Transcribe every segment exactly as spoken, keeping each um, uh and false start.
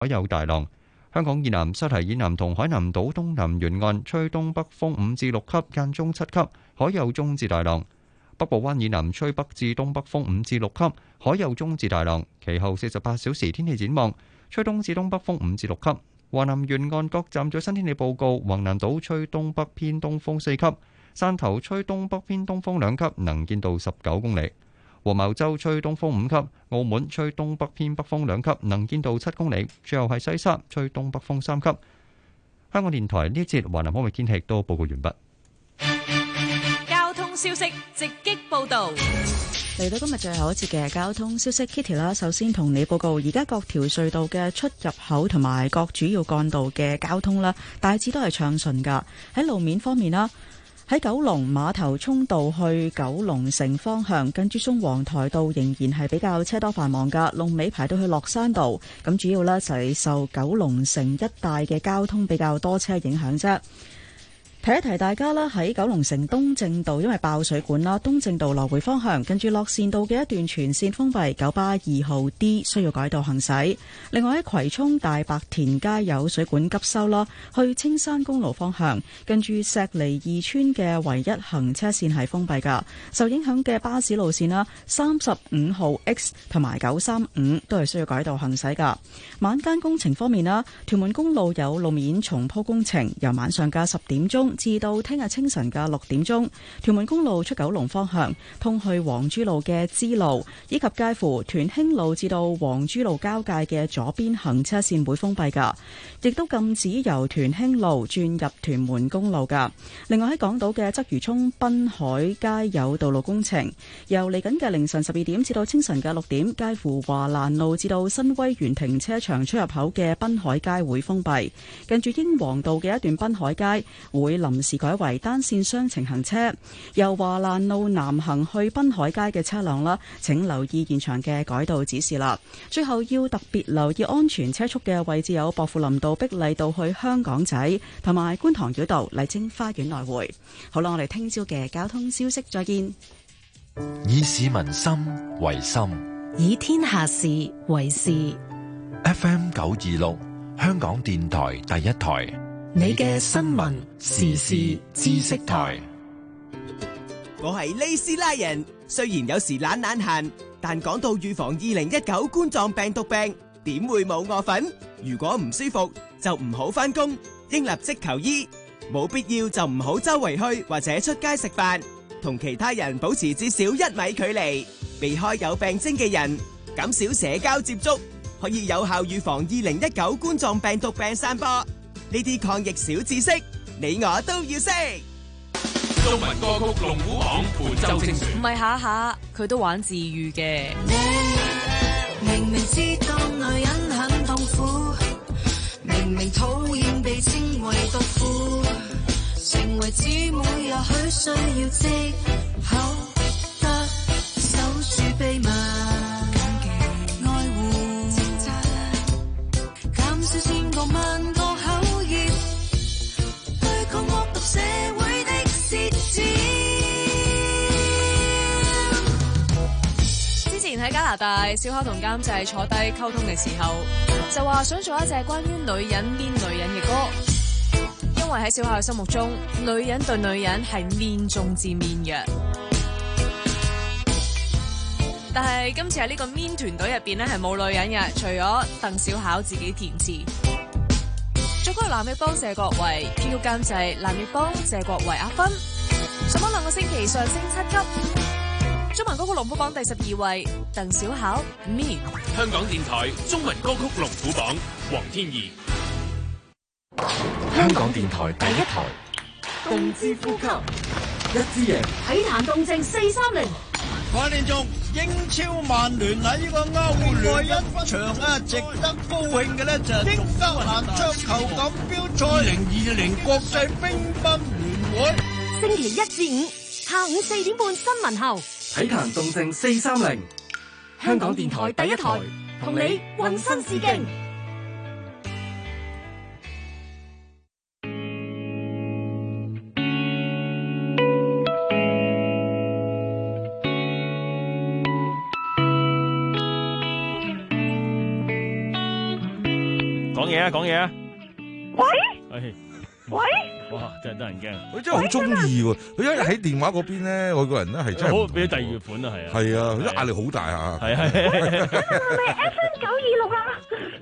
海有大浪。香港以南、西堤以南同海南島東南沿岸吹東北風五至六級，間中七級，海有中至大浪。北部灣以南吹北至東北風五至六級，海有中至大浪。其後四十八小時天氣展望，吹東至東北風五至六級。華南沿岸各站最新天氣報告：橫瀾島吹東北偏東風四級，汕頭吹東北偏東風兩級，能見度十九公里；黃茅洲吹東風五級，澳門吹東北偏北風兩級，能見度七公里。最後係西沙吹東北風三級。香港電台呢一節華南方面天氣都報告完畢。 交通消息直擊報道。 嚟到今日最後一節嘅交通消息 ，Kitty 啦，首先同你報告，而家各條隧道嘅出入口同埋各主要幹道嘅交通啦，大致都係暢順噶。喺路面方面啦，喺九龍碼頭涌道去九龍城方向，近住中皇台道仍然係比較車多繁忙噶，龍尾排到去落山道。咁主要呢就係受九龍城一帶嘅交通比較多車影響啫。提一提大家啦，喺九龍城東正道因為爆水管啦，東正道來回方向近住樂善道嘅一段全線封閉，九巴二號 D 需要改道行駛。另外喺葵涌大白田街有水管急修啦，去青山公路方向近住石梨二村嘅唯一行車線係封閉噶。受影響嘅巴士路線啦，三十五號 X 同埋九三五都係需要改道行駛噶。晚間工程方面啦，屯門公路有路面重鋪工程，由晚上嘅十點鐘至到聽日清晨嘅六點鐘，屯門公路出九龍方向通去黃珠路嘅支路，以及介乎屯興路至到黃珠路交界嘅左邊行車線會封閉噶，亦都禁止由屯興路轉入屯門公路噶。另外喺港島嘅鰂魚涌濱海街有道路工程，由嚟緊嘅凌晨十二點至到清晨嘅六點，介乎華蘭路至到新威園停車場出入口嘅濱海街會封閉，近住英皇道嘅一段濱海街會臨時改為單線雙程行車，由華蘭路南行去濱海街嘅車輛啦，請留意現場嘅改道指示啦。最後要特別留意安全車速嘅位置有薄扶林道、碧麗道去香港仔，同埋觀塘繞道麗晶花園來回。好啦，我哋聽朝嘅交通消息再見。 以市民心為心， 以天下事為事。 F M 九二六，香港電台第一台。 你嘅新聞時事知識台。 我係利斯拉人，雖然有時懶懶閒，但講到預防二零一九冠狀病毒病，點會冇我份？如果唔舒服就唔好返工，應立即求醫，冇必要就唔好周圍去或者出街食飯，同其他人保持至少一米距離，避開有病徵嘅人，減少社交接觸，可以有效預防二零一九冠狀病毒病散播。呢啲抗疫小知識，你我都要識。 中文歌曲龍虎榜本周精選， 唔係下下佢都玩自愈嘅。 明明知道女人很痛苦，明明討厭被稱為毒婦，成為姊妹也許需要藉口，得守住秘密，愛護減少千個萬個口業，對抗惡毒社會的舌尖。 之前喺加拿大，小巧同監製坐低溝通嘅時候，就話想做一隻關於女人面女人嘅歌，因為喺小巧嘅心目中，女人對女人係面中至面嘅。但係今次喺呢個 mean 團隊入邊咧係冇女人嘅，除咗鄧小巧自己填詞。作曲藍奕邦、謝國維，編曲監製藍奕邦、謝國維、阿芬。上榜兩個星期上升七級。中文歌曲龍虎榜第十二位，鄧小巧 mean。 香港電台中文歌曲龍虎榜，黃天怡。 香港電台第一台。 共之呼吸， 一支贏。 體壇動靜四三零。 我連續英超曼聯喺呢個歐聯一場啊，值得高興嘅咧就係英格蘭桌球錦標賽二零二零國際乒乓聯會。 星期一至五下午四點半新聞後， 體壇動靜四三零，香港電台第一台，同你渾身是勁。 講嘢啊，講嘢啊！ 喂喂喂！ 哇，真係得人驚！ 佢真係好中意喎，佢一日喺電話嗰邊咧，我個人咧係真係好俾第二款啊，係啊， 係啊，佢壓力好大啊， 係係。 係咪 F M 九二六啊？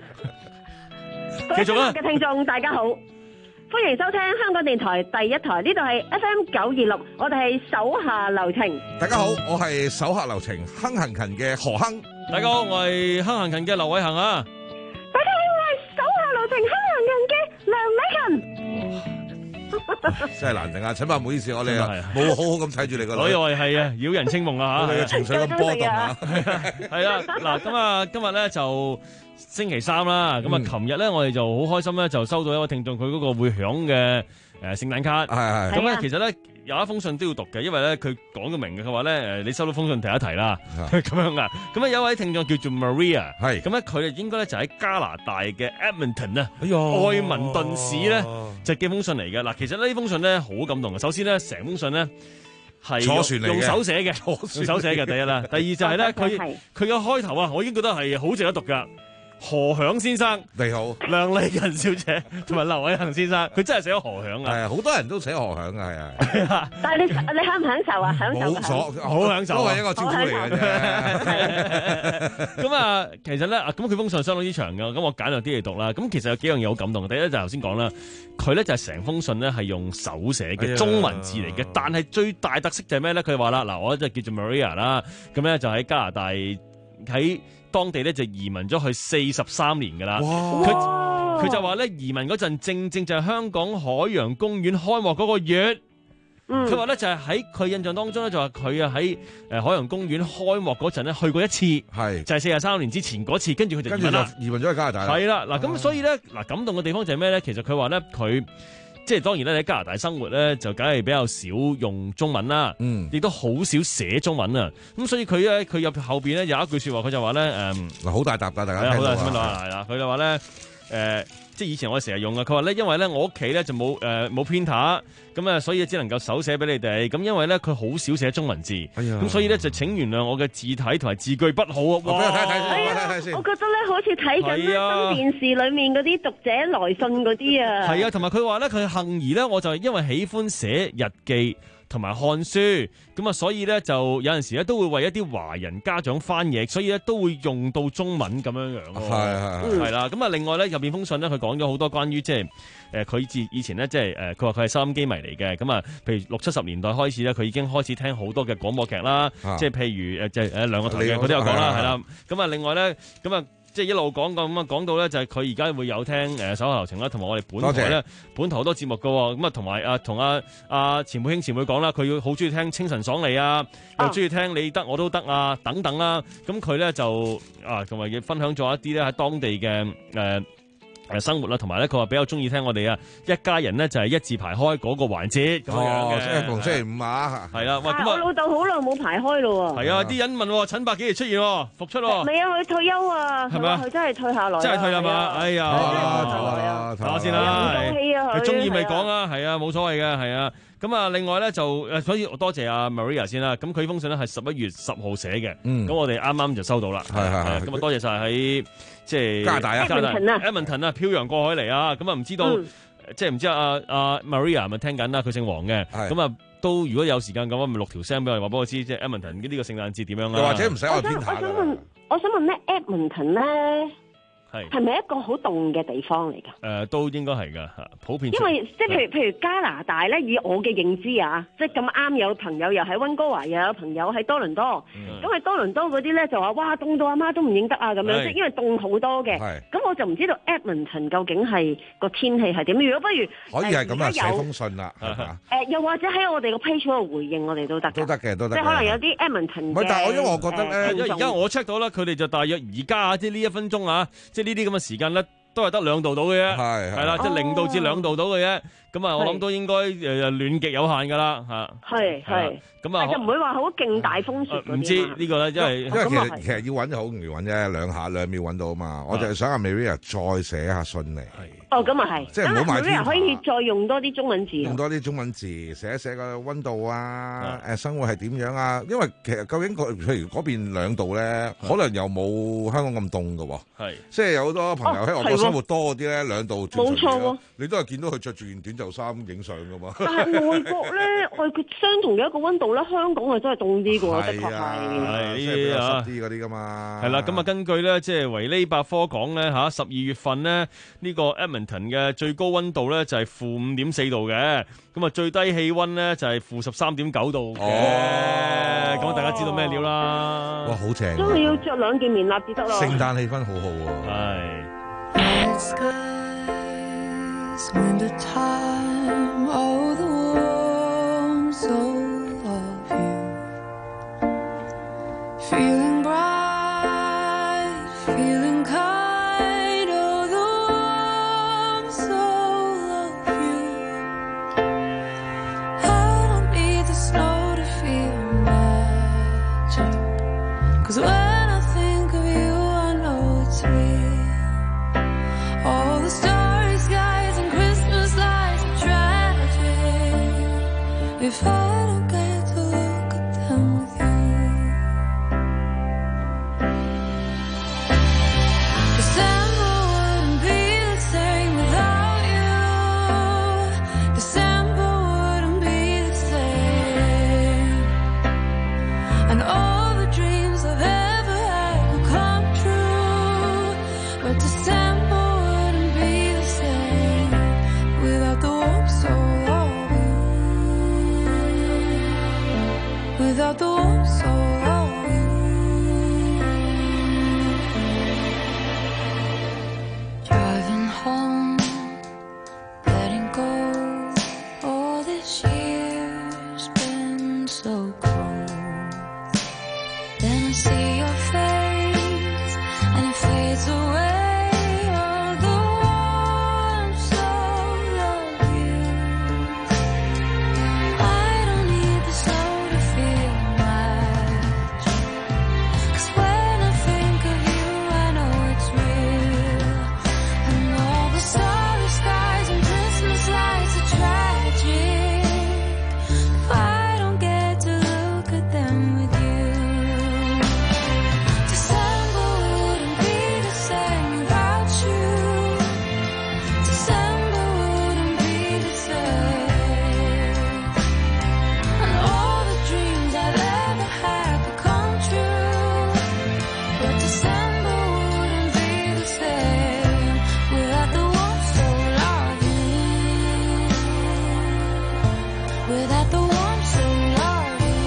繼續啦！ 嘅聽眾大家好，歡迎收聽香港電台第一台，呢度係 F M 九二六，我哋係手下留情。 大家好，我係手下留情亨行勤嘅何亨。 大家好，我係亨行勤嘅劉偉恒啊。 大家好，我係手下留情亨行勤嘅梁禮勤。 真係難定啊！陳伯唔好意思，我哋啊冇好好咁睇住你個女。 我以為係啊，擾人清夢啊嚇！ 我哋嘅情緒咁波動啊！ 係啊，嗱咁啊，今日咧就星期三啦。咁啊，琴日咧我哋就好開心咧，就收到一位聽眾佢嗰個會響嘅誒聖誕卡。係係。咁咧其實咧有一封信都要讀嘅，因為咧佢講到明嘅，佢話咧誒你收到封信提一提啦，咁樣噶。咁啊有一位聽眾叫做 Maria， 係咁咧佢哋應該咧就喺加拿大嘅 Edmonton 啊，愛民頓市咧就寄封信嚟嘅。嗱，其實呢封信咧好感動嘅。首先咧成封信咧係坐船嚟嘅， 用手寫嘅，用手寫嘅第一啦。第二就係咧佢佢嘅開頭啊，我已經覺得係好值得讀噶。何享先生， 你好， 梁麗勤小姐同埋劉偉恒先生，佢真係寫咗何享啊！ 係啊，好多人都寫何享啊，係啊。 但係你你享唔享受啊？享受冇所， 好享受， 都係一個招呼嚟嘅啫。 咁啊，其實咧，咁佢封信相當之長噶，咁我簡略啲嚟讀啦。咁其實有幾樣嘢好感動。第一就頭先講啦，佢咧就係成封信咧係用手寫嘅中文字嚟嘅，但係最大特色就係咩咧？佢話啦，嗱，我就叫做 Maria 啦，咁咧就喺加拿大喺。當地咧就移民咗去四十三年噶啦，佢佢就話咧移民嗰陣正正就係香港海洋公園開幕嗰個月，佢話咧就係喺佢印象當中咧就話佢啊喺誒海洋公園開幕嗰陣咧去過一次，係就係四十三年之前嗰次，跟住佢就移民啦， 移民咗去加拿大。 係啦，嗱咁所以咧嗱感動嘅地方就係咩咧？其實佢話咧佢。即係當然咧，你喺加拿大生活咧，就梗係比較少用中文啦，嗯，亦都好少寫中文啊。咁所以佢咧，佢入後邊咧有一句説話，佢就話咧，誒， 嗱好大沓㗎，大家聽到啊， 係啦，佢就話咧，誒，即係以前我哋成日用啊。佢話咧，因為咧我屋企咧就冇誒冇 printer，咁啊，所以只能夠手寫俾你哋。咁因為咧佢好少寫中文字，咁所以咧就請原諒我嘅字體同埋字句不好啊。 哇！睇睇先，睇睇先。 我覺得咧好似睇緊新電視裡面嗰啲讀者來信嗰啲啊。 係啊，同埋佢話咧，佢幸而咧，我就係因為喜歡寫日記同埋看書，咁啊，所以咧就有陣時咧都會為一啲華人家長翻譯，所以咧都會用到中文咁樣樣咯。係係係啦，咁啊，另外咧入邊封信咧，佢講咗好多關於即係誒佢自以前咧即係誒佢話佢係收音機迷嚟嘅，咁啊，譬如六七十年代開始咧，佢已經開始聽好多嘅廣播劇啦，即係譬如誒即係誒兩個台嘅，佢都有講啦，係啦，咁啊，另外咧咁啊。即係一路講咁啊，講到咧就係佢而家會有聽誒手下留情啦，同埋我哋本台咧本台好多節目噶，咁啊同埋啊同阿阿前輩兄前輩講啦，佢要好中意聽清晨爽利啊，又中意聽你得我都得啊等等啦，咁佢咧就啊同埋亦分享咗一啲咧喺當地嘅誒。呃誒生活啦，同埋咧，佢話比較中意聽我哋啊一家人咧就係一字排開嗰個環節咁樣嘅， 星期逢星期五啊， 係啦。喂，咁我老豆好耐冇排開咯喎。 係啊，啲人問陳伯幾時出現喎？復出喎？ 未啊，佢退休啊，係咪佢真係退下來。 真係退啦嘛？哎呀， 唞下先啦。佢中意咪講啊，係啊，冇所謂嘅，係啊。咁啊，另外咧就誒，所以多謝阿 Maria 先啦。咁佢封信咧係十一月十號寫嘅，咁我哋啱啱就收到啦。係係係。咁啊，多謝晒喺即係加拿大啊， 加拿大 Edmonton 啊，漂洋過海嚟啊。咁啊，唔知道即係唔知阿阿 Maria 係咪聽緊啦？佢姓黃嘅。咁啊，都如果有時間咁，咪錄條聲俾我哋話俾我知，即係 Edmonton 呢個聖誕節點樣啊？ 又或者唔使我編下。 我想問，我想問咧 Edmonton 咧。 係係咪一個好凍嘅地方嚟㗎？誒、 呃，都應該係㗎嚇，普遍。 因為即係譬如譬如加拿大咧，以我嘅認知啊，即係咁啱有朋友又喺溫哥華，又有朋友喺多倫多。咁喺、嗯、多倫多嗰啲咧就話：哇，凍到阿媽都唔認得啊！咁樣即係因為凍好多嘅。咁我就唔知道 Edmonton 究竟係個天氣係點。如果不如可以係咁啊，寫封信啦，係嘛？ 誒，又或者喺我哋個 page 嗰度回應我哋都得。 都得嘅，都得。 即係可能有啲 Edmonton 唔係，但係我因為我覺得咧， 而家、呃、我 check 到啦，佢哋就大約而家即係呢一分鐘啊，即係呢啲咁嘅時間咧。都係得兩度到嘅啫，係係啦，即係零度至兩度到嘅啫。咁啊，我諗都應該誒暖極有限㗎啦嚇。係係。咁啊，就唔會話好勁大風雪嗰啲。唔知呢個咧，因為因為其實其實要揾就好容易揾啫，兩下兩秒揾到啊嘛。我就係想阿 Maria 再寫下信嚟。哦，咁啊係。即係唔好買天。Maria 可以再用多啲中文字。用多啲中文字，寫一寫個溫度啊，誒生活係點樣啊？因為其實究竟個譬如嗰邊兩度咧，可能又冇香港咁凍㗎喎。係。即係有好多朋友喺外國生活多嗰啲咧，兩度正常冇錯喎， 你都係見到佢着住件短袖衫影相噶嘛。 但係外國咧，外國相同嘅一個溫度咧，香港係真係凍啲嘅喎，的確係。 係即係比較濕啲嗰啲噶嘛。 係啦，咁啊根據咧即係維基百科講咧嚇，十二月份咧呢個 Edmonton 嘅最高溫度咧就係負五點四度嘅，咁啊最低氣溫咧就係負十三點九度嘅。咁、哦、大家知道咩料啦？ 哇，好正！ 真係要着兩件棉衲至得咯。 聖誕氣氛好好喎。 係。 If I don't get to look at them with you, December wouldn't be the same without you. December wouldn't be the same. And all the dreams I've ever had will come true. But December wouldn't be the same without the warm soul of without the warm soul of you. Driving home, letting go. All this year's been so cold. Then I see your face, and it fades away. Oh, the warm soul of you. I don't need the soul to feel much, 'cause when I think of you I know it's real. And all the starry skies and Christmas lights are tragic if I don't get to look at them with you. December wouldn't be the same without you. December wouldn't be the same. And all the dreams I've ever had could come true. But December wouldn't be the same without the warm soul of you. Without the warm soul of you.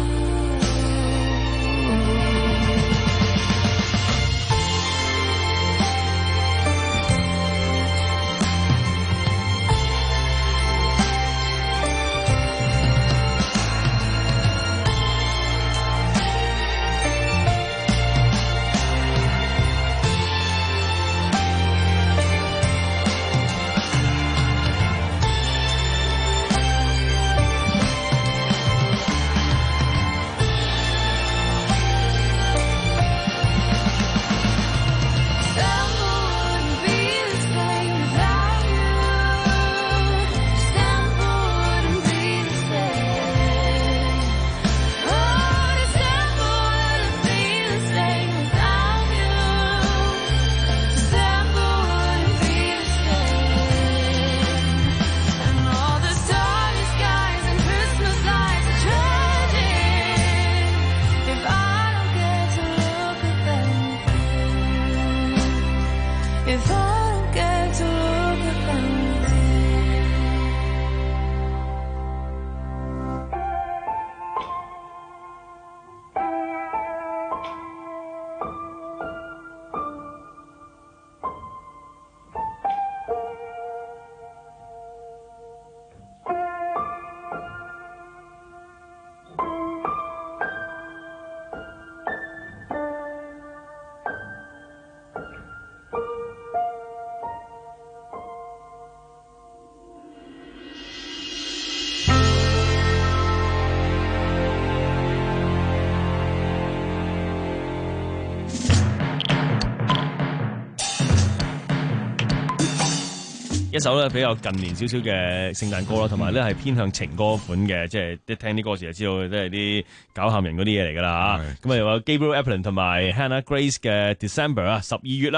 If I don't get to look at them with you. 一首咧比較近年少少嘅聖誕歌啦，同埋咧係偏向情歌款嘅，即係一聽啲歌詞就知道，即係啲搞喊人嗰啲嘢嚟㗎啦嚇。咁啊又有 Gabriel Aplin 同埋 Hannah Grace 嘅 December 啊，十二月啦。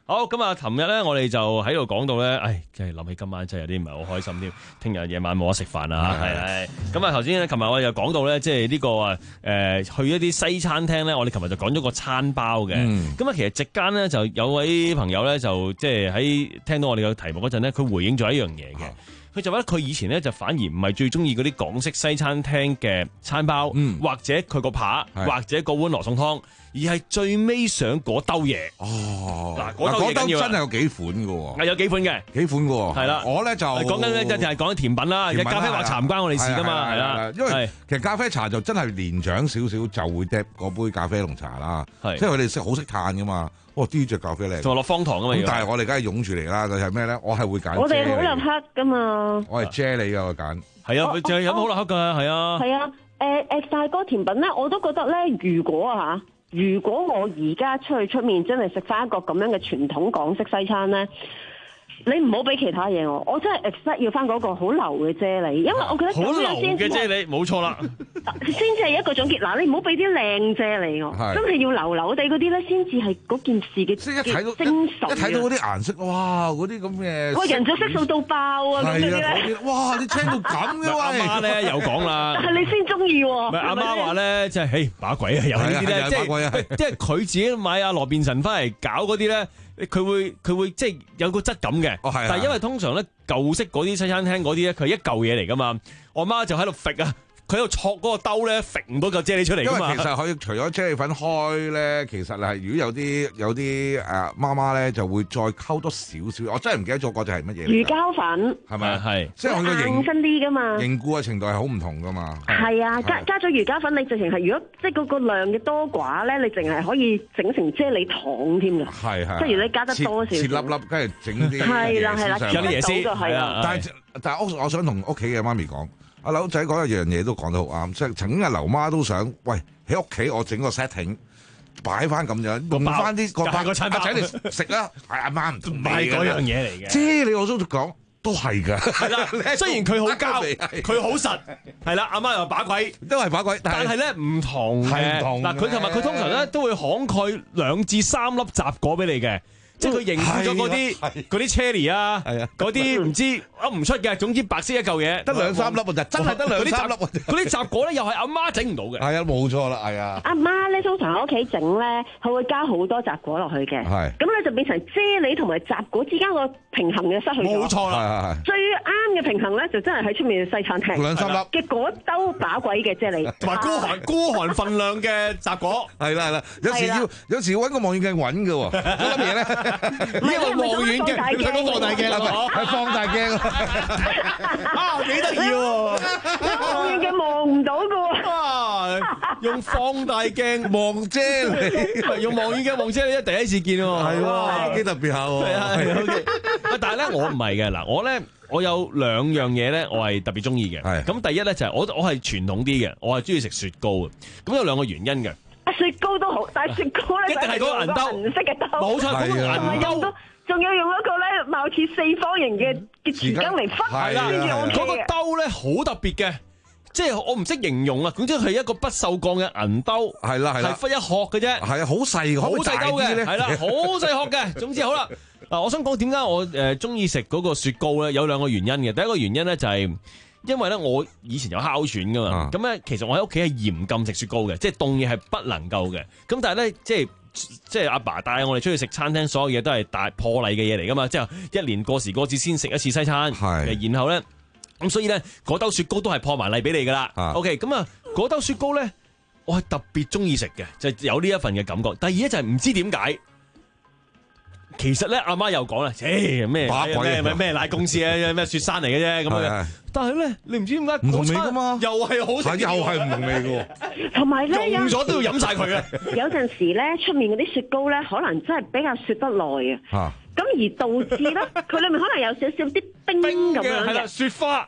好，咁啊，琴日咧，我哋就喺度講到咧，唉，真係諗起今晚真係有啲唔係好開心添。聽日夜晚冇得食飯啊，係係。咁啊，頭先咧，琴日我哋又講到咧，即係呢個啊，誒，去一啲西餐廳咧，我哋琴日就講咗個餐包嘅。咁啊，其實席間咧就有位朋友咧，就即係喺聽到我哋嘅題目嗰陣咧，佢回應咗一樣嘢嘅。佢就話佢以前咧就反而唔係最中意嗰啲港式西餐廳嘅餐包，嗯、或者佢個扒，或者個碗羅宋湯，而係最尾上嗰兜嘢。哦，嗱，嗰兜嘢緊要， 真係有幾款嘅喎。 係有幾款嘅， 幾款嘅喎。係啦，我咧就講緊咧，就係講緊甜品啦，有咖啡或茶唔關我哋事噶嘛，係啦。 因為其實咖啡茶就真係年長少少就會嗒嗰杯咖啡濃茶啦，即係佢哋識好識嘆噶嘛。哇！呢隻咖啡靚，仲落方糖啊嘛。咁但係我哋梗係湧住嚟啦。佢係咩咧？我係會揀。 我哋好立克噶嘛。 我係啫喱噶，我揀。 係啊，佢就係飲好立克噶，係啊。 係啊，誒誒，但係嗰甜品咧，我都覺得咧，如果啊嚇，如果我而家出去出面真係食翻一個咁樣嘅傳統港式西餐咧。你唔好俾其他嘢我，我真係 expect 要翻嗰個好流嘅啫喱，因為我覺得好流嘅啫喱，冇錯啦， 先至係一個總結。嗱，你唔好俾啲靚啫喱我，真係要流流地嗰啲咧，先至係嗰件事嘅即係一睇到精髓。 一睇到嗰啲顏色，哇！嗰啲咁嘅， 哇！人造色素到爆啊！嗰啲咧， 哇！你聽到咁嘅阿媽咧有講啦， 但係你先中意喎。 唔係阿媽話咧，即係嘿把鬼啊，有呢啲咧，即係即係佢自己買阿羅便臣翻嚟搞嗰啲咧。佢會佢會即係有個質感嘅， 哦、 但係因為通常咧舊式嗰啲西餐廳嗰啲咧，佢係一嚿嘢嚟噶嘛，我媽就喺度揈啊。佢喺度戳嗰個兜咧，揈唔到嚿啫喱出嚟㗎嘛。 因為其實佢除咗啫喱粉開咧，其實係如果有啲有啲誒媽媽咧，就會再溝多少少。我真係唔記得咗嗰隻係乜嘢。 魚膠粉係咪？ 係即係佢個硬身啲㗎嘛。 凝固嘅程度係好唔同㗎嘛。 係啊，加加咗魚膠粉，你直情係如果即係嗰個量嘅多寡咧，你淨係可以整成啫喱糖添㗎。 係係。 即係如果你加得多少。 切粒粒，跟住整啲係啦係啦， 有啲嘢先係啊。 但係但係屋，我想同屋企嘅媽咪講。阿劉仔講一樣嘢都講得好啱，即係曾經阿劉媽都想，喂喺屋企我整個 setting 擺翻咁樣，用翻啲個包個餐包仔嚟食啦。係阿媽唔同， 唔係嗰樣嘢嚟嘅。 啫，你我都講都係㗎。 係啦，雖然佢好膠，佢好實，係啦。阿媽又把鬼， 都係把鬼， 但係咧唔同嘅。嗱，佢同埋佢通常咧都會慷慨兩至三粒雜果俾你嘅。即係佢凝固咗嗰啲嗰啲 cherry 啊，嗰啲唔知噏唔出嘅，總之白色一嚿嘢， 得兩三粒就真係得兩三粒。 嗰啲雜果咧又係阿媽整唔到嘅。 係啊，冇錯啦，係啊。 阿媽咧通常喺屋企整咧，佢會加好多雜果落去嘅。係。咁咧就變成啫喱同埋雜果之間個平衡嘅失去咗。 冇錯啦。 最啱嘅平衡咧就真係喺出面嘅西餐廳。 兩三粒嘅嗰兜把鬼嘅啫喱， 同埋孤寒孤寒份量嘅雜果。 係啦係啦，有時要有時要揾個望遠鏡揾嘅喎，嗰粒嘢咧。 呢個望遠鏡，你睇個放大鏡啦， 係放大鏡啊，幾得意喎！ 望遠鏡望唔到㗎喎， 用放大鏡望啫喱， 用望遠鏡望啫喱，第一次見喎， 係喎，幾特別下喎。 係啊，係但係咧，我唔係嘅嗱，我咧我有兩樣嘢咧，我係特別中意嘅。係咁，第一咧就係我我係傳統啲嘅，我係中意食雪糕嘅。咁有兩個原因嘅。 雪糕都好，但係雪糕咧一定係嗰個銀兜， 銀色嘅兜， 冇錯，嗰個銀兜， 仲要用一個咧貌似四方形嘅嘅匙羹嚟忽， 係啦，嗰個兜咧好特別嘅，即係我唔識形容啊，總之係一個不鏽鋼嘅銀兜， 係啦係啦， 係忽一殼嘅啫， 係啊，好細好細兜嘅，係啦，好細殼嘅，總之好啦。嗱，我想講點解我誒中意食嗰個雪糕咧，有兩個原因嘅，第一個原因咧就係。因為咧，我以前有哮喘噶嘛，咁咧、啊、其實我喺屋企係嚴禁食雪糕嘅，即係凍嘢係不能夠嘅。咁但係咧，即係即係阿爸帶我哋出去食餐廳，所有嘢都係大破例嘅嘢嚟噶嘛，即係一年過時過節先食一次西餐，係然後咧咁所以咧嗰兜雪糕都係破埋例俾你噶啦。啊、OK，咁啊嗰兜雪糕咧，我係特別中意食嘅，就係、有呢一份嘅感覺。第二咧就係唔知點解。其實咧，阿媽又講啦，誒咩咩咩咩奶公司啊，咩雪山嚟嘅啫咁樣。但係咧，你唔知點解唔同味噶嘛， 又係好食， 又係唔同味嘅。 同埋咧， 用咗都要飲晒佢嘅。 有陣時咧，出面嗰啲雪糕咧，可能真係比較雪得耐啊。咁而導致咧，佢裏面可能有少少啲冰咁樣嘅。 係啦，雪花係啦。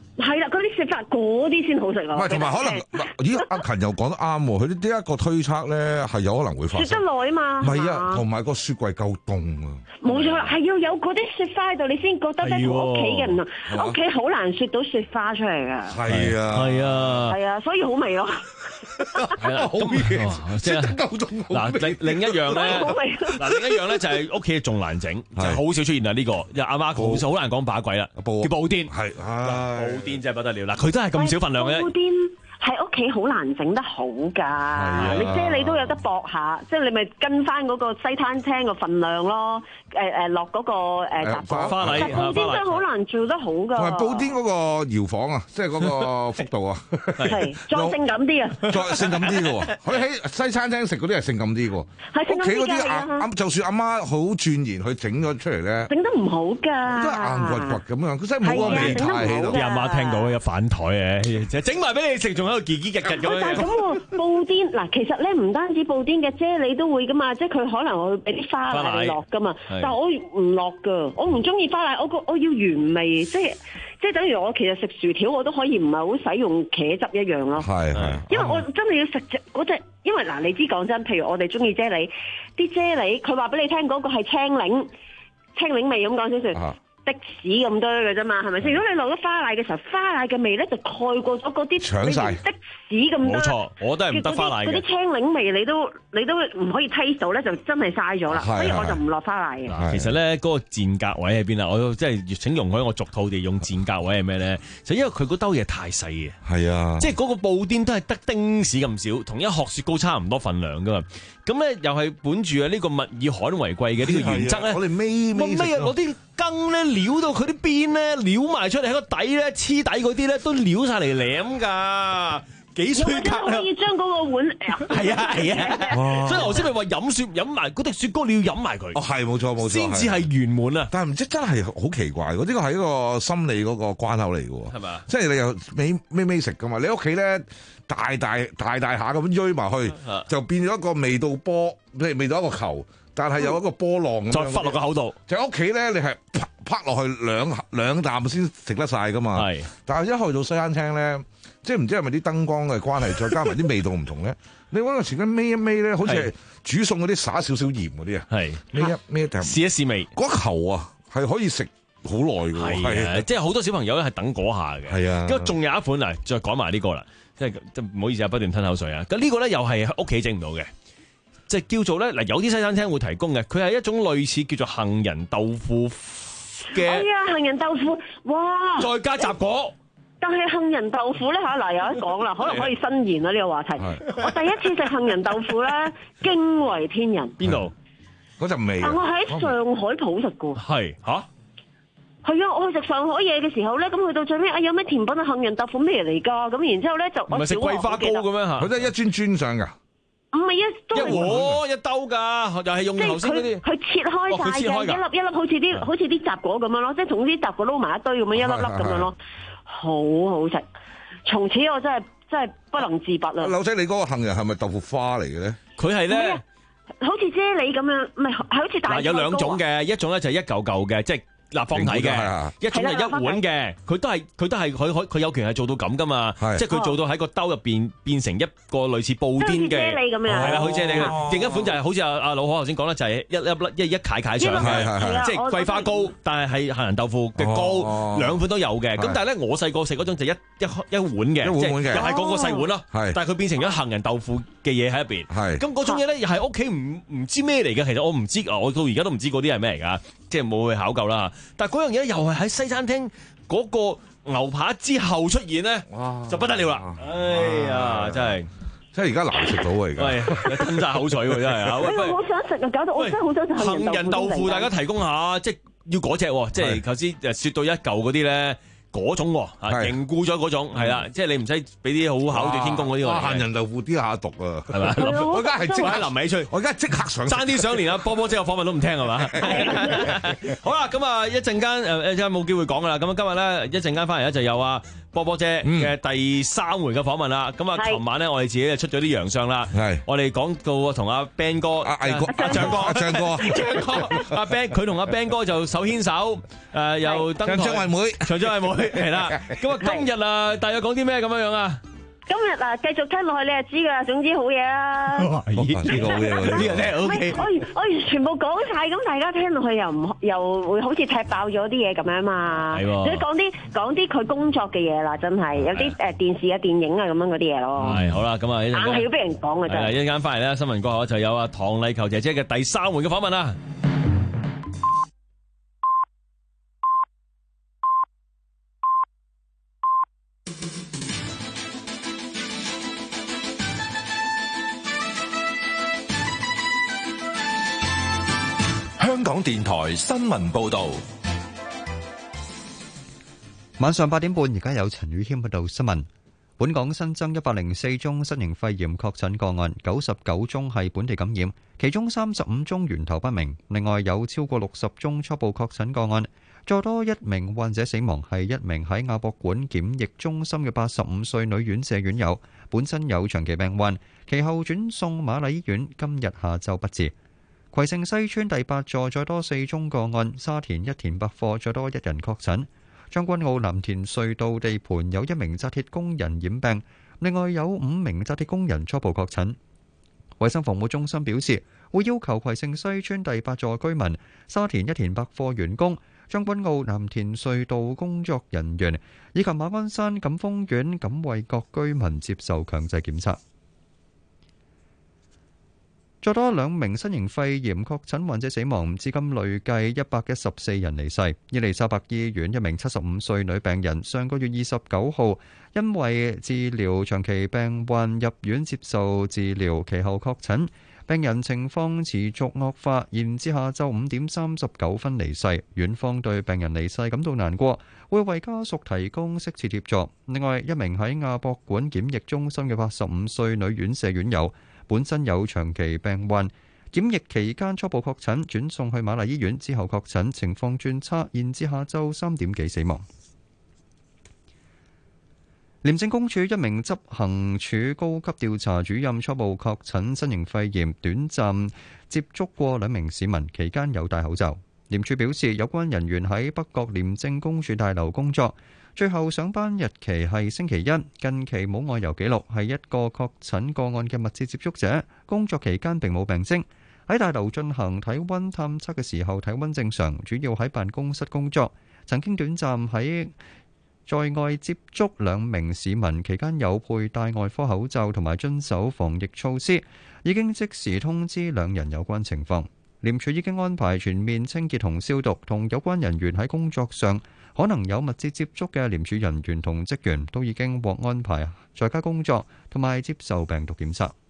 係啦，嗰啲雪花嗰啲先好食啊！ 唔係，同埋可能，咦？阿勤又講得啱喎，佢呢一個推測咧係有可能會發生。 雪得耐啊嘛， 唔係啊，同埋個雪櫃夠凍啊。 冇錯啦，係要有嗰啲雪花喺度，你先覺得咧同屋企嘅人啊，屋企好難雪到雪花出嚟㗎。 係啊， 係啊， 係啊，所以好味咯。 係啦，好嘢，即係夠凍。嗱，另另一樣咧，嗱另一樣咧就係屋企仲難整，就好少出現啦呢個。阿媽好好難講把鬼啦，叫布甸， 係， 布甸真係不得了啦！佢都係咁少份量嘅。 布甸喺屋企好難整得好㗎，你啫喱都有得搏下，即係你咪跟翻嗰個西餐廳個份量咯。誒誒落嗰個誒雜果， 花禮， 布甸真係好難做得好㗎。 同埋布甸嗰個搖晃啊，即係嗰個幅度啊， 係再性感啲啊， 再性感啲嘅喎。佢喺西餐廳食嗰啲係性感啲嘅喎，屋企嗰啲阿就算阿媽好鑽研去整咗出嚟咧， 整得唔好㗎， 真係硬掘掘咁樣，佢真係冇個味態喺度。 啲阿媽聽到一反台嘅，整埋俾你食，仲喺度嘰嘰格格咁樣。 但係咁喎，布甸嗱，其實咧唔單止布甸嘅啫喱都會㗎嘛，即係佢可能會俾啲花奶你落㗎嘛。但係我唔落㗎，我唔中意花奶，我個我要原味，即係即係等於我其實食薯條我都可以唔係好使用茄汁一樣咯。 係係， 因為我真係要食隻嗰隻，因為嗱你知講真，譬如我哋中意啫喱，啲啫喱佢話俾你聽嗰個係青檸，青檸味咁講先算。的士咁多嘅啫嘛，係咪先？如果你落咗花奶嘅時候，花奶嘅味咧就蓋過咗嗰啲搶晒的士咁多。 冇錯，我都係唔得花奶嘅。 嗰啲青檸味你都你都唔可以 taste 到咧，就真係嘥咗啦。所以我就唔落花奶嘅。 其實咧，嗰個賤格位喺邊啊？我即係請容許我逐套地用賤格位係咩咧？就因為佢嗰兜嘢太細嘅。 係啊， 即係嗰個布甸都係得丁屎咁少，同一殼雪糕差唔多份量噶嘛。咁咧又係本住啊呢個物以罕為貴嘅呢個原則咧。 我哋尾尾咩啊？攞啲羹咧撩到佢啲邊咧，撩埋出嚟喺個底咧，黐底嗰啲咧都撩晒嚟舐㗎，幾衰格啊！ 可以將嗰個碗係啊係啊，所以頭先咪話飲雪飲埋嗰滴雪糕，你要飲埋佢。 哦，係冇錯冇錯， 先至係圓滿啊！ 但係唔知真係好奇怪，嗰呢個係一個心理嗰個關口嚟嘅喎， 係嘛？ 即係你又尾尾尾食㗎嘛？你屋企咧大大大大下咁鋥埋去，就變咗一個味道波，味味道一個球。但係有一個波浪咁再塞落個口度， 就喺屋企咧，你係啪啪落去兩兩啖先食得晒噶嘛。係，但係一去到西餐廳咧，即係唔知係咪啲燈光嘅關係，再加埋啲味道唔同咧。你揾個匙羹搣一搣咧，好似係煮餸嗰啲灑少少鹽嗰啲啊。係，搣一搣啖， 試一試味。 嗰球啊，係可以食好耐㗎喎。 係啊，即係好多小朋友咧係等嗰下嘅。係啊，咁仲有一款嗱，再講埋呢個啦，即係唔好意思啊，不斷吞口水啊。咁呢個咧又係屋企整唔到嘅。即係叫做咧嗱，有啲西餐廳會提供嘅，佢係一種類似叫做杏仁豆腐嘅。 哎呀，杏仁豆腐，哇！ 再加雜果。 但係杏仁豆腐咧嚇，嗱有得講啦，可能可以伸延啦呢個話題。我第一次食杏仁豆腐咧，驚為天人。 邊度？ 嗰陣味。 但我喺上海鋪食過。 係嚇。 係啊，我去食上海嘢嘅時候咧，咁去到最尾啊，有咩甜品啊，杏仁豆腐咩嚟㗎？咁然之後咧就唔係食桂花糕咁樣嚇？ 佢都係一磚磚上㗎。 唔係一一鍋一兜㗎，又係用頭先嗰啲。 佢切開晒嘅，一粒一粒好似啲好似啲雜果咁樣咯，即係總之雜果撈埋一堆咁樣一粒粒咁樣咯，好好食。從此我真係真係不能自拔啦。 劉仔，你嗰個杏仁係咪豆腐花嚟嘅咧？ 佢係咧， 好似啫喱咁樣，唔係係好似大。 嗱有兩種嘅，一種咧就係一嚿嚿嘅，即係立方體嘅，一種係一碗嘅，佢都係佢都係佢佢佢有權係做到咁噶嘛，即係佢做到喺個兜入邊變成一個類似布甸嘅， 啫喱咁樣， 係啦，好似啫喱嘅。另一款就係好似阿阿老何頭先講啦，就係一粒粒一一塊塊上嘅，即係桂花糕，但係係杏仁豆腐嘅糕，兩款都有嘅。咁但係咧，我細個食嗰種就一一一碗嘅， 一碗嘅， 又係嗰個細碗咯，但係佢變成咗杏仁豆腐嘅嘢喺入邊。咁嗰種嘢咧，又係屋企唔唔知咩嚟嘅。其實我唔知啊，我到而家都唔知嗰啲係咩嚟㗎，即係冇去考究啦。但係嗰樣嘢又係喺西餐廳嗰個牛扒之後出現咧，就不得了啦！哎呀，真係， 即係而家難食到啊！而家， 喂，吞晒口水喎，真係啊！ 我好想食啊，搞到我真係好想食杏仁豆腐，大家提供下，即係要嗰隻，即係頭先誒雪到一嚿嗰啲咧。嗰種喎，凝固咗嗰種，係啦，即係你唔使俾啲好巧奪天工嗰啲喎。 杏仁豆腐啲下毒啊，係咪？ 我而家係即刻臨尾吹， 我而家即刻上， 爭啲想連阿波波姐個訪問都唔聽係嘛？好啦，咁啊一陣間誒誒冇機會講噶啦，咁啊今日咧一陣間翻嚟咧就有啊波波姐嘅第三回嘅訪問啦。咁啊，琴晚咧我哋自己就出咗啲洋相啦，係我哋講到同阿 Ben 哥、阿毅哥、阿張哥、阿張哥、張哥、阿 Ben，佢同阿 Ben 哥就手牽手，誒又登台，長張惠妹，長張惠妹。 會係啦。咁啊，今日啊，大約講啲咩咁樣樣啊？ 今日啊，繼續聽落去你就知噶啦，總之好嘢啦。 咦，呢個好嘢喎，呢個真係 O K。 我我完全部講晒，咁大家聽落去又唔又會好似踢爆咗啲嘢咁樣嘛。係喎。你講啲講啲佢工作嘅嘢啦，真係有啲誒電視啊、電影啊咁樣嗰啲嘢咯。 係好啦，咁啊， 硬係要俾人講嘅真係。 一陣間翻嚟咧，新聞過後就有阿唐麗球姐姐嘅第三回嘅訪問啦。 香港電台新聞報道， 晚上八點半，而家有陳宇謙報道新聞。本港新增一百零四宗新型肺炎確診個案，九十九宗係本地感染，其中三十五宗源頭不明。另外有超過六十宗初步確診個案，再多一名患者死亡，係一名喺亞博館檢疫中心嘅八十五歲女院舍院友，本身有長期病患，其後轉送瑪麗醫院，今日下晝不治。葵盛西邨第八座再多四宗個案，沙田一田百貨再多一人確診。將軍澳藍田隧道地盤有一名紮鐵工人染病，另外有五名紮鐵工人初步確診。衛生防護中心表示，會要求葵盛西邨第八座居民、沙田一田百貨員工、將軍澳藍田隧道工作人員以及馬鞍山錦豐苑錦惠閣居民接受強制檢測。再多兩名新型肺炎確診患者死亡，至今累計一百一十四人離世。伊利沙伯醫院一名七十五歲女病人，上個月二十九號因為治療長期病患入院接受治療，其後確診，病人情況持續惡化，延至下晝五點三十九分離世。院方對病人離世感到難過，會為家屬提供適切協助。另外一名喺亞博館檢疫中心嘅八十五歲女院舍院友，本身有長期病患，檢疫期間初步確診，轉送去瑪麗醫院之後確診，情況轉差，延至下晝三點幾死亡。廉政公署一名執行處高級調查主任初步確診新型肺炎，短暫接觸過兩名市民，期間有戴口罩。廉署表示，有關人員喺北角廉政公署大樓工作，最後上班日期係星期一，近期冇外遊記錄，係一個確診個案嘅密切接觸者。工作期間並冇病徵，喺大樓進行體溫探測嘅時候體溫正常，主要喺辦公室工作。曾經短暫喺在外接觸兩名市民，期間有佩戴外科口罩同埋遵守防疫措施，已經即時通知兩人有關情況。廉署已經安排全面清潔同消毒，同有關人員喺工作上可能有密切接觸嘅廉署人員同職員都已經獲安排在家工作同埋接受病毒檢測。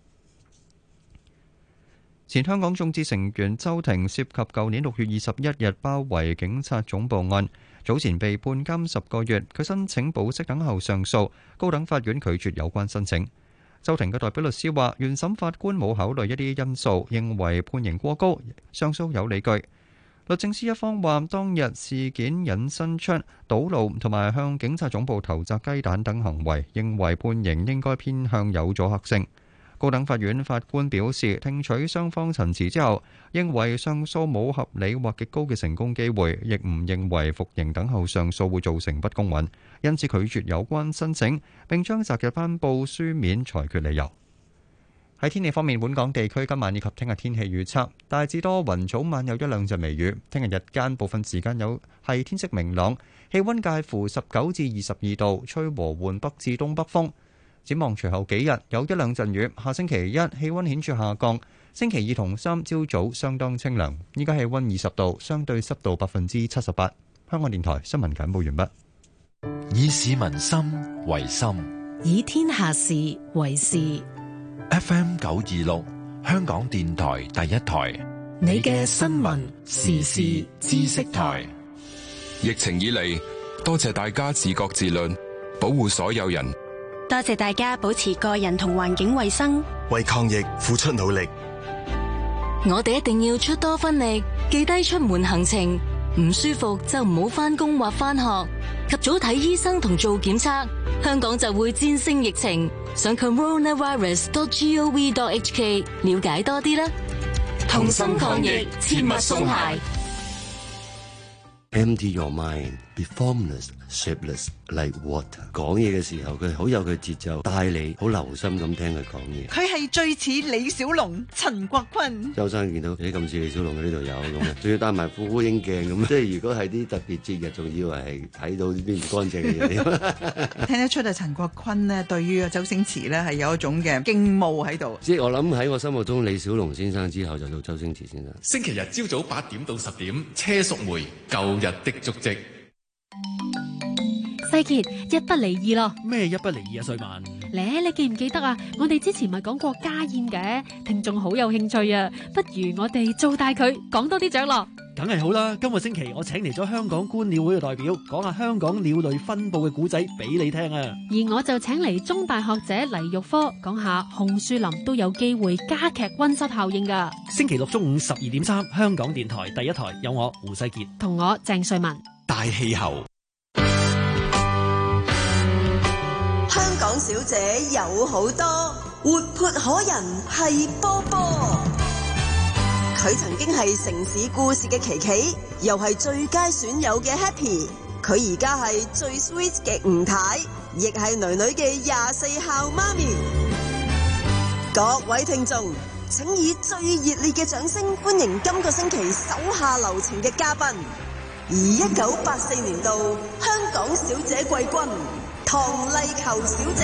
前香港眾志成員周庭涉及舊年六月二十一日包圍警察總部案，早前被判監十個月，佢申請保釋等候上訴，高等法院拒絕有關申請。周庭嘅代表律師話，原審法官冇考慮一啲因素，認為判刑過高，上訴有理據。律政司一方話，當日事件引申出堵路同埋向警察總部投擲雞蛋等行為，認為判刑應該偏向有阻嚇性。高等法院法官表示，聽取雙方陳詞之後，認為上訴冇合理或極高嘅成功機會，亦唔認為服刑等候上訴會造成不公允，因此拒絕有關申請，並將擇日頒布書面裁決理由。喺天氣方面，本港地區今晚以及聽日天氣預測大致多雲，早晚有一兩陣微雨。聽日日間部分時間有係天色明朗，氣溫介乎十九至二十二度，吹和緩北至東北風。展望隨後幾日有一兩陣雨，下星期一氣溫顯著下降，星期二同三朝早相當清涼。依家氣溫二十度，相對濕度百分之七十八。香港電台新聞簡報完畢。 以市民心為心， 以天下事為事。 F M 九二六，香港電台第一台， 你嘅新聞時事知識台。 疫情以嚟，多謝大家自覺自律，保護所有人。 多謝大家保持個人同環境衛生， 為抗疫付出努力。 我哋一定要出多分力，記低出門行程，唔舒服就唔好返工或返學，及早睇醫生同做檢測，香港就會戰勝疫情。上 coronavirus dot gov dot hk 了解多啲啦。 同心抗疫，切勿鬆懈。 Empty your mind, be formless, shapeless like water。講嘢嘅時候，佢好有佢節奏，帶你好留心咁聽佢講嘢。 佢係最似李小龍、陳國坤。 周生見到你咁似李小龍嘅呢度有咁嘅，仲要戴埋副烏蠅鏡咁，即係如果係啲特別節日，仲以為係睇到啲唔乾淨嘅嘢。 聽得出啊，陳國坤呢對於周星馳呢係有一種嘅敬慕喺度。 即係我諗喺我心目中，李小龍先生之後就到周星馳先生。 星期日朝早八點到十點，車淑梅舊日的足跡。 世傑，一不離二咯。 咩一不離二啊？瑞文， 咧你記唔記得啊？我哋之前咪講過家宴嘅，聽眾好有興趣啊。不如我哋做大佢，講多啲獎咯。 梗係好啦！今個星期我請嚟咗香港觀鳥會嘅代表，講下香港鳥類分佈嘅古仔俾你聽啊。 而我就請嚟中大學者黎玉科，講下紅樹林都有機會加劇溫室效應噶。 星期六中午十二點三，香港電台第一台有我胡世傑同我鄭瑞文。 大氣候。 香港小姐有好多，活潑可人係波波。佢曾經係城市故事嘅琪琪，又係最佳損友嘅 Happy。佢而家係最 sweet 嘅吳太，亦係囡囡嘅廿四孝媽咪。各位聽眾，請以最熱烈嘅掌聲歡迎今個星期手下留情嘅嘉賓，而一九八四年度香港小姐季軍唐麗球小姐。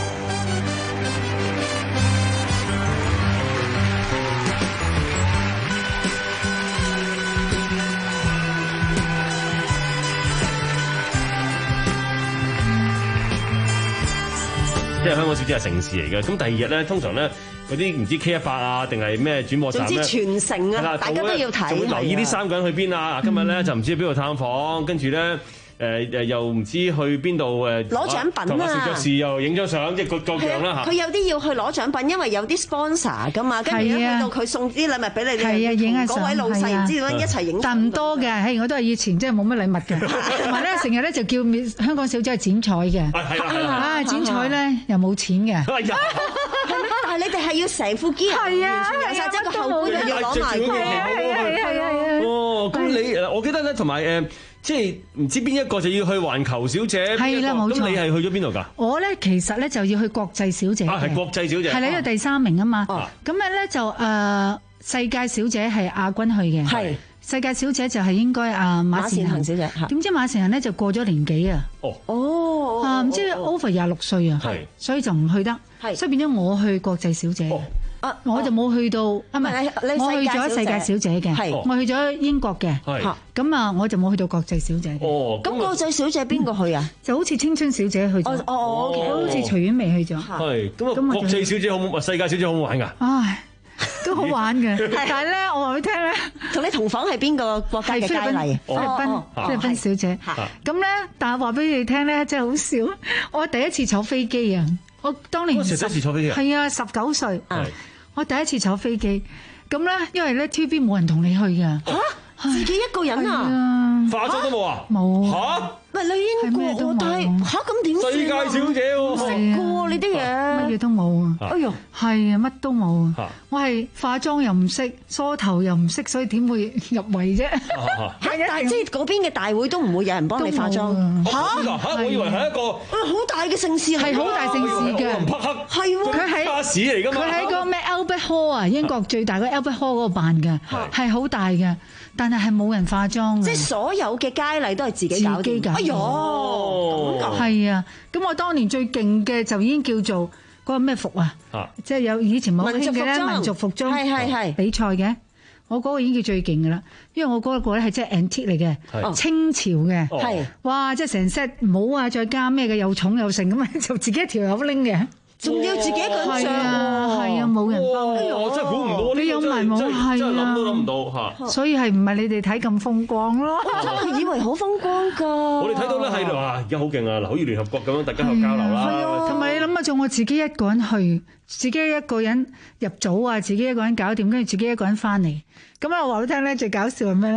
即係香港小姐係城市嚟嘅，咁第二日咧，通常咧嗰啲唔知 K 一百啊，定係咩轉播站咧， 總之全城啊，大家都要睇， 就會留意呢三個人去邊啊！今日咧就唔知去邊度探訪，跟住咧。誒誒又唔知去邊度誒攞獎品啊！ 同阿邵爵士又影張相，即係各各樣啦嚇。 佢有啲要去攞獎品，因為有啲 sponsor 噶嘛，跟住去到佢送啲禮物俾你， 係啊，影下相， 嗰位老細唔知點樣一齊影。 但唔多嘅，係我都係以前即係冇乜禮物嘅，同埋咧成日咧就叫香港小姐剪彩嘅，啊剪彩咧又冇錢嘅。 但係你哋係要成副機完全有曬，即係個後輩又要攞埋佢。 係係係係。 哦，咁你我記得咧，同埋誒。即係唔知邊一個就要去環球小姐， 係啦冇錯。 咁你係去咗邊度㗎？ 我咧其實咧就要去國際小姐。 啊，係國際小姐。係你呢個第三名啊嘛。咁咧咧就誒世界小姐係亞軍去嘅。係。世界小姐就係應該啊馬善衡小姐。點知馬善衡咧就過咗年紀啊？ 哦。 哦。啊唔知 over 廿六歲啊。係。所以就唔去得。係。所以變咗我去國際小姐。啊！我就冇去到，啊唔係，我去咗世界小姐嘅，我去咗英國嘅，咁啊我就冇去到國際小姐。 哦，咁國際小姐邊個去啊？ 就好似青春小姐去咗， 哦哦， 好似徐婉薇去咗。 係，咁啊國際小姐好唔好？世界小姐好唔好玩㗎？ 唉，都好玩嘅，但係咧我話俾你聽咧， 同你同房係邊個國家嘅佳麗？ 菲律賓，菲律賓小姐。咁咧，但係話俾你聽咧，真係好笑。我第一次坐飛機啊！我當年十，第一次坐飛機啊？ 係啊，十九歲。我第一次坐飛機，咁咧，因為咧 T V B 冇人同你去㗎。 嚇，自己一個人啊？ 化妝都冇啊？ 冇。 嚇！ 唔係你英國喎，但係嚇咁點算啊？ 世界小姐喎， 識㗎喎呢啲嘢， 乜嘢都冇啊！ 哎呦， 係啊，乜都冇啊！我係化妝又唔識，梳頭又唔識，所以點會入圍啫？ 但係即係嗰邊嘅大會都唔會有人幫你化妝嚇嚇！我以為係一個好大嘅盛事， 係好大盛事嘅。 奧林匹克係喎， 佢喺巴士嚟㗎嘛？ 佢喺個咩 Albert Hall 啊，英國最大嘅 Albert Hall 嗰個辦嘅，係好大嘅，但係係冇人化妝。 即係所有嘅佳麗都係自己搞掂。哎呦！ 係啊，咁我當年最勁嘅就已經叫做嗰個咩服啊，即係有以前冇興嘅咧民族服裝，係係係比賽嘅，我嗰個已經叫最勁噶啦，因為我嗰個咧係即係 antique 嚟嘅，清朝嘅，係哇，即係成 set 帽啊，再加咩嘅又重又盛咁啊，就自己一條口拎嘅。 仲要自己一個人上啊，係啊，冇人幫。 我真係估唔到， 你有埋冇？係真係諗都諗唔到嚇。 所以係唔係你哋睇咁風光咯？ 我以為好風光㗎。 我哋睇到咧係話而家好勁啊！嗱，好似聯合國咁樣，大家去交流啦。 係啊，同埋你諗下，仲我自己一個人去，自己一個人入組啊，自己一個人搞掂，跟住自己一個人翻嚟。咁啊，我話俾你聽咧，最搞笑係咩咧？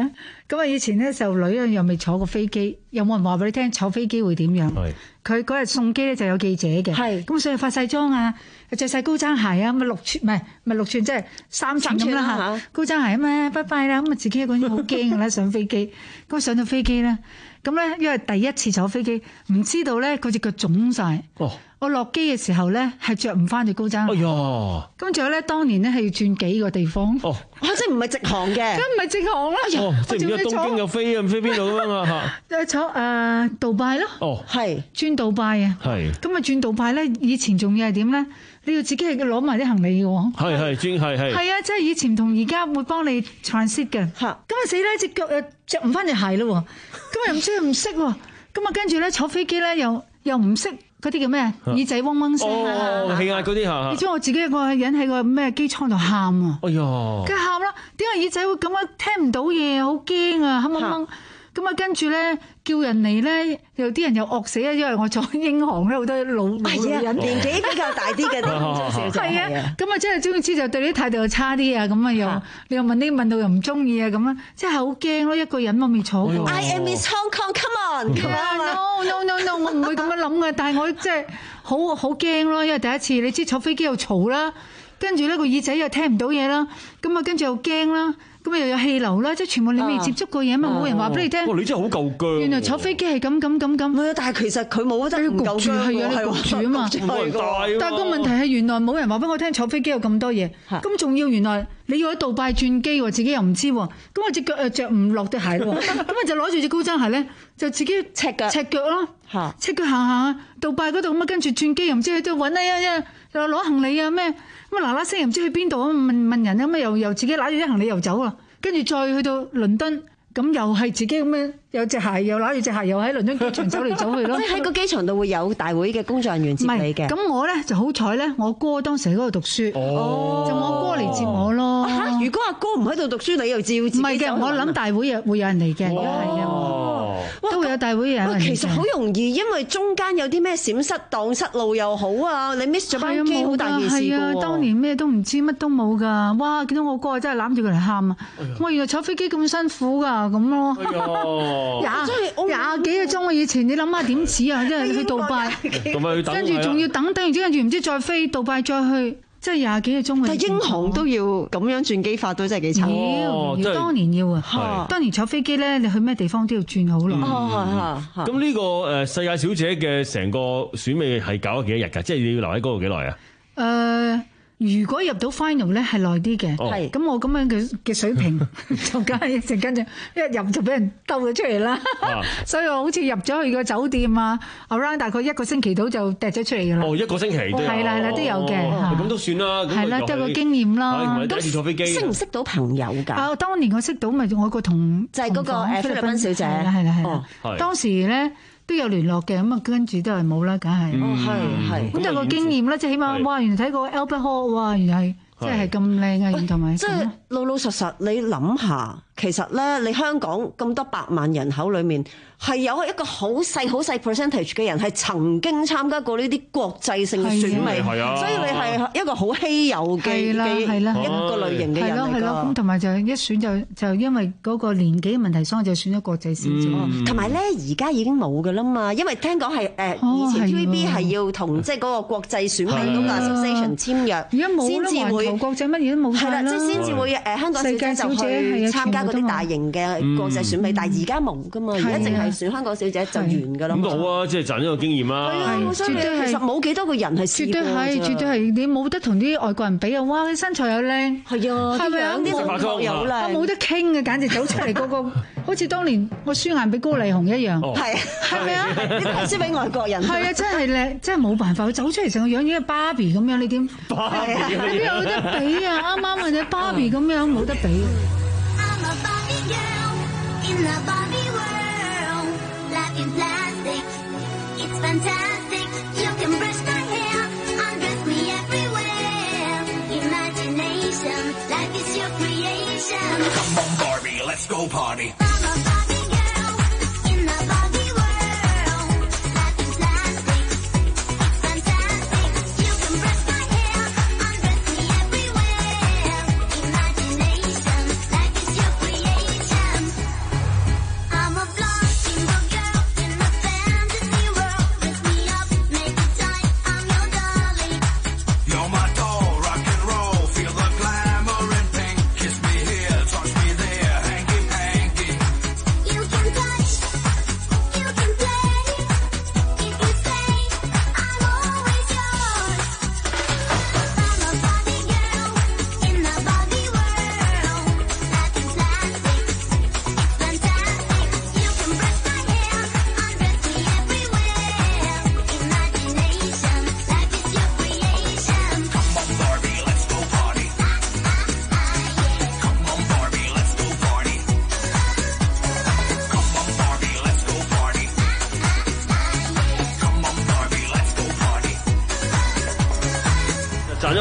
咁啊，以前咧細路女咧又未坐過飛機，有冇人話俾你聽坐飛機會點樣？佢嗰日送機咧就有記者嘅，咁所以化晒妝啊，着晒高踭鞋啊，咁啊六寸唔係唔係六寸，即係三寸咁啦嚇，高踭鞋啊嘛，拜拜啦，咁啊自己一個人好驚㗎啦上飛機，咁上到飛機咧，咁咧因為第一次坐飛機，唔知道咧佢隻腳腫晒。哦我落機嘅時候咧，係着唔翻對高踭鞋。哎呀！咁仲有咧，當年咧係要轉幾個地方。哦，哇！即係唔係直航嘅？咁唔係直航啦。哦，即係唔知東京又飛啊，唔飛邊度咁樣啊嚇？誒坐誒杜拜咯。哦，係轉杜拜啊。係。咁啊轉杜拜咧，以前仲要係點咧？你要自己係攞埋啲行李嘅喎。係係轉係係。係啊，即係以前同而家會幫你 transit 嘅。嚇！咁啊死啦！隻腳誒着唔翻隻鞋咯喎。咁啊又唔知唔識喎。咁啊跟住咧坐飛機咧又又唔識。嗰啲叫咩？耳仔嗡嗡聲啊！氣壓嗰啲嚇。你知我自己一個人喺個咩機艙度喊啊！哎呀！佢喊啦，點解耳仔會咁樣聽唔到嘢？好驚啊！黑掹掹咁啊！跟住咧叫人嚟咧，有啲人又惡死啊！因為我坐英航咧，好多老老人年紀比較大啲嘅都小姐。係啊！咁啊，即係總之就對你態度又差啲啊！咁啊又你又問啲問到又唔中意啊！咁啊，即係好驚咯！一個人我未坐過。I am Miss Hong Kong，come on！No no no no， 我唔會咁樣諗嘅，但係我即係好好驚咯，因為第一次你知坐飛機又嘈啦，跟住咧個耳仔又聽唔到嘢啦，咁啊跟住又驚啦。咁又有氣流啦，即係全部你未接觸過嘢嘛，冇人話俾你聽。哇！你真係好夠薑。原來坐飛機係咁咁咁咁。係啊，但係其實佢冇得唔夠薑喎，係啊，你焗住啊嘛。但係個問題係原來冇人話俾我聽坐飛機有咁多嘢，咁仲要原來你要喺杜拜轉機喎，自己又唔知喎，咁我隻腳誒著唔落對鞋喎，咁啊就攞住隻高踭鞋咧，就自己赤腳赤腳咯，赤腳行行杜拜嗰度咁啊，跟住轉機又唔知去到揾啊呀，又攞行李啊咩？咁啊嗱嗱聲又唔知去邊度啊？問問人啊咁啊又又自己揦住啲行李又走啦，跟住再去到倫敦，咁又係自己咁樣有隻鞋又揦住隻鞋又喺倫敦機場走嚟走去咯。即係喺個機場度會有大會嘅工作人員接你嘅。咁我咧就好彩咧，我哥當時喺嗰度讀書，哦、就我哥嚟接我咯。啊、如果阿哥唔喺度讀書，你又照接？唔係嘅，我諗大會有會有人嚟嘅，如果係嘅，都會有大會有人嚟。其實好容易，因為中間有啲咩閃失、蕩失路又好啊，你 miss 咗班機好大件事㗎喎。係啊，當年咩都唔知，乜都冇㗎。哇！見到我哥真係攬住佢嚟喊啊！我原來坐飛機咁辛苦㗎，咁咯。廿廿幾個鐘啊！以前你諗下點似啊？即係去杜拜，跟住仲要等，等完之後跟住唔知再飛杜拜再去，即係廿幾個鐘。但係英航都要咁樣轉機法，都真係幾慘。要，要當年要啊！當年坐飛機咧，你去咩地方都要轉好耐。 咁呢個誒世界小姐嘅成個選美係搞咗幾多日㗎？即係你要留喺嗰度幾耐啊？誒。如果入到 final 咧係耐啲嘅，係咁、哦、我咁樣嘅嘅水平就梗係一陣間就一入就俾人兜咗出嚟啦，啊、所以我好似入咗去個酒店啊 ，around 大概一個星期到就掟咗出嚟㗎啦。哦，一個星期都有，係啦係啦都有嘅。咁、哦、都算啦，係啦都有個經驗啦。 咁識唔識到朋友㗎？ 啊，當年我識到咪我個同就係嗰個誒菲律賓小姐， 係啦係啦係啦。當時咧。都有聯絡嘅，咁啊跟住都係冇啦，梗係。哦，係係。咁就個經驗啦，即係起碼，哇！原來睇過 Albert Hall，哇！原來係即係咁靚啊，同埋。即係老老實實，你諗下，其實咧，你香港咁多百萬人口裏面，係有一個好細好細 percentage 嘅人係曾經參加過呢啲國際性嘅選美，所以你係一個好稀有嘅嘅一個類型嘅人嚟㗎。係咯係咯，咁同埋就一選就就因為嗰個年紀嘅問題，所以就選咗國際小姐。同埋咧，而家已經冇㗎啦嘛，因為聽講係誒以前 T V B 係要同即係嗰個國際選美嗰個 association 簽約，而家冇啦，環球國際乜嘢都冇曬啦。係啦，即係先至會誒香港小姐就去參加嗰啲大型嘅國際選美，但係而家冇㗎嘛，而家淨係選香港小姐就完㗎啦。 咁好啊，即係賺咗個經驗啦。係啊， 絕對係， 其實冇幾多個人係試過。絕對係，絕對係，你冇得同啲外國人比啊！哇，啲身材又靚，係啊，啲樣啲動作又靚，冇得傾啊！簡直走出嚟嗰個，好似當年我輸硬俾高麗紅一樣。係係咪啊？你睇輸俾外國人。係啊，真係靚，真係冇辦法，佢走出嚟成個樣已經係芭比咁樣，你點？芭比邊有得比啊？啱啱或者芭比咁樣冇得比。In the Barbie world, life is plastic. It's fantastic. You can brush my hair, undress me everywhere. Imagination, life is your creation. Come on, Barbie, let's go party. I'm a Barbie girl in the Barbie world. Life is plastic. It's fantastic. You can brush my hair, undress me everywhere. Imagination, life is your creation.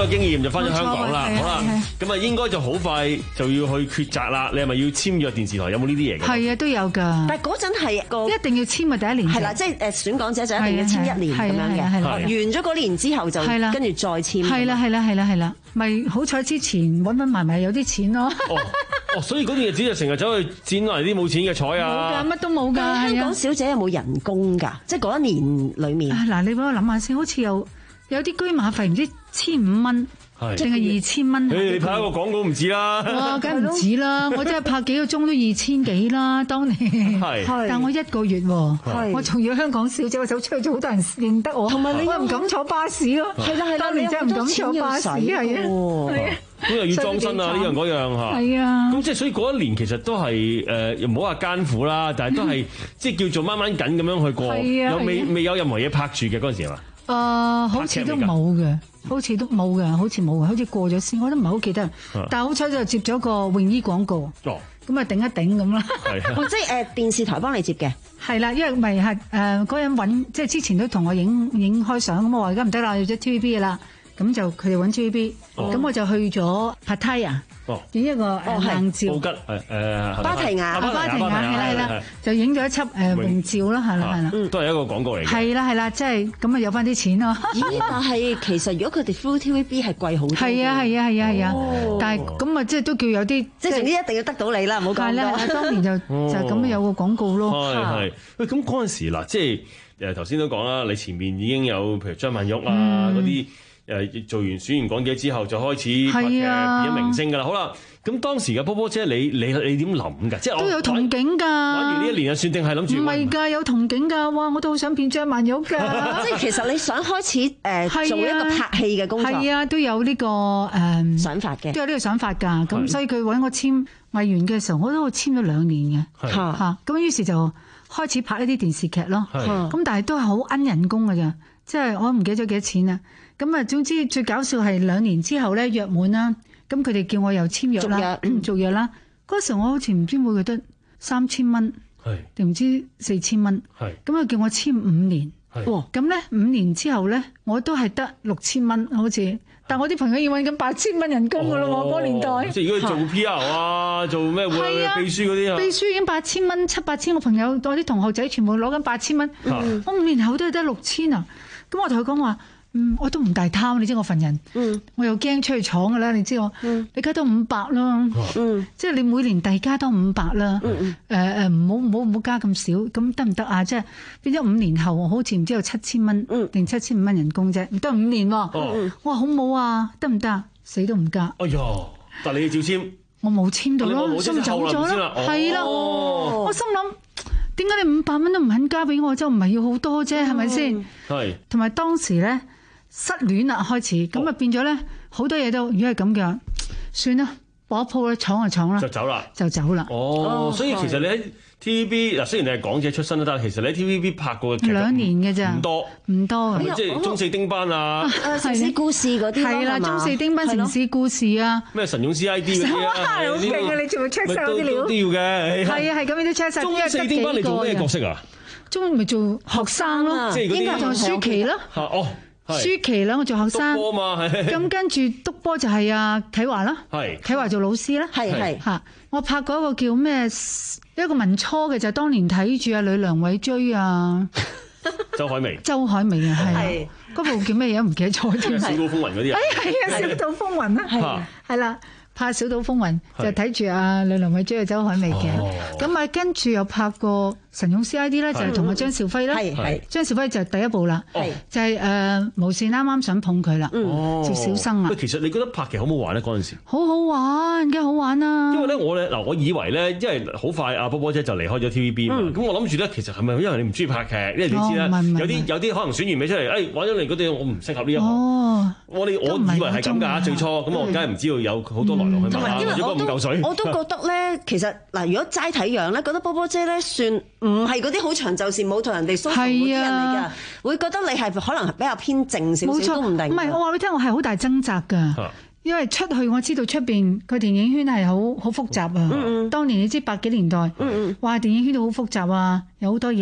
嘅經驗就翻咗香港啦。 冇錯好啦，咁啊應該就好快就要去抉擇啦。你係咪要簽約電視台？有冇呢啲嘢嘅？ 係啊，都有㗎。 但係嗰陣係個一定要簽啊，第一年係啦，即係誒選港姐就一定要簽一年咁樣嘅。 係啦， 完咗嗰年之後就係啦， 跟住再簽。 係啦，係啦，係啦，係啦，咪好彩之前揾揾埋埋有啲錢咯。 哦，所以嗰段日子就成日走去剪落嚟啲冇錢嘅彩啊！ 冇㗎，乜都冇㗎。 香港小姐有冇人工㗎？即係嗰一年裡面。 嗱，你幫我諗下先，好似有有啲居馬費唔知千五蚊。淨係二千蚊。 你你拍一個廣告唔止啦。 哇，梗係唔止啦！我真係拍幾個鐘都二千幾啦，當年。係。但我一個月喎，我仲要香港小姐，我走出去就好多人認得我。同埋你又唔敢坐巴士咯。係啦係啦，當年真係唔敢坐巴士，係啊。係啊。 咁又要裝身啊，呢樣嗰樣嚇。 係啊。咁即係所以嗰一年其實都係誒，又唔好話艱苦啦，但係都係即係叫做掹掹緊咁樣去過，又未未有任何嘢拍住嘅嗰陣時係嘛？誒，好似都冇嘅。好似都冇嘅，好似冇嘅，好似過咗先，我都唔係好記得。但係好彩就接咗個泳衣廣告，咁啊頂一頂咁啦。 哦，即係誒電視台幫你接嘅。 係啦，因為咪係誒嗰人揾，即係之前都同我影影開相，咁我話而家唔得啦，要咗 T V B 嘅啦，咁就佢哋揾 T V B，咁我就去咗 Pattaya。影一個誒硬照， 布吉誒誒芭提雅， 芭提雅係啦係啦，就影咗一輯誒泳照啦，係啦係啦， 都係一個廣告嚟嘅。 係啦係啦，即係咁啊有翻啲錢咯。 咦？但係其實如果佢哋 through T V B 係貴好多。 係啊係啊係啊係啊，但係咁啊即係都叫有啲， 即係總之一定要得到你啦，唔好講多。 當年就就咁有個廣告咯。 係係，喂咁嗰陣時嗱，即係誒頭先都講啦，你前面已經有譬如張曼玉啊嗰啲。誒做完選完港姐之後就開始拍劇變咗明星㗎啦，好啦，咁當時嘅波波姐你你你點諗㗎？即係都有憧憬㗎。玩完呢一年就算定係諗住？ 唔係㗎，有憧憬㗎，哇！我都好想變張曼玉㗎。 即係其實你想開始誒做一個拍戲嘅工作。係啊，都有呢個誒想法嘅， 都有呢個想法㗎。咁所以佢揾我簽藝員嘅時候，我都簽咗兩年嘅。嚇，咁於是就開始拍一啲電視劇咯。咁但係都係好奀人工㗎咋，即係我唔記得咗幾多錢啊。咁啊，總之最搞笑係兩年之後咧約滿啦，咁佢哋叫我又簽約啦，續約啦。嗰時我好似唔知每個月得三千蚊，定唔知四千蚊。咁啊叫我簽五年，咁咧五年之後咧我都係得六千蚊，好似。但我啲朋友要揾緊八千蚊人工噶咯喎，嗰年代。 即係如果做 P R 啊，做咩會秘書嗰啲啊？ 秘書已經八千蚊，七八千個朋友，我啲同學仔全部攞緊八千蚊。我五年後都係得六千啊！咁我同佢講話。嗯，我都唔大貪，你知我份人，嗯、我又驚出去闖噶啦，你知我，嗯、你加多五百啦，嗯、即係你每年遞加多五百啦，誒誒唔好唔好唔好加咁少，咁得唔得啊？即係變咗五年後，我好似唔知有七千蚊定七千五蚊人工啫，唔得五年喎，哦、我話好唔好啊？得唔得啊？死都唔加。 哎呀，但係你要照簽， 我冇簽到咯，心走咗啦，係啦，我心諗。點解你五百蚊都唔肯加俾我？就唔係要好多啫，係咪先？係。同埋當時咧失戀啦，開始咁啊變咗咧好多嘢都，如果係咁嘅，算啦，搏一鋪咧，闖就闖啦， 就走啦， 就走啦。 哦，所以其實你喺 T V B 嗱，雖然你係港姐出身都得，其實你喺 T V B 拍過嘅劇兩年嘅咋， 唔多唔多。 即係中四丁班啊， 城市故事嗰啲係啦，中四丁班城市故事啊， 咩神勇 C I D 嗰啲啊， 好勁啊！你全部 check 晒啲料， 都要嘅。 係啊，係咁你都 check 晒。 中四丁班你做咩角色啊？ 中咪做學生咯， 即係應該做舒淇咯。 哦。 舒淇啦，我做學生。 督波嘛， 咁跟住督波就係阿啟華啦。係。啟華做老師啦。 係係。 嚇！我拍過一個叫咩？一個民初嘅就係當年睇住阿呂良偉追啊。 周海媚。周海媚啊，係。嗰部叫咩嘢？唔記得咗添。 小島風雲嗰啲啊。 哎係啊，小島風雲啦。係。係啦。拍小島風雲就睇住阿呂良偉追阿周海媚嘅。咁啊跟住又拍過神勇 C I D 咧，就係同阿張兆輝啦。係係。張兆輝就第一部啦，就係誒無線啱啱想捧佢啦，做小生啊。 喂，其實你覺得拍劇好唔好玩咧？嗰陣時好好玩，梗係好玩啦。 因為咧，我咧嗱，我以為咧，因為好快阿波波姐就離開咗 T V B 嘛，咁我諗住咧，其實係咪因為你唔中意拍劇？因為你知啦，有啲有啲可能選完美出嚟，誒玩咗你嗰啲，我唔適合呢一行。我哋我以為係咁㗎，最初咁我梗係唔知道有好多來龍去脈啦。因為我都我都覺得咧，其實嗱，如果齋睇樣咧，覺得波波姐咧算唔係嗰啲好長袖善舞同人哋 social 嗰啲人嚟㗎，會覺得你係可能比較偏靜少少都唔定。 唔係，我話俾你聽，我係好大掙扎㗎，因為出去我知道出邊個電影圈係好好複雜啊。當年你知八幾年代，哇電影圈都好複雜啊，有好多嘢。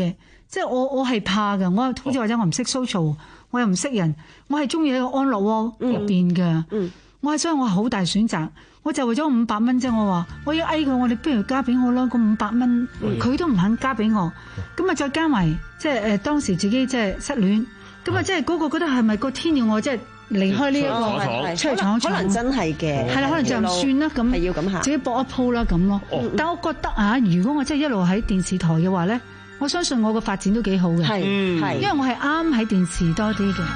即係我我係怕㗎，我好似或者我唔識 social，我又唔識人，我係中意喺個安樂窩入邊㗎。我係所以我係好大選擇，我就為咗五百蚊啫。我話我要嗌佢，我哋不如加俾我咯，嗰五百蚊佢都唔肯加俾我。咁啊再加埋即係誒當時自己即係失戀，咁啊即係嗰個覺得係咪個天要我即係離開呢一個出嚟闖一闖？ 可能真係嘅， 係啦，可能就唔算啦，咁係要咁行， 自己搏一鋪啦咁咯。但我覺得啊，如果我真係一路喺電視台嘅話咧，我相信我個發展都幾好嘅，係，因為我係啱喺電視多啲嘅。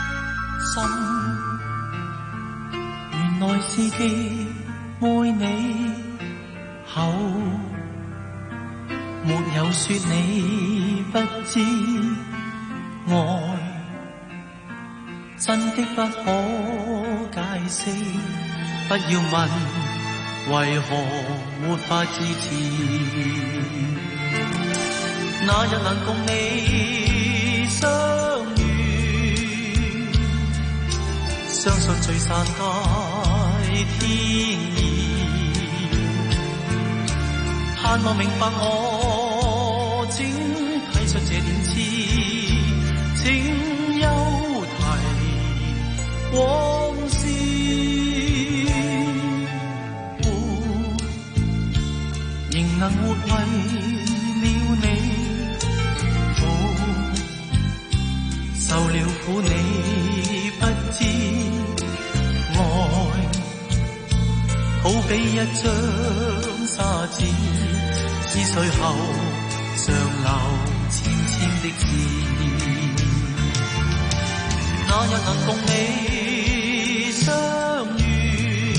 原來是既愛你後，沒有說你不知愛，真的不可解釋。不要問為何沒法支持，那日能共你相遇，相信聚散皆天意，盼望明白我，請睇出這點痴，請休提往事，仍能活為了你，苦受了苦你不知，愛好比一張沙紙，撕碎後尚留千千的字，那日能共你相遇，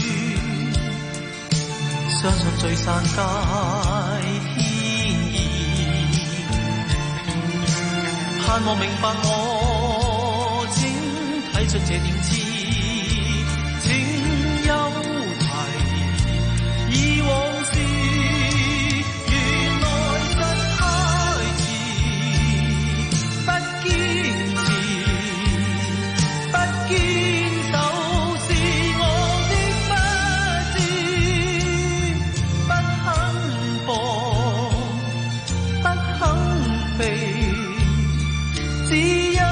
相信聚散皆天意，盼望明白我，請睇出這點痴，請休提以往事，原來真太遲，不堅持不堅守是我的不智，不肯放不肯避，只因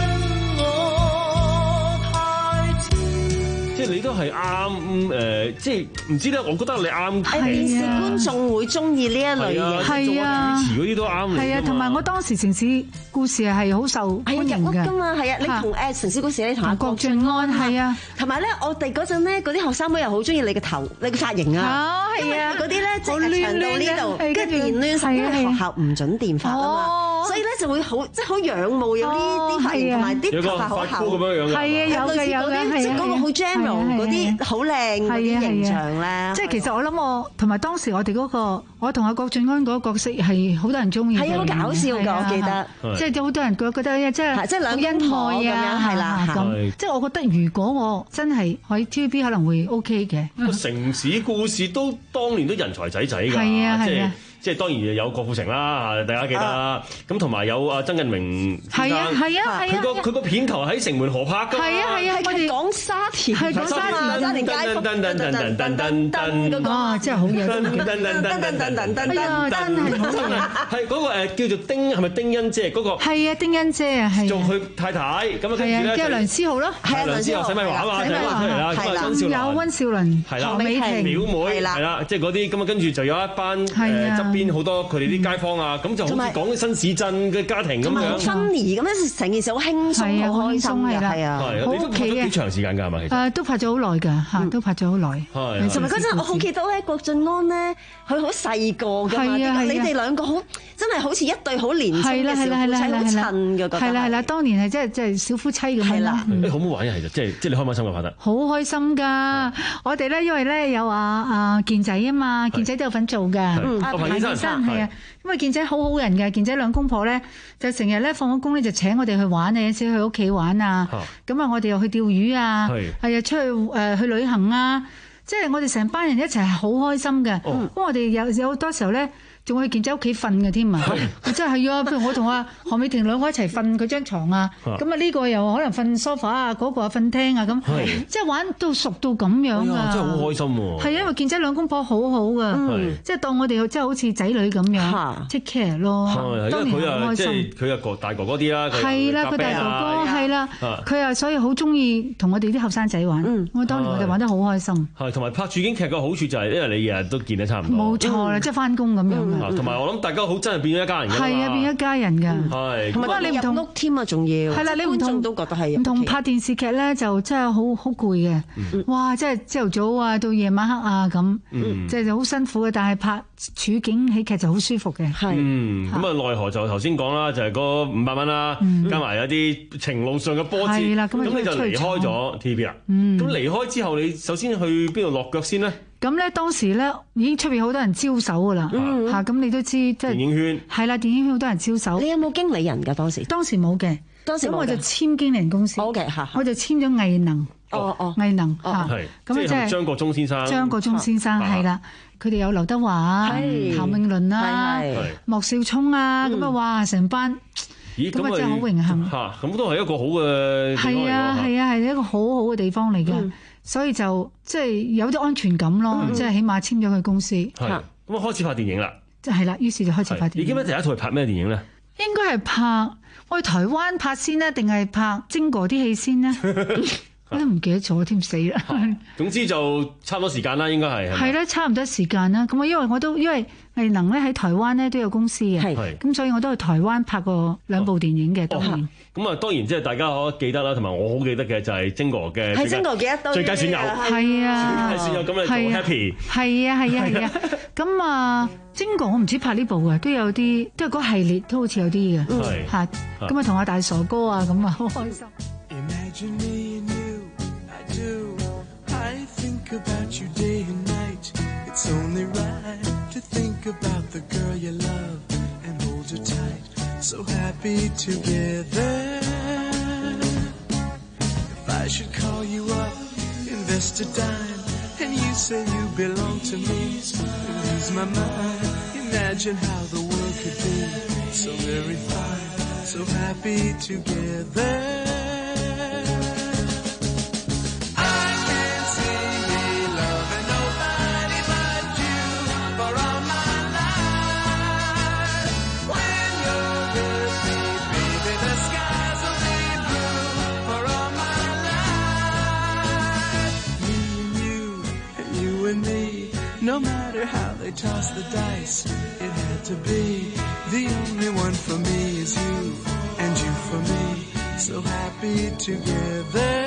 我太遲。 即係你都係啱誒，即係唔知咧，我覺得你啱。 誒電視觀眾會中意呢一類嘢， 係啊， 主持嗰啲都啱你。 係啊，同埋我當時城市故事係好受歡迎嘅。 㗎嘛，係啊，你同誒城市故事你同阿郭晉安係啊， 同埋咧，我哋嗰陣咧，嗰啲學生妹又好中意你嘅頭、你嘅髮型啊， 係啊， 嗰啲咧即係長到呢度，跟住連亂晒，因為學校唔準電髮啊嘛，所以咧就會好即係好仰慕有呢啲髮型同埋啲頭髮好厚， 係啊，有嘅有嘅， 即係嗰個好 general 嗰啲好靚嗰啲形象咧。 即係其實我諗我同埋當時我哋嗰個，我同阿郭晉安嗰個角色係好多人中意， 係好搞笑㗎，我記得， 即係好多人覺覺得即係即係兩恩愛啊，係啦咁。即係我覺得如果我真係喺 T V B 可能會 OK 嘅。 城市故事都當年都人才仔仔㗎， 係啊即係係啊。 即係當然有郭富城啦，大家記得啦。咁同埋有阿曾近明先生， 係啊係啊係啊。 佢個佢個片頭喺城門河拍㗎。 係啊係啊， 係講沙田， 係講沙田沙田街坊。 噔噔噔噔噔噔噔嗰個，哇！真係好嘢。噔噔噔噔噔噔噔噔。哎呀，真係好嘢。 係嗰個誒叫做丁係咪丁欣姐嗰個？ 係啊，丁欣姐啊，係。 做佢太太咁啊，跟住咧即係梁思浩咯。 係啊，梁思浩洗米華啊嘛，就係出嚟啦。咁啊， 有温兆倫、何美婷、 表妹係啦，即係嗰啲咁啊，跟住就有一班誒側邊好多佢哋啲街坊啊，咁就好似講新市鎮嘅家庭咁樣。 分離咁樣成件事好輕鬆，好開心嘅，係啊， 好屋企嘅。 幾長時間㗎係咪？ 誒，都拍咗好耐㗎嚇，都拍咗好耐。 係。 同埋嗰陣我好記得咧，郭晉安咧，佢好細個㗎嘛，你哋兩個好真係好似一對好年輕嘅小夫妻，好襯㗎，覺得。 係啦係啦，當年係即係即係小夫妻咁樣啦。 誒好唔好玩啊？其實即係即係你開唔開心㗎拍得？ 好開心㗎！我哋咧因為咧有阿阿健仔啊嘛，健仔都有份做㗎。阿彭先生係啊，因為健仔好好人嘅，健仔兩公婆咧就成日咧放咗工咧就請我哋去玩啊，有時去屋企玩啊。咁啊，我哋又去釣魚啊，係啊，出去誒去旅行啊，即係我哋成班人一齊係好開心嘅。咁我哋有有好多時候咧。 仲去健仔屋企瞓嘅添啊！真係啊，譬如我同阿何美婷兩個一齊瞓佢張床啊，咁啊呢個又可能瞓 sofa 啊，嗰個瞓廳啊咁，即係玩到熟到咁樣啊！ 真係好開心喎！ 係因為健仔兩公婆好好噶，即係當我哋真係好似仔女咁樣 take care 咯。當然好開心。 佢又哥大哥哥啲啦， 係啦，佢大哥哥係啦，佢又所以好中意同我哋啲後生仔玩。我當年我哋玩得好開心。 係同埋拍處境劇嘅好處就係因為你日日都見得差唔多。 冇錯啦，即係翻工咁樣。 同埋我諗大家好真係變咗一家人㗎嘛。 係啊，變一家人㗎。 係。 同埋你唔同屋添啊，仲要。係啦，你唔同都覺得係。 唔同拍電視劇咧，就真係好好攰嘅。哇！即係朝頭早啊，到夜晚黑啊咁，即係好辛苦嘅。但係拍處境喜劇就好舒服嘅。係。 嗯。咁啊，奈何就頭先講啦，就係嗰五百蚊啦，加埋有啲情路上嘅波折。係啦。咁你就離開咗 T V B 啦。嗯。咁離開之後，你首先去邊度落腳先呢？ 咁咧當時咧已經出邊好多人招手噶啦，嚇咁你都知即係電影圈係啦，電影圈好多人招手。 你有冇經理人㗎當時？ 當時冇嘅， 當時冇嘅。 咁我就簽經理人公司。 好嘅，嚇。 我就簽咗藝能。 哦哦。 藝能嚇。 係。咁即係張國忠先生。 張國忠先生係啦，佢哋有劉德華啊、譚詠麟啊、莫少聰啊，咁啊哇成班。 咦，咁啊真係好榮幸嚇，咁都係一個好嘅地方嚟㗎。 係啊係啊係一個好好嘅地方嚟嘅。所以就即係有啲安全感咯，即係起碼簽咗佢公司。 係咁啊，開始拍電影啦。 就係啦，於是就開始拍電影。 你記唔記得第一套係拍咩電影咧？ 應該係拍我去台灣拍先呢，定係拍精哥啲戲先呢？我都唔記得咗添，死啦！ 總之就差唔多時間啦，應該係係啦，差唔多時間啦。咁我因為我都因為藝能咧喺台灣咧都有公司嘅，咁所以我都去台灣拍過兩部電影嘅當年。 咁啊，當然即係大家可記得啦，同埋我好記得嘅就係精哥嘅係精哥嘅最佳損友， 係啊， 最佳損友咁你做 happy， 係啊係啊係啊。咁啊，精哥我唔知拍呢部嘅，都有啲都係嗰系列都好似有啲嘅，嚇咁啊同阿大傻哥啊咁啊好開心。 I think about you day and night. It's only right to think about the girl you love and hold her tight. So happy together. If I should call you up, invest a dime, and you say you belong to me, I lose my mind. Imagine how the world could be so very fine, so happy together. No matter how they toss the dice, it had to be. The only one for me is you, and you for me, so happy together.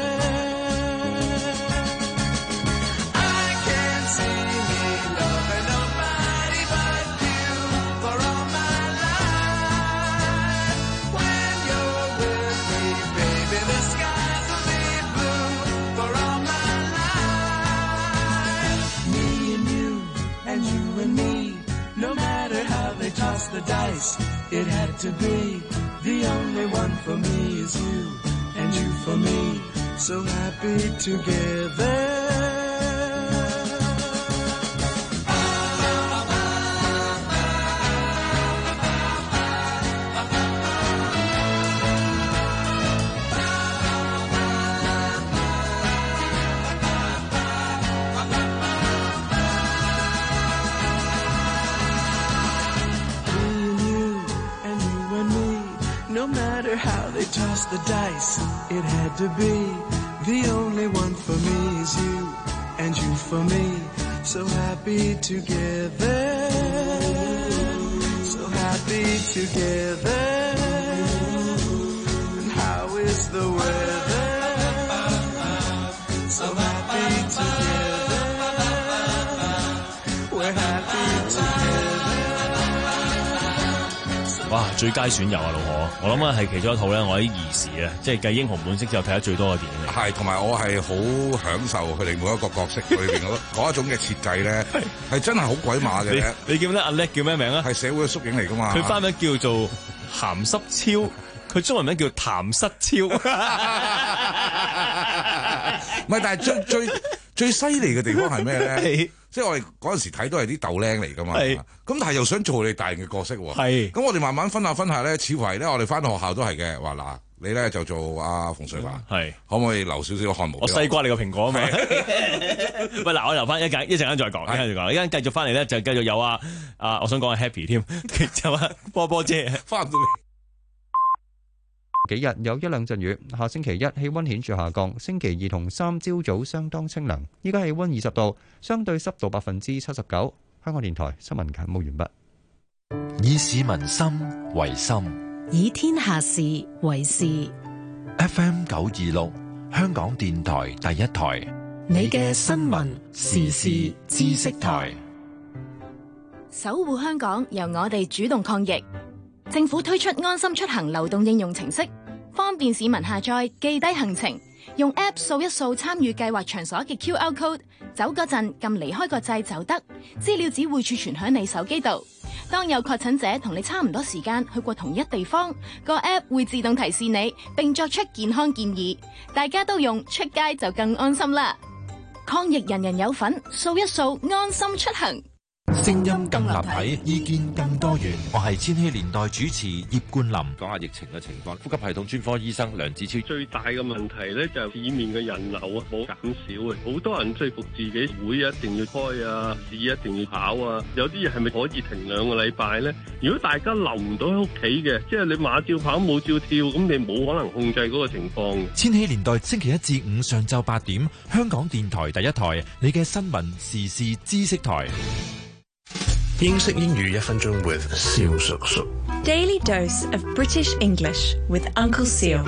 I can't see me loving nobody but you for all my life. When you're with me, baby, the skies will be blue for all my life. Me and you and you and me, no matter how they toss the dice, it had to be. The only one for me is you, and you for me, so happy together. No matter how they toss the dice, it had to be. The only one for me is you, and you for me, so happy together. So happy together. And how is the weather? So happy together. We're happy together. 哇！最佳損友啊，老何，我諗啊係其中一套咧，我喺兒時啊，即係繼《英雄本色》之後睇得最多嘅電影嚟。 係，同埋我係好享受佢哋每一個角色裏邊嗰嗰一種嘅設計咧，係真係好鬼馬嘅。 你記唔記得阿叻叫咩名啊？ 係社會嘅縮影嚟㗎嘛。 佢花名叫做鹹濕超，佢中文名叫譚失超。 唔係，但係最最。 最犀利嘅地方係咩咧？即係我哋嗰陣時睇都係啲豆僆嚟㗎嘛，咁但係又想做你大人嘅角色喎。咁我哋慢慢分下分下咧，似乎係咧，我哋翻到學校都係嘅。話嗱，你咧就做阿馮瑞華，係可唔可以留少少汗毛？ 我西瓜你個蘋果啊嘛。喂，嗱，我留翻一陣，一陣間再講，一陣間再講。一陣間繼續翻嚟咧，就繼續有啊啊，我想講係 Happy 添，就啊波波姐翻到嚟。 幾日有一兩陣雨，下星期一氣溫顯著下降，星期二同三朝早相當清涼。依家氣溫二十度，相對濕度百分之七十九。香港電台新聞簡報完畢。 以市民心為心， 以天下事為事。 F M 九二六，香港電台第一台， 你嘅新聞時事知識台， 守護香港，由我哋主動抗疫。政府推出安心出行流動應用程式，方便市民下載記低行程，用 App 掃一掃參與計劃場所嘅 Q R code， 走嗰陣撳離開個掣就得，資料只會儲存喺你手機度。當有確診者同你差唔多時間去過同一地方，個 App 會自動提示你，並作出健康建議。大家都用，出街就更安心啦！抗疫人人有份，掃一掃安心出行。 聲音更立體，意見更多元。我係千禧年代主持葉冠霖。 講下疫情嘅情況。呼吸系統專科醫生梁子超， 最大嘅問題咧就係市面嘅人流啊冇減少啊，好多人說服自己會一定要開啊，市一定要跑啊。有啲嘢係咪可以停兩個禮拜咧？如果大家留唔到喺屋企嘅，即係你馬照跑，舞照跳，咁你冇可能控制嗰個情況。 千禧年代星期一至五上晝八點，香港電台第一台，你嘅新聞時事知識台。 英式英語一分鐘 with 蕭叔叔。 Daily dose of British English with Uncle Seal。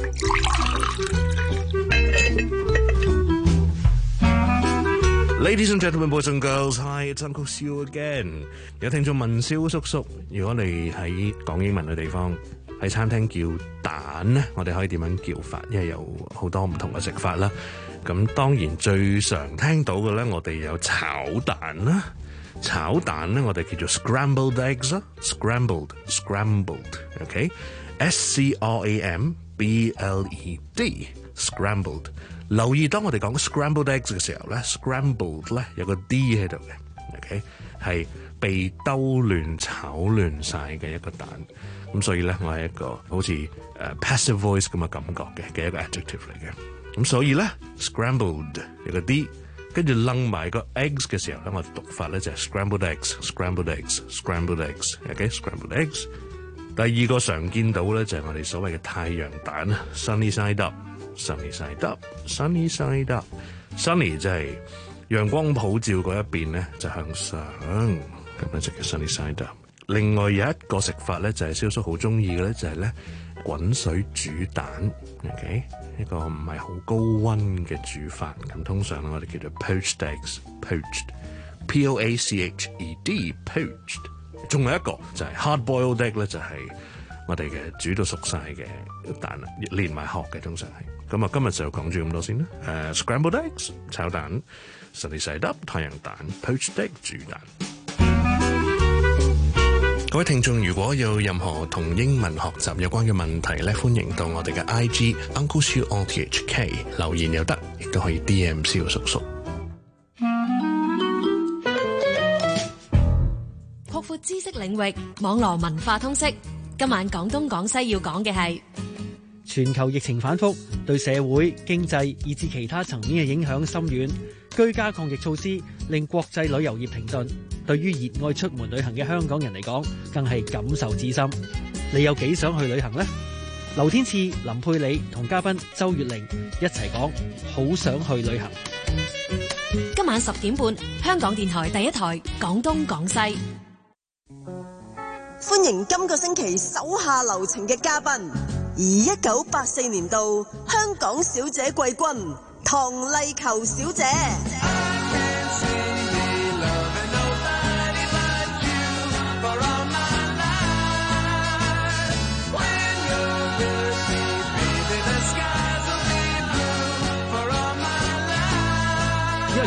Ladies and gentlemen, boys and girls, hi, it's Uncle Seal again。有聽眾問蕭叔叔，如果你喺講英文嘅地方，喺餐廳叫蛋咧，我哋可以點樣叫法？因為有好多唔同嘅食法啦。咁當然最常聽到嘅咧，我哋有炒蛋啦。炒蛋咧，我哋叫做 scrambled eggs 啦 ，scrambled scrambled，OK，S C R A M B L E D，scrambled。留意當我哋講 scrambled eggs 嘅時候咧 ，scrambled 咧有個 D 喺度嘅 ，OK， 係被兜亂炒亂晒嘅一個蛋。咁所以咧，我係一個好似誒、uh, passive voice 咁嘅感覺嘅嘅一個 adjective 嚟嘅。咁所以咧 scrambled 有個 D。跟住擸埋個 eggs 嘅時候咧，我讀法咧就係 scrambled eggs，scrambled eggs，scrambled eggs，OK，scrambled eggs。第二個常見到咧就係我哋所謂嘅太陽蛋 ，sunny side up，sunny side up，sunny side up，sunny 就係陽光普照嗰一邊咧就向上，咁樣就叫 sunny side up。另外有一個食法咧就係蕭叔好中意嘅咧就係咧滾水煮蛋 ，OK。一個唔係好高溫嘅煮法，咁通常我哋叫做 poached eggs，poached，P O A C H E D，poached。仲有一個就係 hard boiled egg 咧，就係我哋嘅煮到熟晒嘅蛋，連埋殼嘅通常係。咁啊，今日就講住咁多先啦。誒、uh, ，scrambled eggs 炒蛋 ，sunny side up 太陽蛋 ，poached egg 煮蛋。各位聽眾，如果有任何同英文學習有關嘅問題咧，歡迎到我哋嘅 I G Uncle Siu O T H K 留言又得，亦都可以 D M 蕭叔叔。 擴闊知識領域，網絡文化通識。今晚廣東廣西要講嘅係全球疫情反覆，對社會、經濟以至其他層面嘅影響深遠。居家抗疫措施令國際旅遊業停頓，對於熱愛出門旅行嘅香港人嚟講，更係感受至深。你有幾想去旅行呢？劉天賜、林佩理同嘉賓周月玲一齊講，好想去旅行。 今晚十點半，香港電台第一台廣東廣西。 歡迎今個星期手下留情嘅嘉賓，而一九八四年度香港小姐季軍唐麗球小姐。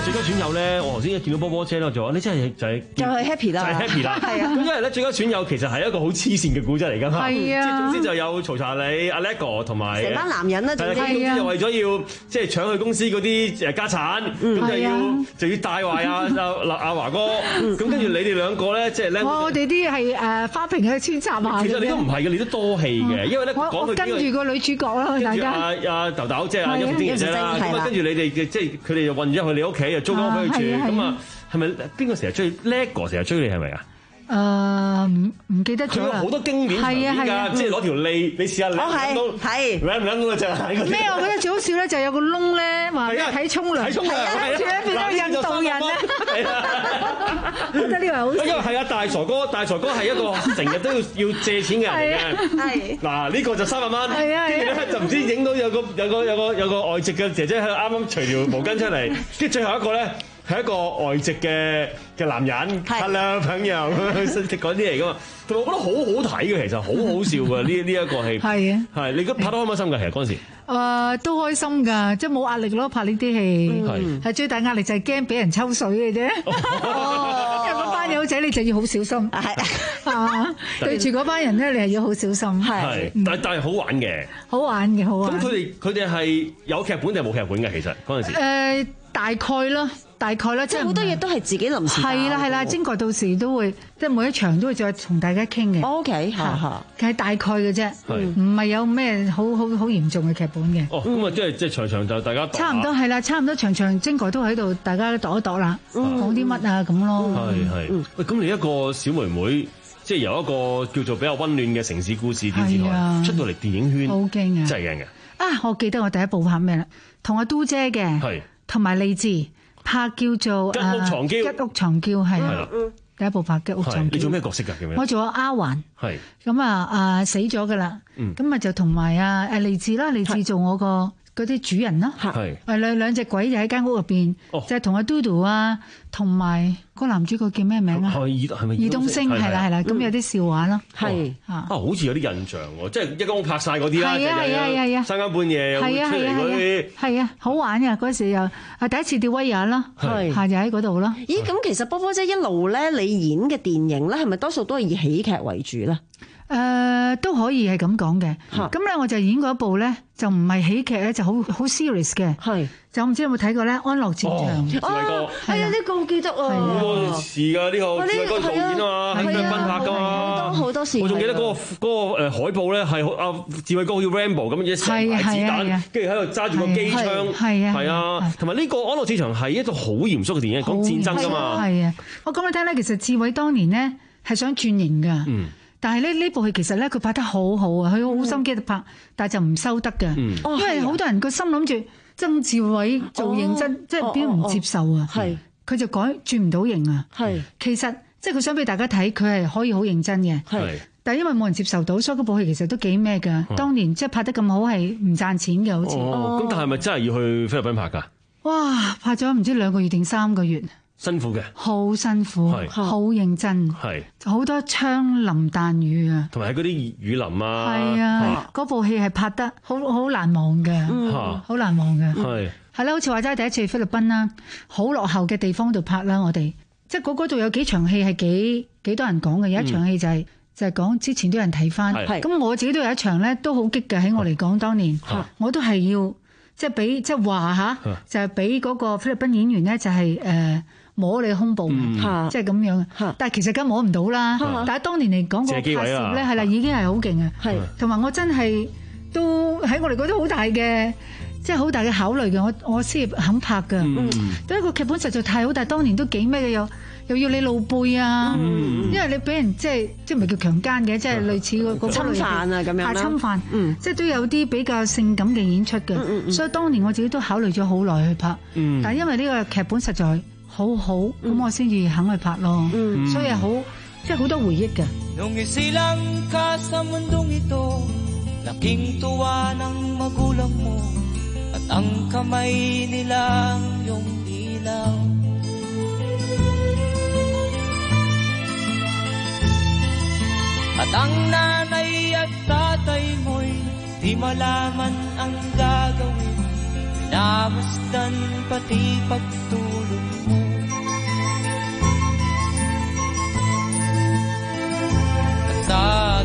最佳損友咧，我頭先一見到波波姐咧，就話你真係就係就係 happy 啦， 就係 happy 啦。 係啊， 咁因為咧最佳損友其實係一個好黐線嘅故仔嚟㗎嘛。 係啊， 即係總之就有曹查理、阿 Lego 同埋成班男人啦，總之總之就為咗要即係搶佢公司嗰啲誒家產，咁就要就要帶壞阿阿阿華哥。咁跟住你哋兩個咧，即係咧， 我哋啲係誒花瓶嘅穿插下。 其實你都唔係嘅，你都多戲嘅，因為咧講佢跟住個女主角啦，大家。阿阿豆豆即係阿邱天琪姐啦，咁啊跟住你哋嘅即係佢哋就運咗去你屋企，又租間屋俾佢住，咁啊係咪邊個成日追 Lego 成日追你係咪啊？ 誒唔唔記得咗啦。 佢有好多經典場面㗎，即係攞條脷，你試下舐到， 係舐唔舐到就係咩？我覺得最好笑咧，就有個窿咧，話睇沖涼， 睇沖涼， 跟住咧變咗印度人啊！我覺得呢個好。 因為係啊，大傻哥，大傻哥係一個成日都要要借錢嘅人嚟嘅。 係。 嗱呢個就三百蚊， 係啊， 跟住咧就唔知影到有個有個有個有個外籍嘅姐姐喺度啱啱除條毛巾出嚟，跟住最後一個咧。係一個外籍嘅嘅男人，hello 朋友，識講啲嚟噶嘛？同埋我覺得好好睇嘅，其實好好笑嘅呢呢一個戲。係啊，係你覺得拍得開唔開心㗎？其實嗰陣時。 誒都開心㗎，即係冇壓力咯，拍呢啲戲。係。係最大壓力就係驚俾人抽水嘅啫。哦。因為嗰班友仔你就要好小心。係。啊，對住嗰班人咧，你係要好小心。 係。但但係好玩嘅。 好玩嘅，好玩。 咁佢哋佢哋係有劇本定係冇劇本嘅？其實嗰陣時。誒大概啦。大概啦， 即係好多嘢都係自己臨時搞。 係啦係啦，精確到時都會，即係每一場都會再同大家傾嘅。 O K， 嚇嚇， 係大概嘅啫，唔係有咩好好好嚴重嘅劇本嘅。 哦，咁啊，即係即係場場就大家差唔多係啦，差唔多場場精確都喺度，大家度一度啦，講啲乜啊咁咯。 係係。喂，咁你一個小妹妹，即係由一個叫做比較溫暖嘅城市故事電視台出到嚟電影圈， 好驚啊！ 真係驚嘅。啊， 我記得我第一部拍咩啦？同阿嘟姐嘅， 係同埋利智。拍叫做吉屋藏嬌， 吉屋藏嬌係啦，第一部拍吉屋藏嬌。 你做咩角色㗎？叫咩？ 我做阿丫鬟。係。咁啊啊死咗㗎啦。咁啊就同埋啊啊利智啦，利智做我個嗰啲主人啦。係。誒兩兩隻鬼就喺間屋入邊，就係同阿嘟嘟啊，同埋個男主角叫咩名啊？係爾係咪？爾冬升係啦係啦，咁有啲笑話啦。係。啊，好似有啲印象喎，即係一間屋拍晒嗰啲啦。係啊係啊係啊！三更半夜又出嚟嗰啲。係啊，好玩嘅嗰時又啊第一次吊威亞啦，係就喺嗰度啦。 咦，咁其實波波姐一路咧，你演嘅電影咧，係咪多數都係以喜劇為主咧？ 誒都可以係咁講嘅。咁咧我就演過一部咧，就唔係喜劇咧，就好好 serious 嘅。係。就唔知有冇睇過咧？安樂戰場。 志偉哥。 係啊，呢個我記得啊。 好多事㗎，呢個志偉哥導演啊嘛，喺咩分拍㗎嘛。 好多好多事。 我仲記得嗰個嗰個誒海報咧，係阿志偉哥好似 Rambo 咁一成排子彈，跟住喺度揸住個機槍。係啊。係啊。同埋呢個安樂戰場係一個好嚴肅嘅電影，講戰爭㗎嘛。係啊。我講你聽咧，其實志偉當年咧係想轉型㗎。嗯。但係呢呢部戲其實咧佢拍得好好啊，佢好心機拍，但係就唔收得嘅，嗯、因為好多人個心諗住曾志偉做認真，哦、即係邊唔接受啊？係佢、哦哦、就改轉唔到型啊！係其實即係佢想俾大家睇，佢係可以好認真嘅。係但係因為冇人接受到，所以嗰部戲其實都幾咩㗎。嗯、當年即係拍得咁好係唔賺錢嘅，好似。 哦，咁但係咪真係要去菲律賓拍㗎？ 哇！拍咗唔知兩個月定三個月。 辛苦嘅， 好辛苦，好認真，係好多槍林彈雨啊， 同埋喺嗰啲雨林啊， 係啊，嗰部戲係拍得好好難忘嘅，好難忘嘅，係係啦，好似話齋第一次去菲律賓啦，好落後嘅地方度拍啦，我哋即係嗰嗰度有幾場戲係幾幾多人講嘅，有一場戲就係就係講之前都有人睇翻，咁我自己都有一場咧都好激嘅，喺我嚟講當年，我都係要即係俾即係話嚇，就係俾嗰個菲律賓演員咧就係誒。摸你胸部，即係咁樣。但係其實梗摸唔到啦。但係當年嚟講個拍攝咧，係啦，已經係好勁啊。係，同埋我真係都喺我哋覺得好大嘅，即係好大嘅考慮嘅。我我先肯拍㗎。嗯，因為個劇本實在太好，但係當年都幾咩嘅，又又要你露背啊。因為你俾人即係即係唔係叫強姦嘅，即係類似個個侵犯啊咁樣啦。 侵犯，即係都有啲比較性感嘅演出嘅。所以當年我自己都考慮咗好耐去拍。但係因為呢個劇本實在好好，咁、嗯、我先至肯去拍咯，嗯、所以係好，即係好多回憶嘅。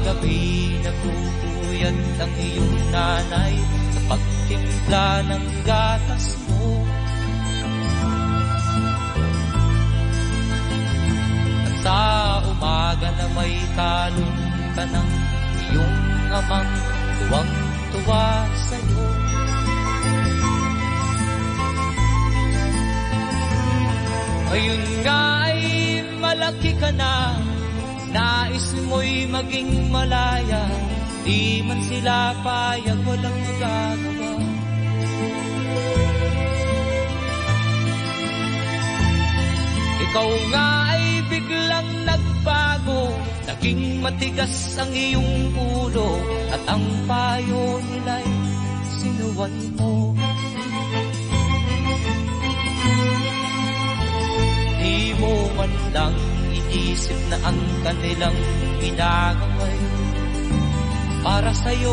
gabi nagpupuyat ang iyong nanay sa pagtimpla ng gatas mo. At sa umaga na may talon ka ng iyong amang tuwang-tuwa sa'yo. Ngayon nga ay malaki ka na, nais mo'y maging malaya, di man sila payag, walang magagawa. Ikaw nga ay biglang nagbago, naging matigas ang iyong ulo, at ang payo nila'y sinuwan mo. Di mo man lang inisip na ang kanilang ginagawa'y para sa'yo.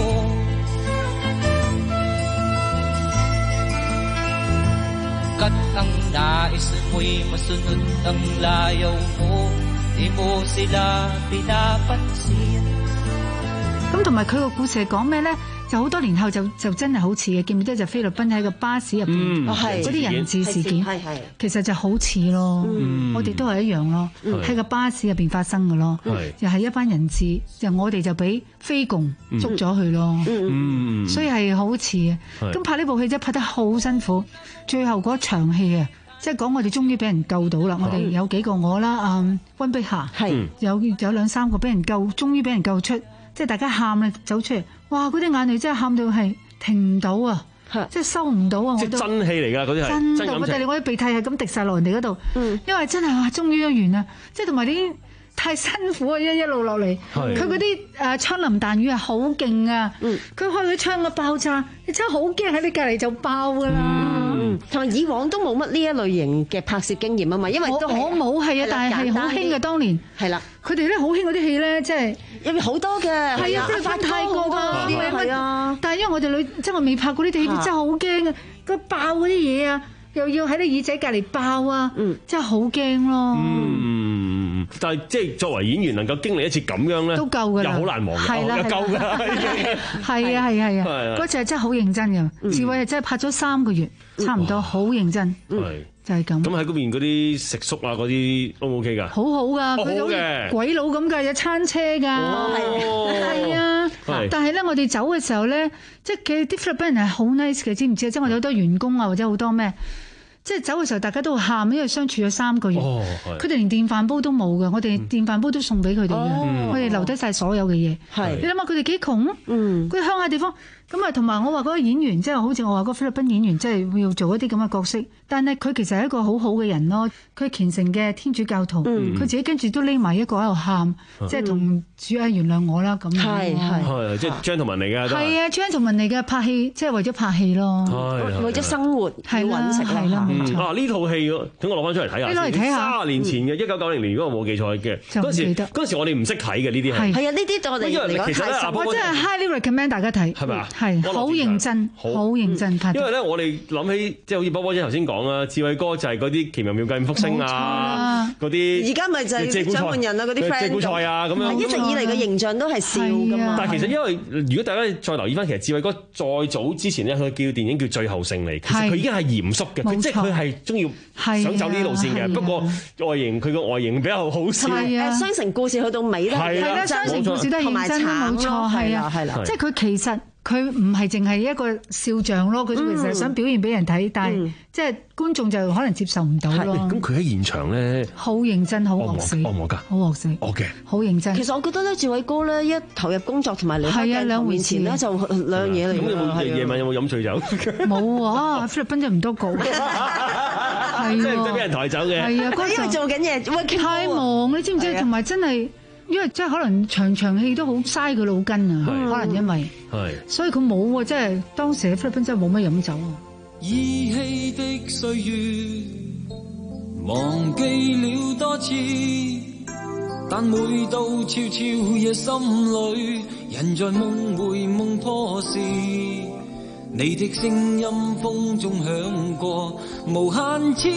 Kat ang nais mo'y masunod ang layaw mo, di mo sila pinapansin. 咁同埋佢個故事係講咩咧？就好多年後就就真係好似嘅，記唔記得就菲律賓喺個巴士入邊嗰啲人質事件，其實就好似咯，我哋都係一樣咯，喺個巴士入邊發生嘅咯，又係一班人質，就我哋就俾菲共捉咗佢咯，所以係好似嘅。咁拍呢部戲真係拍得好辛苦，最後嗰場戲啊！即係講我哋終於俾人救到啦！我哋有幾個我啦，啊溫碧霞，有有兩三個俾人救，終於俾人救出，即係大家喊啦走出嚟，哇！嗰啲眼淚真係喊到係停唔到啊，即係收唔到啊！ 即係真戲嚟㗎，嗰啲係真到不得了，我啲鼻涕係咁滴晒落人哋嗰度，因為真係哇，終於完啦！即係同埋啲太辛苦啊，一一路落嚟，佢嗰啲誒槍林彈雨係好勁啊！佢開佢槍嘅爆炸，你真係好驚喺你隔離就爆㗎啦！ 同埋以往都冇乜呢一類型嘅拍攝經驗啊嘛，因為都我冇係啊，但係係好興嘅當年係啦，佢哋咧好興嗰啲戲咧，即係入面好多嘅係啊， 翻泰國啊， 係啊， 但係因為我哋女即係我未拍過呢啲戲，真係好驚啊！佢爆嗰啲嘢啊，又要喺啲耳仔隔離爆啊，真係好驚咯。 嗯，但係即係作為演員能夠經歷一次咁樣咧， 都夠㗎啦， 又好難忘嘅， 係啦， 夠㗎， 係啊係啊係啊，嗰次係真係好認真嘅，志偉係真係拍咗三個月，差唔多好認真，就係咁。 咁喺嗰邊嗰啲食宿啊嗰啲 O 唔 OK 㗎？ 好好㗎，佢好似鬼佬咁㗎，有餐車㗎，係啊。但係咧，我哋走嘅時候咧，即係佢啲菲律賓人係好 nice 嘅，知唔知啊？即係我哋好多員工啊，或者好多咩。即係走嘅時候，大家都會喊，因為相處咗三個月，佢哋連電飯煲都冇嘅，我哋電飯煲都送俾佢哋嘅，我哋留低晒所有嘅嘢。你諗下佢哋幾窮？佢鄉下地方咁啊，同埋我話嗰個演員，即係好似我話嗰個菲律賓演員，即係要做一啲咁嘅角色，但係佢其實係一個好好嘅人咯。佢虔誠嘅天主教徒，佢自己跟住都匿埋一個喺度喊，即係同主啊原諒我啦咁。係係，即係 gentleman 嚟嘅。係啊 gentleman 嚟嘅，拍戲即係為咗拍戲咯， 為咗生活要揾食係啦。 啊！呢套戲等我攞翻出嚟睇下。攞嚟睇下。三十年前嘅一九九零年，如果我冇記錯嘅，嗰時嗰陣時我哋唔識睇嘅呢啲係。 係啊，呢啲我哋嚟講太熟。 我真係 highly recommend 大家睇。係咪啊？係好認真，好認真拍。 因為咧，我哋諗起即係好似波波姐頭先講啦，志偉哥就係嗰啲奇妙妙計五福星啊，嗰啲。 而家咪就係獎門人啊，嗰啲 friend。謝古賽啊，咁樣。一直以嚟嘅形象都係笑㗎嘛。 但係其實因為如果大家再留意翻，其實志偉哥再早之前咧，佢叫電影叫《最後勝利》，其實佢已經係嚴肅嘅，即係佢係中意。想走呢啲路線嘅，不過外形佢個外形比較好笑。 係啊，雙城故事去到尾咧， 係啦，雙城故事都係認真，冇錯，係啊，係啦，即係佢其實佢唔係淨係一個笑匠咯，佢其實係想表現俾人睇，但係即係觀眾就可能接受唔到咯。 咁佢喺現場咧， 好認真，好惡死， 惡唔惡㗎？ 好惡死， 惡嘅， 好認真。 其實我覺得咧，志偉哥咧一投入工作同埋離開鏡頭面前咧，就兩樣嘢嚟。 咁有冇夜晚有冇飲醉酒？ 冇啊，菲律賓真係唔多講。係即係唔使俾人抬走嘅。 係啊，嗰因為做緊嘢， 太忙，你知唔知？同埋真係，因為即係可能場場戲都好嘥佢腦筋啊，可能因為，所以佢冇啊，即係當時喺菲律賓真係冇乜飲酒啊。 依稀的歲月，忘記了多次，但每到悄悄夜心裏，人在夢回夢破時。你的聲音風中響過無限次，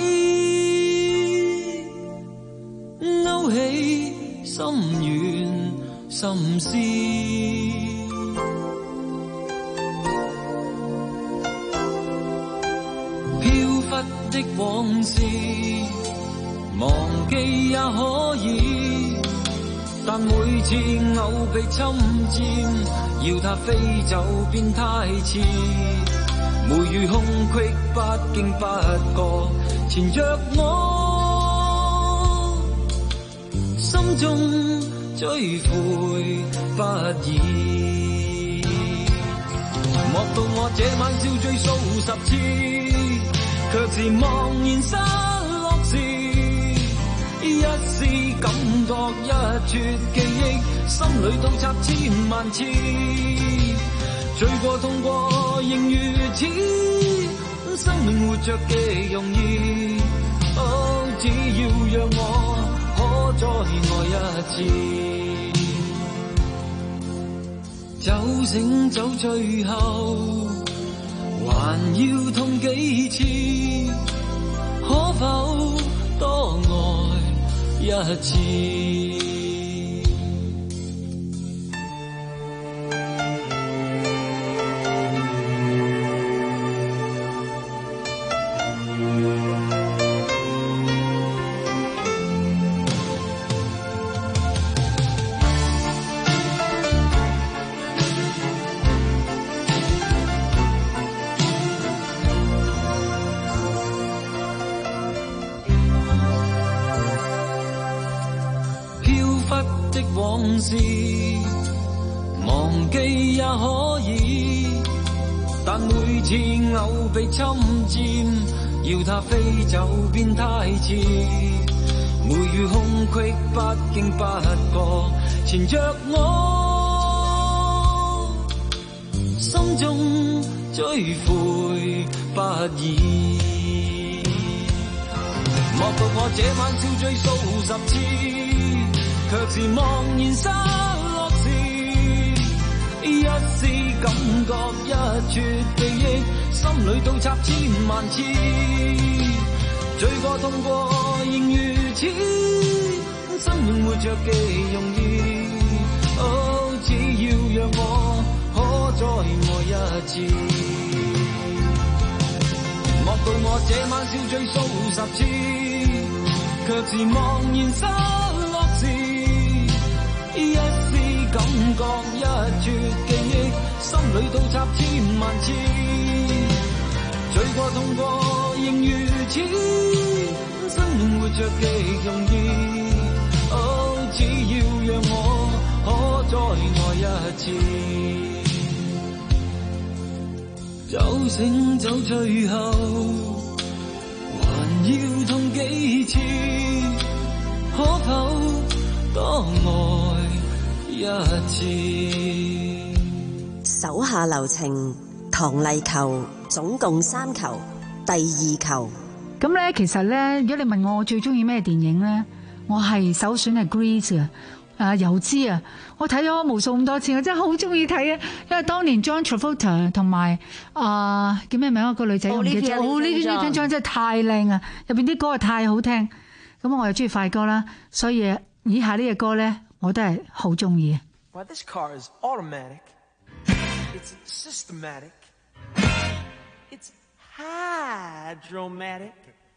勾起心願， 心思。飄忽的往事，忘記也可以，但每次偶被侵佔，要它飛走便太遲。梅雨空隙不經不覺纏着我，心中追悔不已。莫道我這晚笑醉數十次，卻是茫然失落時，一絲感覺一撮記憶，心裏倒插千萬次，醉過痛過仍如此，生命活着極容易，哦，只要讓我可再愛一次，酒醒酒醉後還要痛幾次，可否多愛一次？往事忘記也可以，但每次偶被侵佔，要它飛走便太遲。梅雨空隙不經不覺纏着我，心中追悔不已。莫道我這晚笑醉數十次，卻是茫然失落時，一絲感覺一撮記憶，心裏倒插千萬次，醉過痛過仍如此，生命活着極容易，哦，只要讓我可再愛一次。莫道我這晚笑醉數十次，卻是茫然失落時，一絲感覺一撮記憶，心裏倒插千萬次，醉過痛過仍如此，生命活着極容易，哦，只要讓我可再愛一次，酒醒酒醉後還要痛幾次，可否多愛一次？ 手下留情，唐麗球總共三球，第二球。 咁咧，其實咧，如果你問我我最中意咩電影咧，我係首選係 Grease 啊，啊油脂啊，我睇咗無數咁多次，我真係好中意睇啊！因為當年 John Travolta 同埋啊叫咩名啊個女仔我唔記得咗，哦呢啲呢張真係太靚啊！入邊啲歌啊太好聽，咁我又中意快歌啦，所以以下呢隻歌咧，我都係好中意。 Why this car is automatic? It's systematic. It's hydromatic.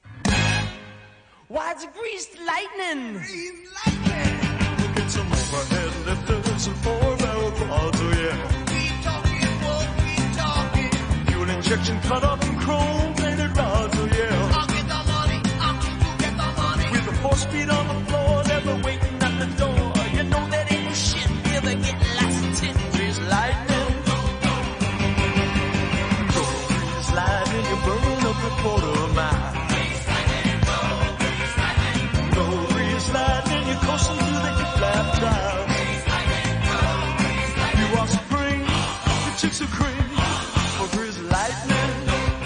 Why it's greased lightning? Green lightning. Get some overhead lifters and four-barrel quads, oh yeah. Keep talking, won't keep talking. Fuel injection cut up and chrome-plated rods, oh yeah. I'll get the money, I'm going to get the money. With the four speed on the floor, never waiting at the door. You know that ain't no shit, never getting lots of tin. Grease lightning. Go grease lightning, you burn up a quarter mile. Grease lightning, go grease lightning. Go grease lightning, you're coasting through the hip-lap dial. Grease lightning, go grease lightning. You are supreme, the chicks are cream for grease lightning.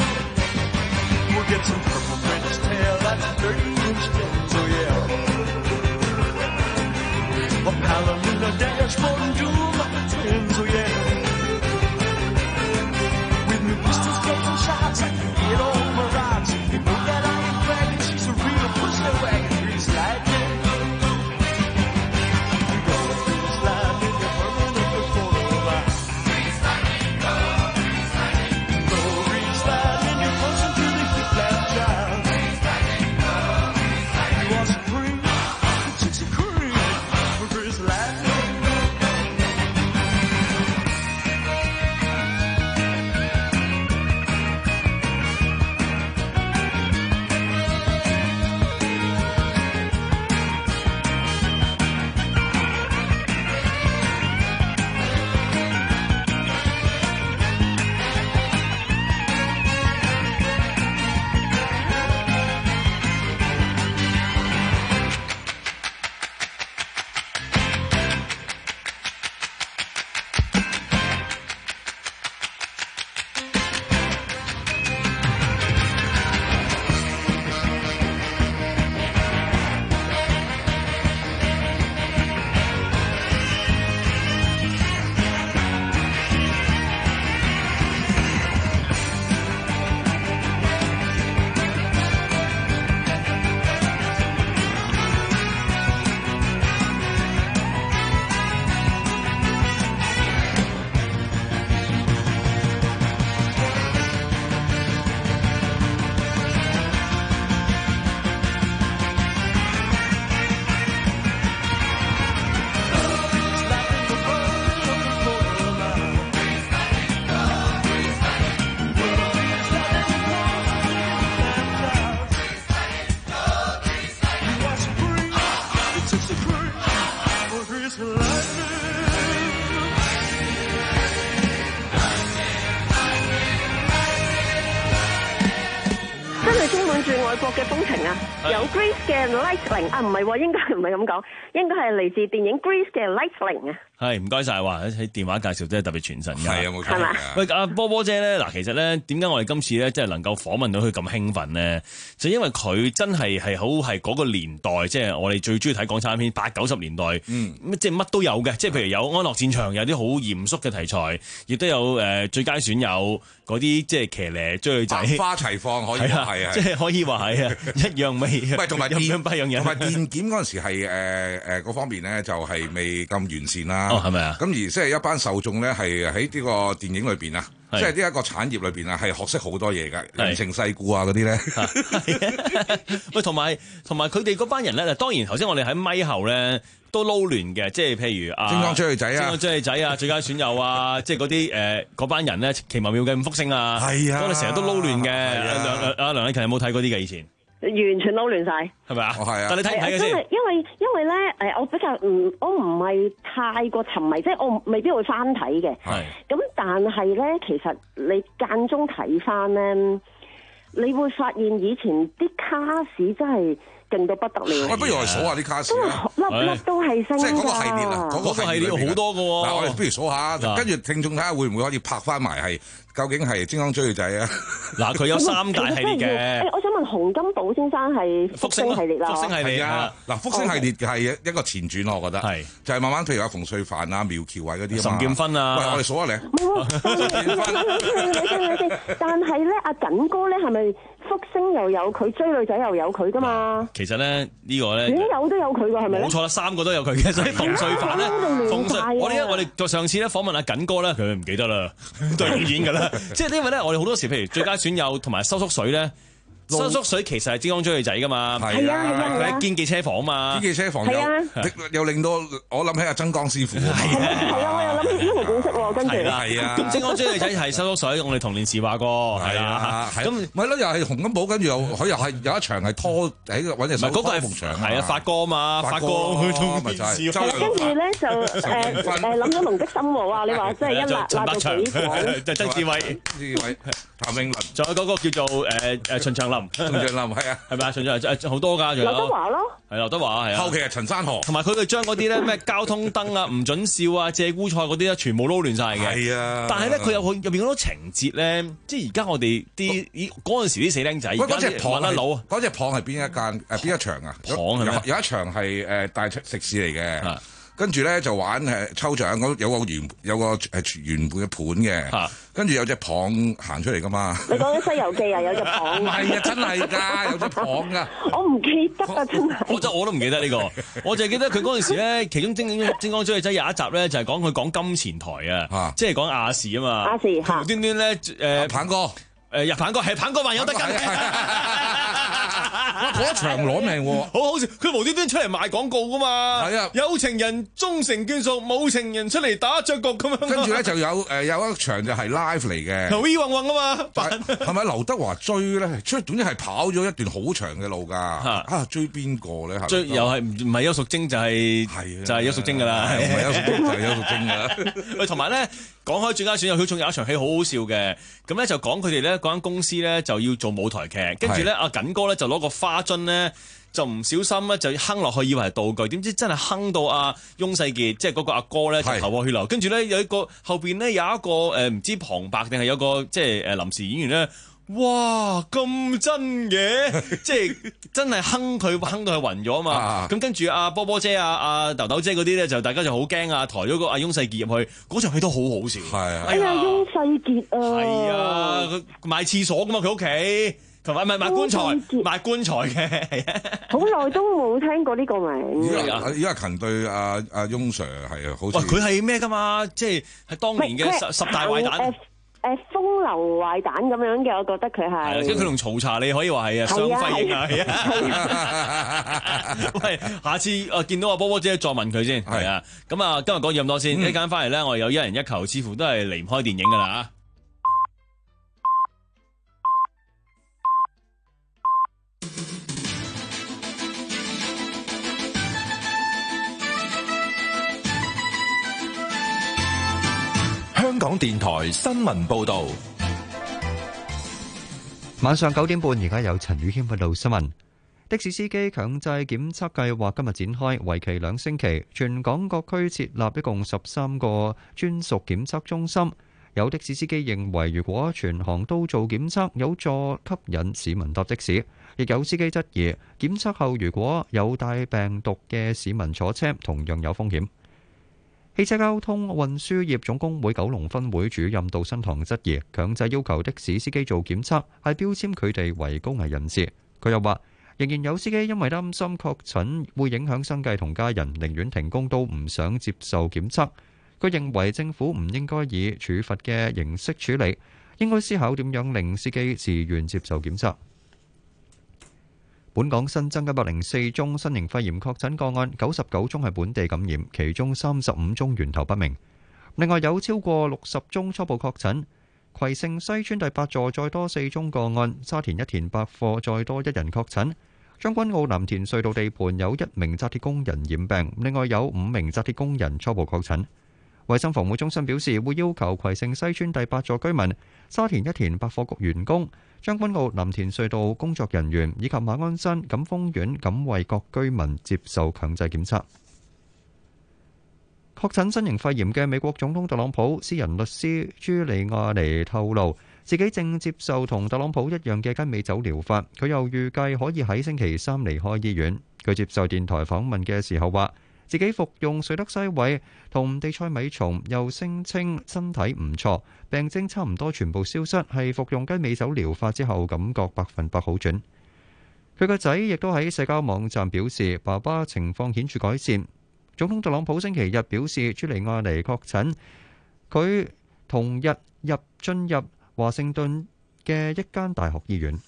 嘅風情啊，有 Grease 嘅 Lightning 啊，唔係喎，應該唔係咁講，應該係嚟自電影 Grease 嘅 Lightning 啊。 係唔該晒，話喺電話介紹真係特別傳神㗎。 係啊，冇錯。 係嘛？ 喂，阿波波姐咧，嗱，其實咧，點解我哋今次咧，即係能夠訪問到佢咁興奮咧？就因為佢真係係好係嗰個年代，即係我哋最中意睇港產片，八九十年代，嗯，即係乜都有嘅，即係譬如有安樂戰場，有啲好嚴肅嘅題材，亦都有誒最佳損友嗰啲，即係騎呢追女仔， 百花齊放可以話係啊， 即係可以話係啊，一樣味。 唔係同埋電不一樣嘢， 同埋電檢嗰陣時係誒誒嗰方面咧，就係未咁完善啦。 哦，係咪啊？ 咁而即係一班受眾咧，係喺呢個電影裏邊啊，即係呢一個產業裏邊啊，係學識好多嘢㗎，人情世故啊嗰啲咧。 喂，同埋同埋佢哋嗰班人咧，當然頭先我哋喺咪後咧都撈亂嘅，即係譬如啊， 精裝追女仔啊， 精裝追女仔啊，最佳損友啊，即係嗰啲誒嗰班人咧，奇妙妙嘅五福星啊， 係啊， 我哋成日都撈亂嘅。梁阿梁禮勤有冇睇嗰啲嘅以前？ 完全撈亂晒， 係咪啊？ 哦，係啊。 但你睇唔睇嘅先？ 因為因為因為咧，誒，我比較唔，我唔係太過沉迷，即係我未必會翻睇嘅。 係。 咁但係咧，其實你間中睇翻咧，你會發現以前啲卡士真係勁到不得了。 喂，不如我哋數下啲卡士啦， 粒粒都係星。 即係嗰個系列啊，嗰個系列好多嘅喎。 嗱，我哋不如數下，跟住聽眾睇下會唔會可以拍翻埋係究竟係精裝追女仔啊？ 嗱，佢有三大系列嘅。 誒，我想問洪金寶先生係福星系列啦。 福星系列啊， 嗱，福星系列係一個前傳，我覺得係就係慢慢譬如阿馮淬帆啊、苗僑偉嗰啲啊嘛。 岑建勳啊， 喂，我哋數下你。 唔係但係咧，阿緊哥咧係咪福星又有佢，追女仔又有佢噶嘛？ 其實咧呢個咧， 院友都有佢㗎，係咪？ 冇錯啦，三個都有佢嘅，所以馮淬帆咧，馮淬，我哋我哋再上次咧訪問阿緊哥咧，佢唔記得啦，都係咁演㗎啦。即係因為咧，我哋好多時譬如最佳損友同埋收縮水咧。收縮水其實係精裝追女仔㗎嘛， 係啊係啊， 佢喺堅記車房嘛， 堅記車房又又令到我諗起阿曾江師傅， 係啊，我又諗起英雄本色喎，跟住係啊， 咁精裝追女仔係收縮水，我哋童年時話過，係啊， 咁咪咯，又係洪金寶，跟住又佢又係有一場係拖喺個揾隻手拖埲牆， 係啊，發哥嘛，發哥佢同電視， 跟住咧就誒誒諗咗龍的心喎，哇！你話真係一辣辣到幾廣， 就曾志偉， 曾志偉。譚詠麟， 仲有嗰個叫做誒誒秦祥林， 秦祥林係啊， 係咪啊？秦祥誒好多㗎，仲有劉德華咯， 係劉德華係啊。 後期係陳山河， 同埋佢哋將嗰啲咧咩交通燈啊、唔準笑啊、借菇菜嗰啲咧，全部撈亂晒嘅。 係啊， 但係咧佢有入邊好多情節咧，即係而家我哋啲嗰陣時啲死僆仔，而家啲揾得佬啊！ 嗰隻蚌係邊一間誒邊一場啊？ 蚌係咩？ 有一場係誒大食肆嚟嘅。跟住咧就玩誒抽獎，咁有個原有個誒原本嘅盤嘅，跟住有隻蚌行出嚟噶嘛。 你講緊《西遊記》啊，有隻蚌。 唔係啊，真係㗎，有隻蚌㗎。 我唔記得啊，真係。 我真我都唔記得呢個，我就係記得佢嗰陣時咧，其中精精裝追女仔有一集咧，就係講佢講金錢台啊，即係講亞視啊嘛。 亞視嚇。 無端端咧誒， 鵬哥誒入鵬哥係鵬哥還有得跟。 嗰一場攞命喎， 好好笑！佢無端端出嚟賣廣告噶嘛， 係啊， 有情人終成眷屬，冇情人出嚟打雀局咁樣。 跟住咧就有誒有一場就係 live 嚟嘅， 劉依混混啊嘛， 係咪劉德華追咧？追總之係跑咗一段好長嘅路㗎，啊追邊個咧？ 追又係唔唔係邱淑貞就係係就係邱淑貞㗎啦， 唔係邱淑貞就係邱淑貞㗎啦。 喂，同埋咧講開最佳損友，佢仲有一場戲好好笑嘅，咁咧就講佢哋咧嗰間公司咧就要做舞台劇，跟住咧阿緊哥咧就攞個花樽咧。就唔小心咧，就哼落去，以為係道具，點知真係哼到阿翁世傑，即係嗰個阿哥咧，就頭破血流。跟住咧有一個後邊咧有一個誒唔、呃、知旁白定係有個即係誒臨時演員咧，哇咁真嘅，即係真係哼佢哼到佢暈咗啊嘛。咁跟住阿波波姐、阿阿豆豆姐嗰啲咧，就大家就好驚啊，抬咗個阿翁世傑入去，嗰場戲都好好笑。 係哎呀，翁世傑啊， 係啊，佢賣廁所噶嘛，佢屋企。同埋唔係賣棺材，賣棺材嘅， 好耐都冇聽過呢個名。 而家而家勤對阿阿翁 Sir 係啊，好似。 喂，佢係咩㗎嘛？即係係當年嘅十十大壞蛋。 誒誒，風流壞蛋咁樣嘅，我覺得佢係。係即係佢同曹查，你可以話係啊，雙輝映啊，係啊。喂，下次誒見到阿波波姐再問佢先，係啊。咁啊，今日講咁多先，一陣間翻嚟咧，我哋有一人一球，似乎都係離唔開電影㗎啦。 香港電台新聞報道， 晚上九點半，而家有陳宇軒報道新聞。的士司機強制檢測計劃今日展開，為期兩星期。全港各區設立一共十三個專屬檢測中心。有的士司機認為，如果全行都做檢測，有助吸引市民搭的士。亦有司機質疑，檢測後如果有帶病毒嘅市民坐車，同樣有風險。汽車交通運輸業總工會九龍分會主任杜新堂質疑，強制要求的士司機做檢測，係標籤佢哋為高危人士。佢又話，仍然有司機因為擔心確診會影響生計同家人，寧願停工都唔想接受檢測。佢認為政府唔應該以處罰嘅形式處理，應該思考點樣令司機自願接受檢測。本港新增一百零四宗新型肺炎確診個案，九十九宗係本地感染，其中三十五宗源頭不明。另外有超過六十宗初步確診。葵盛西邨第八座再多四宗個案，沙田一田百貨再多一人確診。將軍澳藍田隧道地盤有一名紮鐵工人染病，另外有五名紮鐵工人初步確診。衛生防護中心表示，會要求葵盛西邨第八座居民、沙田一田百貨局員工、將軍澳藍田隧道工作人員以及馬鞍山錦豐苑錦惠閣居民接受強制檢測。確診新型肺炎嘅美國總統特朗普私人律師朱利亞尼透露，自己正接受同特朗普一樣嘅雞尾酒療法。佢又預計可以喺星期三離開醫院。佢接受電台訪問嘅時候話，自己服用瑞德西韋同地塞米松，又聲稱身體唔錯，病徵差唔多全部消失，係服用雞尾酒療法之後感覺百分百好轉。佢個仔亦都喺社交網站表示，爸爸情況顯著改善。總統特朗普星期日表示，朱利亞尼確診，佢同日入進入華盛頓嘅一間大學醫院。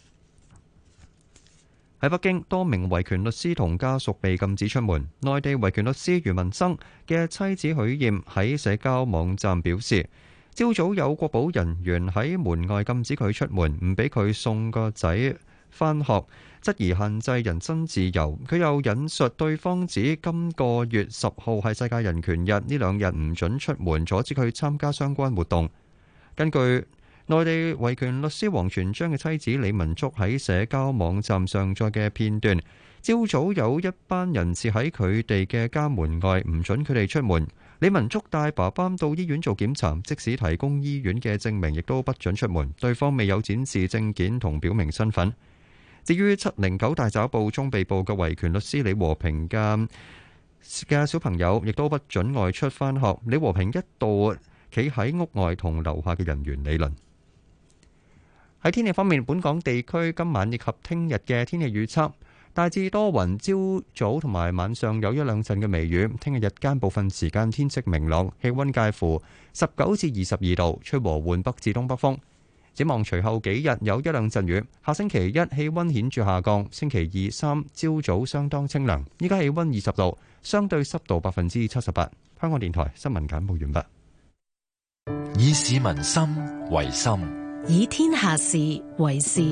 喺北京，多名維權律師同家屬被禁止出門。內地維權律師余文生嘅妻子許艷喺社交網站表示，朝早有國保人員喺門外禁止佢出門，唔俾佢送個仔返學，質疑限制人身自由。佢又引述對方指今個月十號係世界人權日，呢兩日唔准出門，阻止佢參加相關活動。根據內地維權律師王全璋嘅妻子李文竹喺社交網站上載嘅片段，朝早有一班人士喺佢哋嘅家門外唔准佢哋出門。李文竹帶爸爸到醫院做檢查，即使提供醫院嘅證明，亦都不准出門。對方未有展示證件同表明身份。至於七零九大抓捕中被捕嘅維權律師李和平嘅嘅小朋友，亦都不准外出返學。李和平一度企喺屋外同樓下嘅人員理論。喺天氣方面，本港地區今晚以及聽日嘅天氣預測大致多雲，朝早同埋晚上有一兩陣嘅微雨。聽日日間部分時間天色明朗，氣溫介乎十九至二十二度，吹和緩北至東北風。展望隨後幾日有一兩陣雨，下星期一氣溫顯著下降，星期二三朝早相當清涼。依家氣溫二十度，相對濕度百分之七十八。香港電台新聞簡報完畢。 以市民心為心， 以天下事為事。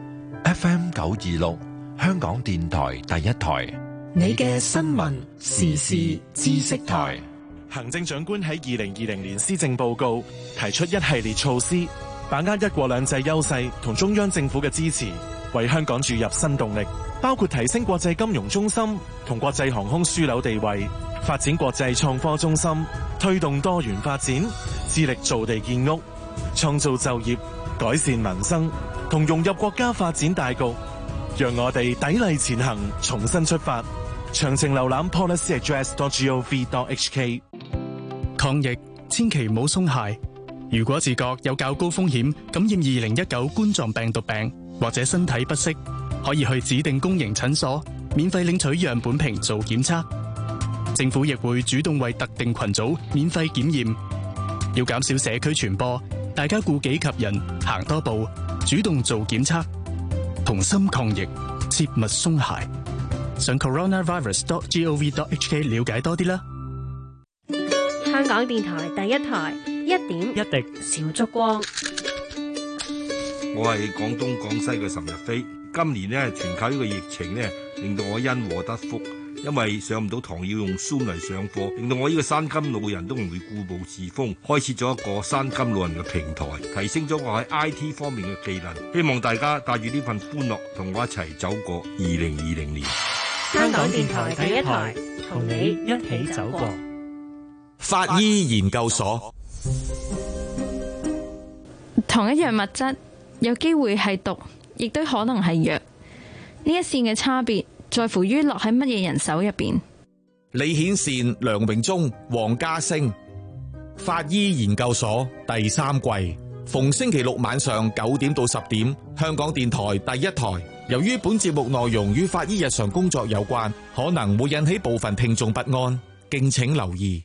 F M 九二六，香港電台第一台， 你嘅新聞時事知識台。 行政長官喺二零二零年施政報告提出一系列措施，把握一國兩制優勢同中央政府嘅支持，為香港注入新動力，包括提升國際金融中心同國際航空樞紐地位，發展國際創科中心，推動多元發展，致力造地建屋，創造就業，改善民生，同融入國家發展大局。讓我哋砥礪前行，重新出發。詳情瀏覽 policy address dot gov dot h k。 抗疫千祈唔好鬆懈。如果自覺有較高風險感染二零一九冠狀病毒病，或者身體不適，可以去指定公營診所免費領取樣本瓶做檢測。政府亦會主動為特定群組免費檢驗。要減少社區傳播，大家顧己及人，行多步，主動做檢測，同心抗疫，切勿鬆懈。上 coronavirus dot gov dot h k 了解多啲啦。 香港電台第一台，一點一滴小燭光。 我係廣東廣西嘅岑日飛。今年呢，全靠呢個疫情呢，令到我因禍得福， 因為上唔到堂要用 Zoom 嚟上課，令到我呢個山金老人都唔會固步自封，開設咗一個山金老人嘅平台，提升咗我喺 I T 方面嘅技能。希望大家帶住呢份歡樂，同我一齊走過二零二零年。 香港電台第一台，同你一起走過。 法醫研究所。 同一樣物質有機會係毒，亦都可能係藥。呢一線嘅差別，在乎於落喺乜嘢人手入邊。 李顯善、梁榮忠、黃家星，法醫研究所第三季，逢星期六晚上九點到十點，香港電台第一台。由於本節目內容與法醫日常工作有關，可能會引起部分聽眾不安，敬請留意。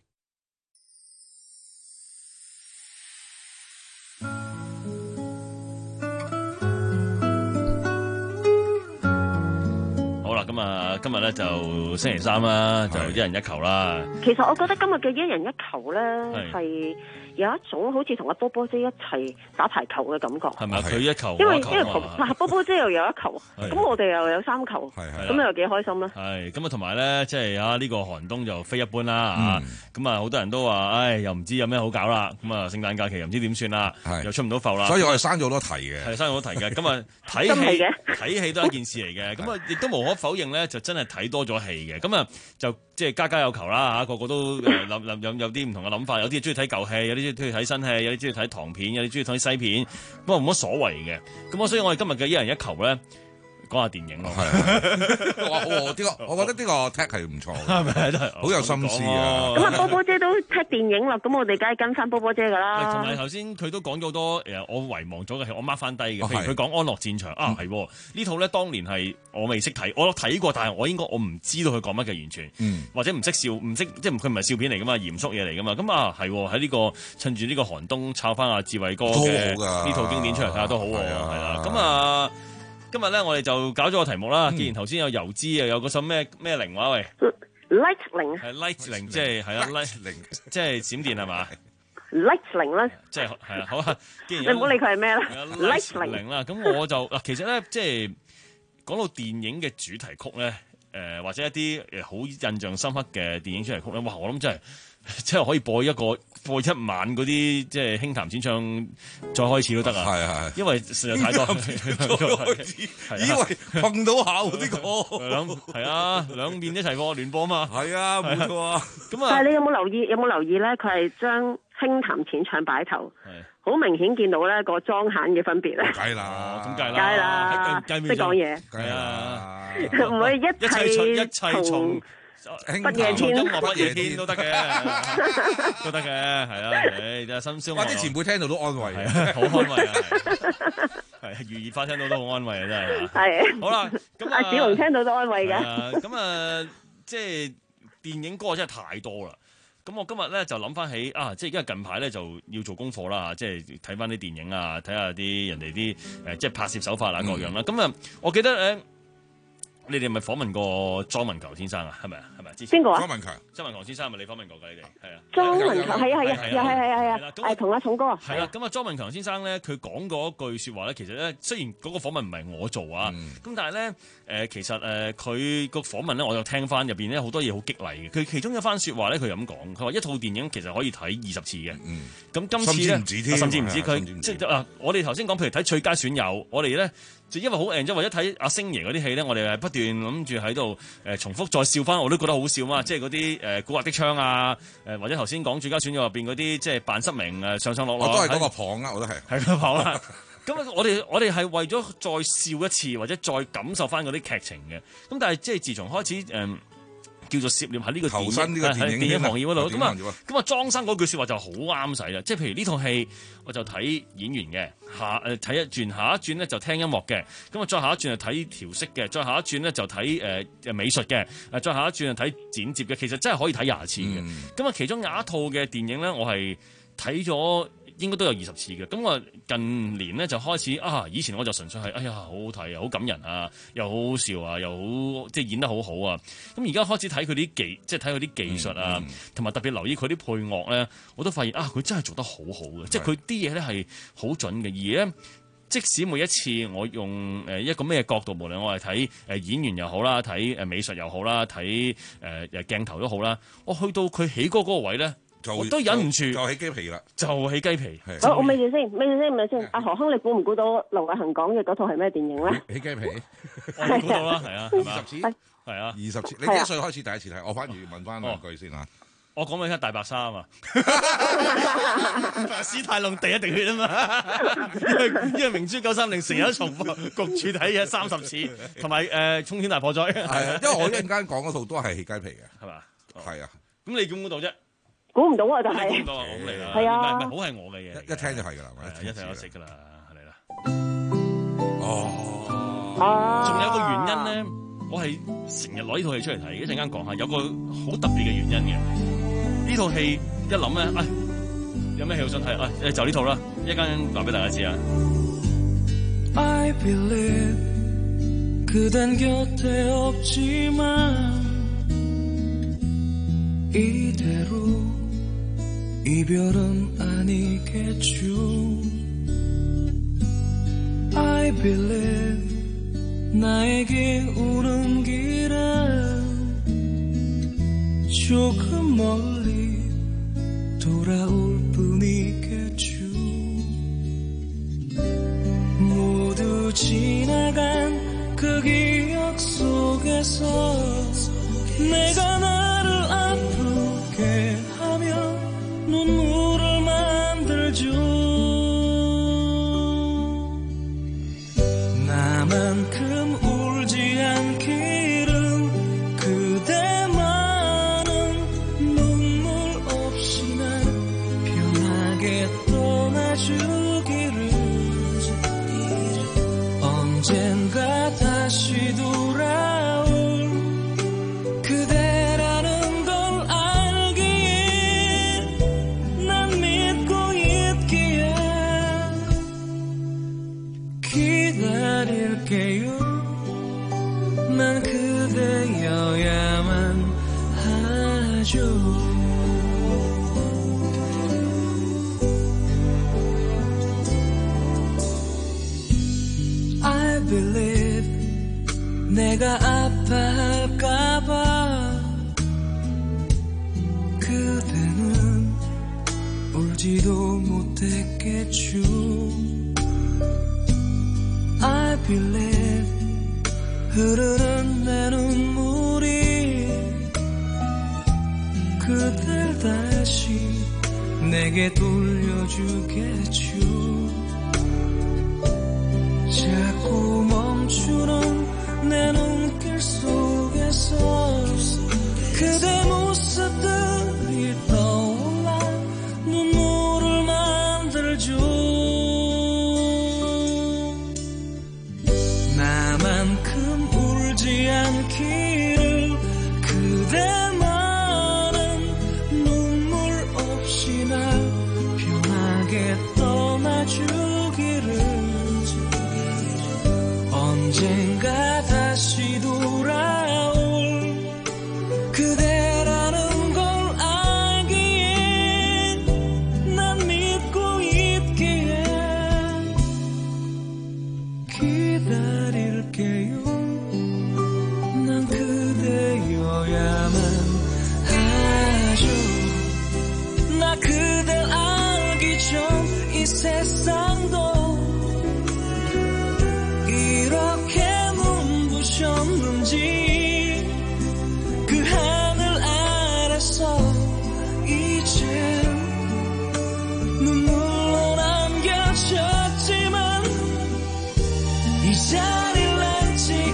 咁啊，今日咧就星期三啦，就一人一球啦。 其實我覺得今日嘅一人一球咧係有一種好似同阿波波姐一齊打排球嘅感覺。 係咪佢一球， 因為一球因為波波姐又有一球，咁我哋又有三球，咁又幾開心啦。 係咁啊，同埋咧，即係啊呢個寒冬就非一般啦啊！咁啊，好多人都話，唉，又唔知有咩好搞啦。咁啊，聖誕假期又唔知點算啦，又出唔到埠啦。 所以我哋生咗好多題嘅， 係生咗好多題嘅。咁啊，睇戲睇戲都係一件事嚟嘅。咁啊，亦都無可否認咧，就真係睇多咗戲嘅。咁啊，就即係家家有球啦嚇，個個都諗諗有有啲唔同嘅諗法。有啲中意睇舊戲，有啲中意睇新戲，有啲中意睇唐片，有啲中意睇西片。不過冇乜所謂嘅。咁啊，所以我哋今日嘅一人一球咧，講下電影咯。 係哇，呢個我覺得呢個 tag 係唔錯， 係咪都係好有心思啊！ 咁啊，波波姐都踢電影啦，咁我哋梗係跟翻波波姐噶啦。 同埋頭先佢都講咗好多誒，我遺忘咗嘅係我 mark 翻低嘅。譬如佢講《安樂戰場》啊，係呢套咧，當年係我未識睇，我睇過，但係我應該我唔知道佢講乜嘅完全，或者唔識笑，唔識即係佢唔係笑片嚟噶嘛，嚴肅嘢嚟噶嘛。咁啊係喺呢個趁住呢個寒冬，抄翻阿志偉哥嘅呢套經典出嚟睇下都好喎，係啦。咁啊。今日咧，我哋就搞咗個題目啦。既然頭先有油脂啊，有嗰首咩咩鈴話喂 ，Lightning 係 Lightning， 即係係啊 Lightning， 即係閃電係嘛 ？Lightning 啦， 即係係啦，好啊。既然你唔好理佢係咩啦 ，Lightning 啦。咁我就嗱，其實咧，即係講到電影嘅主題曲咧，誒、呃、或者一啲誒好印象深刻嘅電影主題曲咧，哇！我諗真係。即係可以播一個播一晚嗰啲即係輕談淺唱再開始都得啊！係啊係，因為實在太多。 以為碰到下喎呢個， 兩係啊兩邊一齊播聯播嘛。 係啊冇錯啊。 咁啊， 但係你有冇留意有冇留意咧？佢係將輕談淺唱擺頭，好明顯見到咧個裝閒嘅分別咧。 梗係啦， 咁梗係啦，梗係啦，識講嘢。 係啊， 唔會一切一切從。 不夜天， 音樂不夜天都得嘅，都得嘅，係啊，誒，就深宵。 哇！啲前輩聽到都安慰， 係好安慰啊，係如熱花聽到都好安慰啊，真係。係。好啦，咁阿子龍聽到都安慰嘅。 咁啊，即係電影歌真係太多啦。咁我今日咧就諗翻起啊，即係因為近排咧就要做功課啦，即係睇翻啲電影啊，睇下啲人哋啲誒即係拍攝手法啊各樣啦。咁啊，我記得誒。你哋係咪訪問過莊文強先生啊？係咪啊？係咪？ 邊個啊？ 莊文強， 莊文強先生係咪你訪問過㗎？你哋係啊。 莊文強係啊係啊，又係係係啊，係同阿聰哥啊。 係啦，咁啊，莊文強先生咧，佢講過一句説話咧，其實咧，雖然嗰個訪問唔係我做啊，咁、嗯、但係咧，誒其實誒佢個訪問咧，我有聽翻入邊咧好多嘢好激勵嘅。佢其中一番説話咧，佢咁講，佢話一套電影其實可以睇二十次嘅。咁、嗯、今次咧，甚至唔止，甚至唔止佢即係啊！我哋頭先講，譬如睇最佳損友，我哋咧。就因為好 enjoy，或者睇阿星爺嗰啲戲咧，我哋係不斷諗住喺度誒重複再笑翻，我都覺得好笑嘛！即係嗰啲誒古惑的槍啊，誒或者頭先講最佳選友入邊嗰啲即係扮失明誒上上落落， 我都係嗰個蚌啊，我都係係個蚌啦。咁我哋我哋係為咗再笑一次，或者再感受翻嗰啲劇情嘅。咁但係即係自從開始誒。嗯叫做涉獵喺呢個投身呢個電影電影行業嗰度，咁啊咁啊，莊生嗰句説話就好啱使啦。即係譬如呢套戲，我就睇演員嘅，下誒睇一轉，下一轉咧就聽音樂嘅，咁啊再下一轉就睇調色嘅，再下一轉咧就睇誒誒美術嘅，誒再下一轉就睇剪接嘅。其實真係可以睇廿次嘅。咁啊、嗯，其中有一套嘅電影咧，我係睇咗。應該都有二十次嘅，咁我近年咧就開始啊，以前我就純粹係，哎呀好好睇啊，好感人啊，又好好笑啊，又好即係演得好好啊，咁而家開始睇佢啲技，即係睇佢啲技術啊，同埋、嗯嗯、特別留意佢啲配樂咧，我都發現啊，佢真係做得好好嘅，即係佢啲嘢咧係好準嘅，而咧即使每一次我用誒一個咩角度，無論我係睇誒演員又好啦，睇誒美術又好啦，睇誒誒鏡頭都好啦，我去到佢起歌嗰個位咧，我都忍唔住就起雞皮啦， 就起雞皮。 我我咪住先，咪住先，咪先。阿何亨，你估唔估到劉偉恒講嘅嗰套係咩電影咧？ 起雞皮， 我估到啦，係啊， 二十次， 係啊， 二十次。你幾歲開始第一次睇？我反而問翻兩句先嚇。 我講俾你聽大白鯊啊嘛，史泰龍第一滴血啊嘛，因為因為明珠九三零成日都重複焗住睇嘅三十次，同埋誒衝天大破災。 係啊，因為我一陣間講嗰套都係起雞皮嘅，係嘛？ 係啊。 咁你估唔估到啫？ 估唔到啊，就係。 估唔到啊，咁嚟啦。 係啊。 唔係唔係，好係我嘅嘢。 一聽就係㗎啦， 一聽就識㗎啦，嚟啦。 哦。 仲有個原因咧，我係成日攞呢套戲出嚟睇，一陣間講下，有個好特別嘅原因嘅。呢套戲一諗咧，哎，有咩戲好想睇？哎，就呢套啦，一陣間話俾大家知啊。 I believe 그댄 곁에 없지만 이대로 이별은 아니겠죠. I believe 나에게 오는 길은 조금 멀리 돌아올 뿐이겠죠. 모두 지나간 그 기억 속에서 내가 나를 아프게 하며 눈물을 만들죠. 나만큼 울지 않기를 그대만은 눈물 없이 날 편하게 떠나주기를 언젠가 다시 돌아올 그대라는 걸 알기에 난 믿고 있기에 기다릴게요. 난 그대여야만 하죠. I believe 내가 아파할까봐 그대는 울지도 못했겠죠. I believe 흐르는 내 눈물이 그댈 다시 내게 돌려주겠죠. 자꾸 멈추는 내 눈길 속에서 그대 모습들이 떠올라 눈물을 만들죠. 나만큼 울지 않기를 그대만은 눈물 없이 날 편하게 떠나주기를 언젠가 다시 돌아올 그대라는 걸 알기에 난 믿고 있기에 기다릴게요. 난 그대여야만 하죠. 나 그댈 알기 전 이 세상도 이렇게 눈부셨는지 그 하늘 아래서 이제 눈물로 남겨졌지만 이 자리를 앉지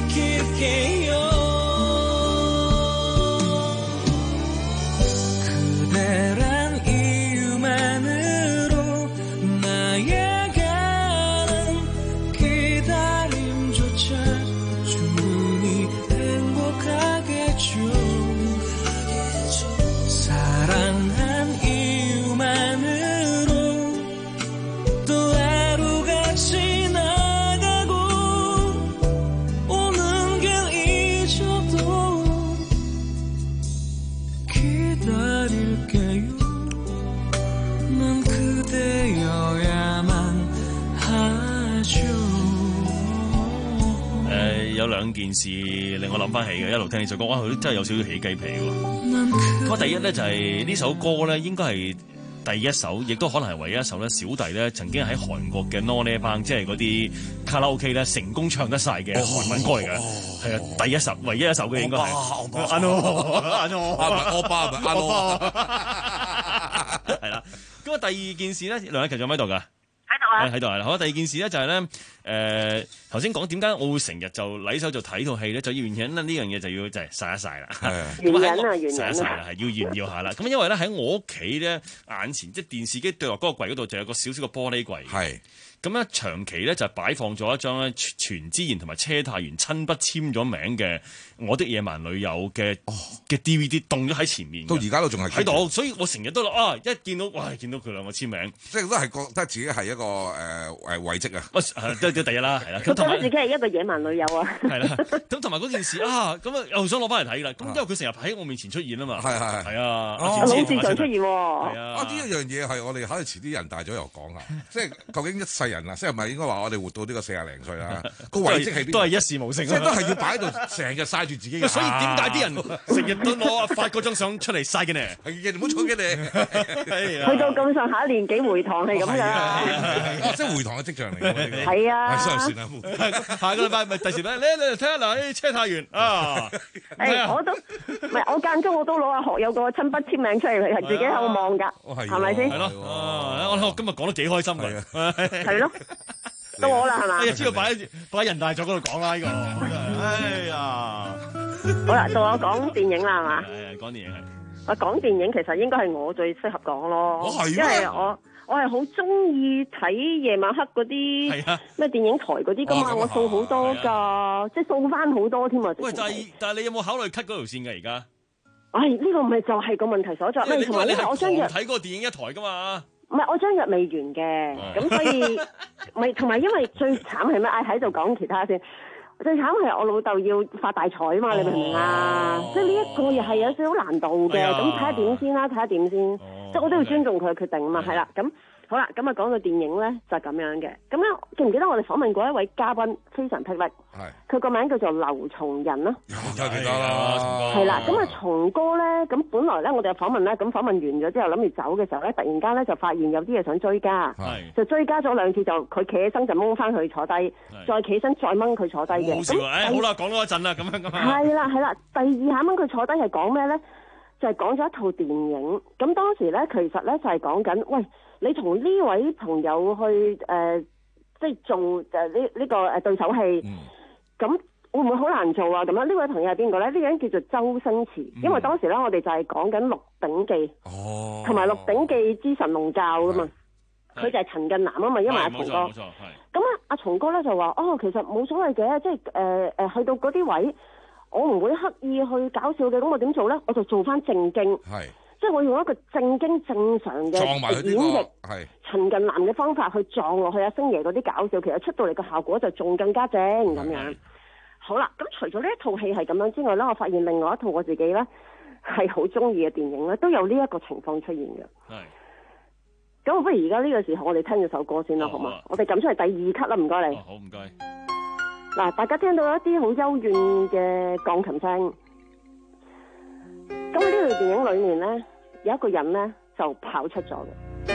有兩件事令我諗翻起嘅，一路聽呢首歌，哇，佢真係有少少起雞皮喎。咁啊，第一咧就係、是、呢首歌咧，應該係第一首，亦都可能係唯一一首咧，小弟咧曾經喺韓國嘅 Nonne Bang，即係嗰啲卡拉 OK 咧成功唱得晒嘅韓文歌嚟嘅，係啊、哦，第一首，唯一一首嘅應該係。阿諾，阿諾，阿巴，阿諾，係啦。咁啊，第二件事咧，梁詠琪仲喺度㗎？喺度啊！喺度係啦。好，第二件事咧就係、是、咧，誒頭先講點解我會成日就禮手就睇套戲咧，就要原因呢樣嘢就要就係曬一曬啦。 原因啊，原因曬一曬啦，係要炫耀下啦。咁因為咧喺我屋企咧眼前，即係電視機對落嗰個櫃嗰度就有個小小嘅玻璃櫃。係。咁咧長期咧就擺放咗一張咧全智賢同埋車太元親筆簽咗名嘅《我的野蠻女友》嘅嘅 D V D 棟咗喺前面，到而家都仲係喺度，所以我成日都啊一見到哇見到佢兩個簽名，即係都係覺得自己係一個誒誒遺跡啊！都都第一啦，係啦。 佢覺得自己係一個野蠻女友啊！係啦， 咁同埋嗰件事啊，咁啊又想攞翻嚟睇啦。咁因為佢成日喺我面前出現啊嘛，係係係啊， 好正常出現喎。 係啊，啊呢一樣嘢係我哋可能遲啲人大咗又講下，即係究竟一世人啊，即係唔係應該話我哋活到呢個四廿零歲啦？個遺跡係邊？都係一事無成，即係都係要擺喺度，成日曬住自己嘅。所以點解啲人成日都攞發嗰張相出嚟曬嘅呢？係嘅，唔好錯嘅你。 去到咁上下年紀回堂係咁㗎， 即係回堂嘅跡象嚟嘅。 係啊， 算啦算啦， 下個禮拜咪第時咧，你你嚟睇下嗱，啲車太元啊！ 誒，我都唔係我間中我都攞阿學友個親筆簽名出嚟，係自己喺度望㗎，係咪先？ 係咯，我今日講得幾開心㗎，係咯。到我啦，係嘛？ 知道擺喺擺喺人大座嗰度講啦，呢個真係，哎呀！ 好啦，到我講電影啦，係嘛？ 係講電影係。 我講電影其實應該係我最適合講咯，因為我我係好中意睇夜晚黑嗰啲咩電影台嗰啲噶嘛，我掃好多㗎，即係掃翻好多添啊！ 喂，但係但係你有冇考慮 cut 嗰條線㗎而家？ 唉，呢個咪就係個問題所在。 你話你係我將睇嗰個電影一台㗎嘛？ 唔係，我將日未完嘅，咁所以咪同埋因為最慘係咩？唉，喺度講其他先。最慘係我老豆要發大財啊嘛，你明唔明啊？即係呢一個又係有少少難度嘅，咁睇下點先啦，睇下點先。即係我都要尊重佢嘅決定啊嘛，係啦，咁。好啦，咁啊講到電影咧就係、是、咁樣嘅，咁咧記唔記得我哋訪問過一位嘉賓非常霹靂，係佢個名叫做劉松仁啦， 有記得啦， 係啦，咁啊松哥咧，咁本來咧我哋訪問咧，咁訪問完咗之後諗住走嘅時候咧，突然間咧就發現有啲嘢想追加，就追加咗兩次，就佢企起身就掹翻佢坐低，再企起身再掹佢坐低嘅， 好笑啊！誒好啦，講多一陣啦，咁樣咁啊， 係啦係啦，第二下掹佢坐低係講咩咧？就係講咗一套電影，咁當時咧其實咧就係講緊，喂。你同呢位朋友去誒、呃，即係做誒呢呢個誒對手戲，咁、嗯、會唔會好難做啊？咁樣呢位朋友係邊個咧？呢個人叫做周星馳，嗯、因為當時咧我哋就係講緊《鹿鼎記》，哦，同埋《鹿鼎記》之神龍教噶嘛，佢就係陳近南啊嘛，因為阿松哥，咁啊阿松哥咧就話，哦，其實冇所謂嘅，即係誒誒去到嗰啲位，我唔會刻意去搞笑嘅，咁我點做咧？我就做翻正經。係。即係我用一個正經正常嘅演繹陳近南嘅方法去撞落去阿星爺嗰啲搞笑，其實出到嚟嘅效果就仲更加正咁樣。好啦，咁除咗呢一套戲係咁樣之外咧，我發現另外一套我自己咧係好中意嘅電影咧，都有呢一個情況出現嘅。係。咁不如而家呢個時候，我哋聽咗首歌先啦，好嘛？好啊、我哋撳出嚟第二級啦，唔該你。 哦、好，唔該。 嗱，大家聽到一啲好幽怨嘅鋼琴聲。咁喺呢套電影裏面咧，有一個人咧就跑出咗嘅，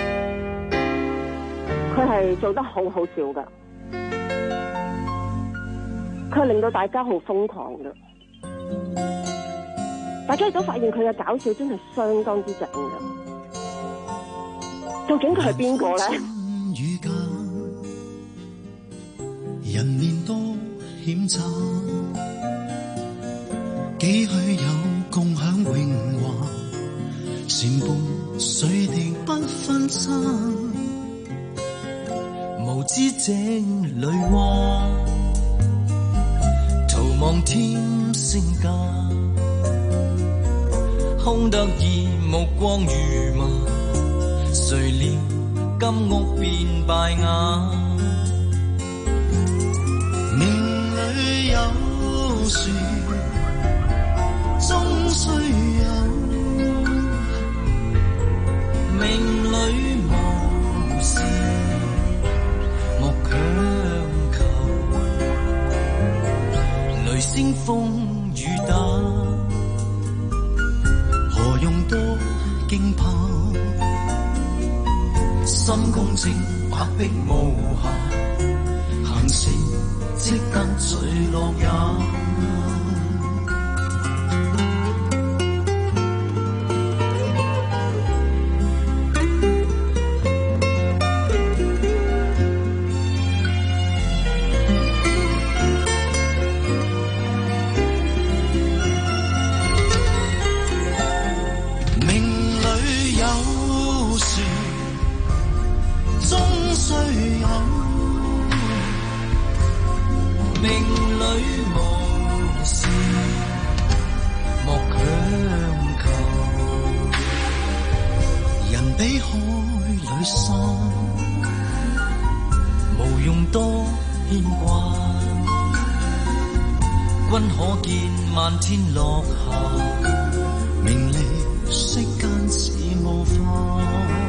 佢係做得好好笑噶，佢係令到大家好瘋狂噶，大家亦都發現佢嘅搞笑真係相當之正噶。究竟佢係邊個咧？人面多險詐，幾許有共享榮華，船伴水滴不分差，無知井裏蛙，徒望添聲價，空得意目光如麻，誰料金屋變敗瓦，命裏有樹終須有，命裏無事莫強求， 經風雨打，何用多驚怕？心公正，白璧無瑕，行成即得墜落也。天落下，名利世間似霧化，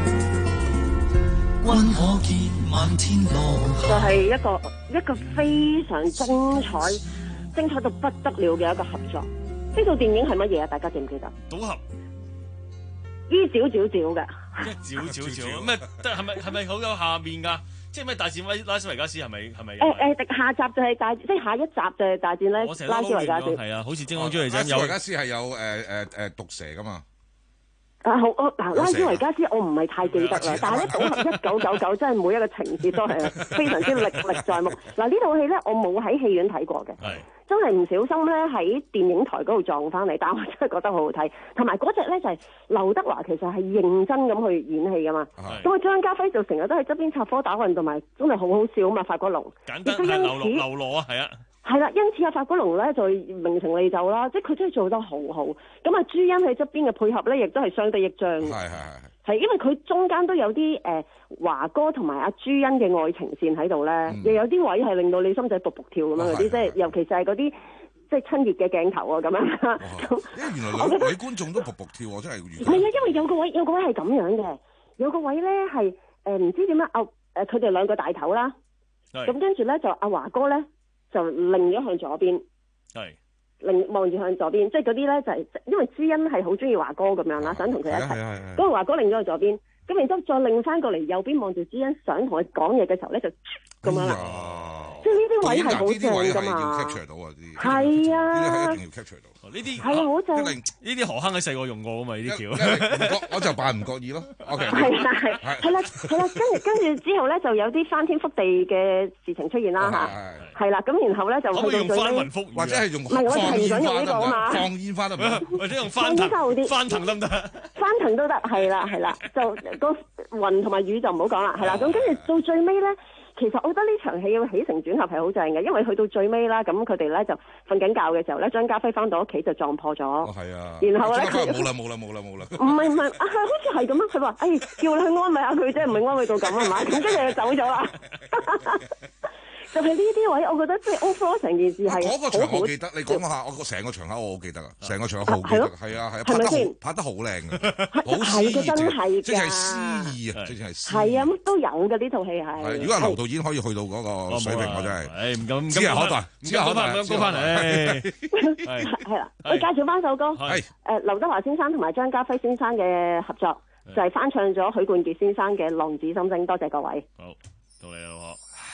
君可見漫天落下。 就係一個一個非常精彩、精彩到不得了嘅一個合作。呢套電影係乜嘢啊？大家記唔記得？ 賭俠。 依少少少嘅。 一少少少咩？得係咪係咪好有下面㗎？即係咩大戰威拉斯維加斯係咪係咪？ 誒誒，下集就係大，即係下一集就係大戰咧拉斯維加斯。 係啊，好似精裝追嚟拉斯維加斯係有誒誒誒毒蛇噶嘛？ 啊好，嗱拉斯維加斯我唔係太記得啦，但係咧賭俠一九九九真係每一個情節都係非常之歷歷在目。嗱呢套戲咧我冇喺戲院睇過嘅。真係唔小心咧喺電影台嗰度撞翻嚟，但我真係覺得好好睇。同埋嗰隻咧就係、是、劉德華，其實係認真咁去演戲噶嘛。咁啊張家輝就成日都喺側邊插科打諢，同埋真係好好笑啊嘛。法國龍簡單係流羅流羅啊，係啊。 係啦，因此啊法國龍咧就名成利就啦，即係佢真係做得好好。咁啊朱茵喺側邊嘅配合咧，亦都係相得益彰。係係係。係因為佢中間都有啲誒華哥同埋阿朱茵嘅愛情線喺度咧，又、嗯、有啲位係令到你心仔卜卜跳咁樣嗰啲，即係尤其是係嗰啲即係親熱嘅鏡頭啊咁樣。咁原來兩位觀眾都卜卜跳喎，真係唔係啊，因為有個位有個位係咁樣嘅，有個位咧係誒唔知點樣啊誒佢哋兩個大頭啦，咁跟住咧就阿華哥咧就擰咗向左邊。係。另望住向左邊，即係嗰啲咧就係、是，因為朱茵係好中意華哥咁樣啦，想同佢一齊。嗰個華哥擰咗去左邊，咁然之後再擰翻過嚟右邊望住朱茵，想同佢講嘢嘅時候咧就咁樣啦。即係呢啲位係好正噶嘛。係啊。呢啲係一定要 capture 到。 呢啲係啊，好正。 呢啲何坑喺細個用過噶嘛？呢啲橋。 我就扮唔覺意咯。OK。 係啦係。係啦係啦，跟住跟住之後咧就有啲翻天覆地嘅事情出現啦嚇。係啦，咁然後咧就去到最尾。 或者係用。 唔係我係唔想用呢個啊嘛。 放煙花得唔得？ 或者用翻騰。翻騰得唔得？ 翻騰都得，係啦係啦，就個雲同埋雨就唔好講啦，係啦。咁跟住到最尾咧。其實我覺得呢場戲嘅起承轉合係好正嘅，因為去到最尾啦，咁佢哋咧就瞓緊覺嘅時候咧，張家輝翻到屋企就撞破咗。哦，係啊。然後咧， 冇啦冇啦冇啦冇啦。 唔係唔係，啊係好似係咁樣，佢話：哎，叫你去安慰下佢啫，唔係安慰到咁係嘛？咁跟住就走咗啦。就係呢啲位，我覺得即係 overall 成件事係嗰個場我記得，你講下，我個成個場口我好記得啊，成個場口好記得，係啊係啊，拍得好拍得好靚嘅，好詩意，真係即係詩意啊，即係詩。係啊，乜都有嘅呢套戲係。如果係劉導演可以去到嗰個水平，我真係，誒唔敢，指日可待，指日可待，高翻嚟。 係啦，我介紹翻首歌，係誒劉德華先生同埋張家輝先生嘅合作，就係翻唱咗許冠傑先生嘅《浪子心聲》，多謝各位。 好，到你啦。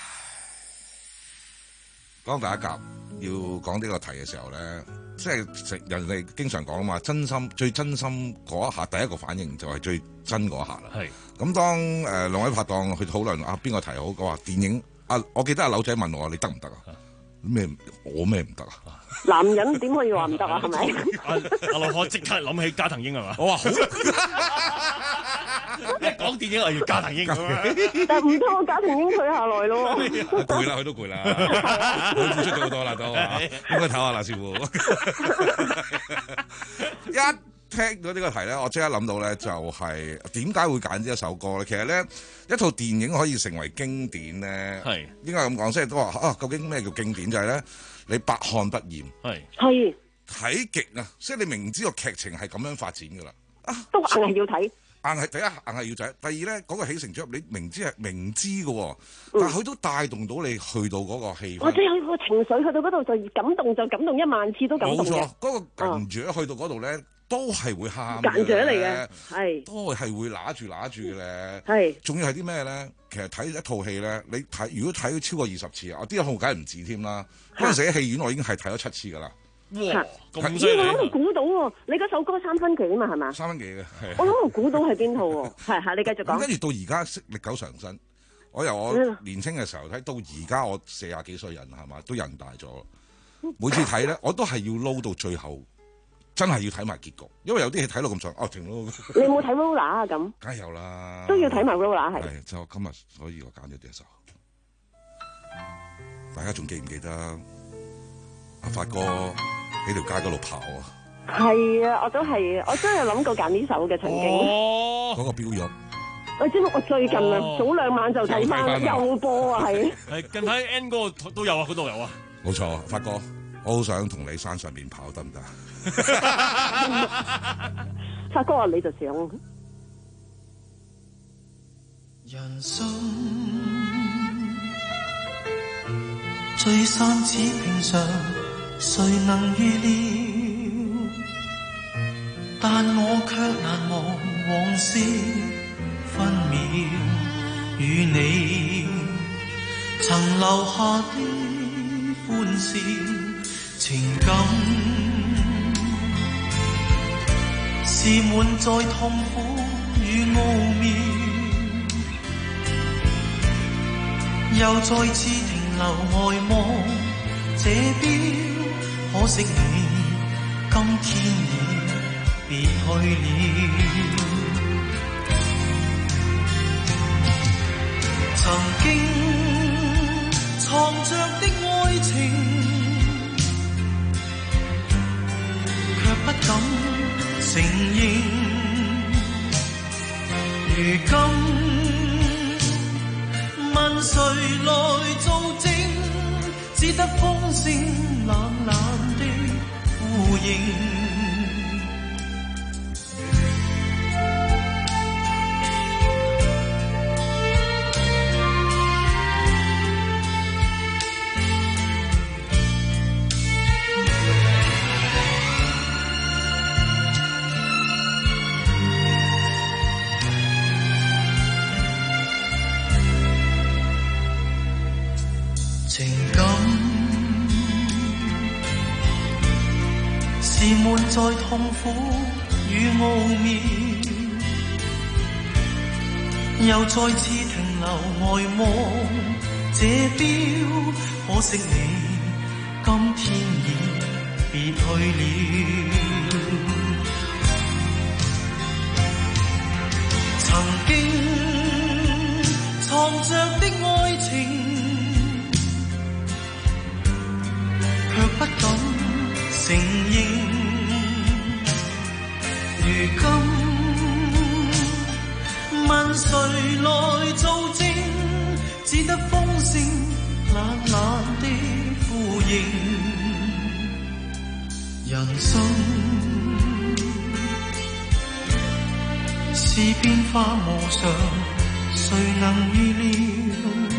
講第一集要講呢個題嘅時候咧，即係人哋經常講啊嘛，真心最真心嗰一下，第一個反應就係最真嗰一下啦。係咁，當誒、呃、兩位拍檔去討論啊邊個題好，我話電影啊，我記得阿柳仔問我你得唔得啊？咩我咩唔得啊？ 男人點可以話唔得啊？係咪？ 阿阿老婆即刻諗起加藤鷹係嘛？我話好。一講電影我要加藤鷹， 但係唔通我加藤鷹退下來咯？ 攰啦，佢都攰啦，佢付出咗好多啦，都應該唞下啦，師傅。一聽到呢個題咧，我即刻諗到咧，就係點解會揀呢一首歌咧？其實咧，一套電影可以成為經典咧，係應該咁講，即係都話啊，究竟咩叫經典？就係咧，你百看不厭，係係睇極啊！即係你明知個劇情係咁樣發展噶啦，啊都硬係要睇。 硬係第一硬係要仔，第二咧嗰、嗰個起承轉合，你明知係明知嘅，但係佢都帶動到你去到嗰個氣氛。 或者有個情緒去到嗰度就感動，就感動一萬次都感動嘅。冇錯， 嗰、嗰個跟住去到嗰度咧，都係會喊嘅。 間獎嚟嘅，係都係會揦住揦住嘅咧。 係， 仲要係啲咩咧？其實睇一套戲咧，你睇如果睇超過二十次啊，啲套梗係唔止添啦。嗰陣時喺戲院我已經係睇咗七次㗎啦。 哇！咁犀利！ 我喺度估到喎，你嗰首歌三分幾啊嘛，係嘛？ 三分幾嘅，係。 我喺度估到係邊套喎？係係，你繼續講。 跟住到而家歷久常新，我由我年青嘅時候睇到而家我四廿幾歲人係嘛，都人大咗。每次睇咧，我都係要撈到最後，真係要睇埋結局，因為有啲戲睇到咁長，哦停咯。 你有冇睇 Roller 啊？咁梗係有啦， 都要睇埋 Roller 係。 係就今日，所以我揀咗呢一首。大家仲記唔記得阿發哥喺條街嗰度跑啊？ 係啊，我都係，我真係諗過揀呢首嘅曾經。 哦， 嗰個標咗。 我知我最近啊， 哦、 早兩晚就睇翻，又播啊，係。 係近排 N 嗰個都有啊，嗰度有啊。 冇錯，發哥，我好想同你山上面跑得唔得？ 發哥話你就想。 人生聚散似平常，誰能預料？但我卻難忘往事分秒，與你曾留下的歡笑情感，是滿載痛苦與奧妙，又再次停留外望這標，可惜你今天已別去了。曾經藏着的愛情，卻不敢承認。如今問誰來做證，只得風聲冷冷的呼應。情感是滿載痛苦與奧妙，又再次停留外望這標，可惜你今天已別去了。曾經藏着的愛情，卻不敢承認。如今問誰來做證，只得風聲冷冷的呼應。人生是變化無常，誰能預料？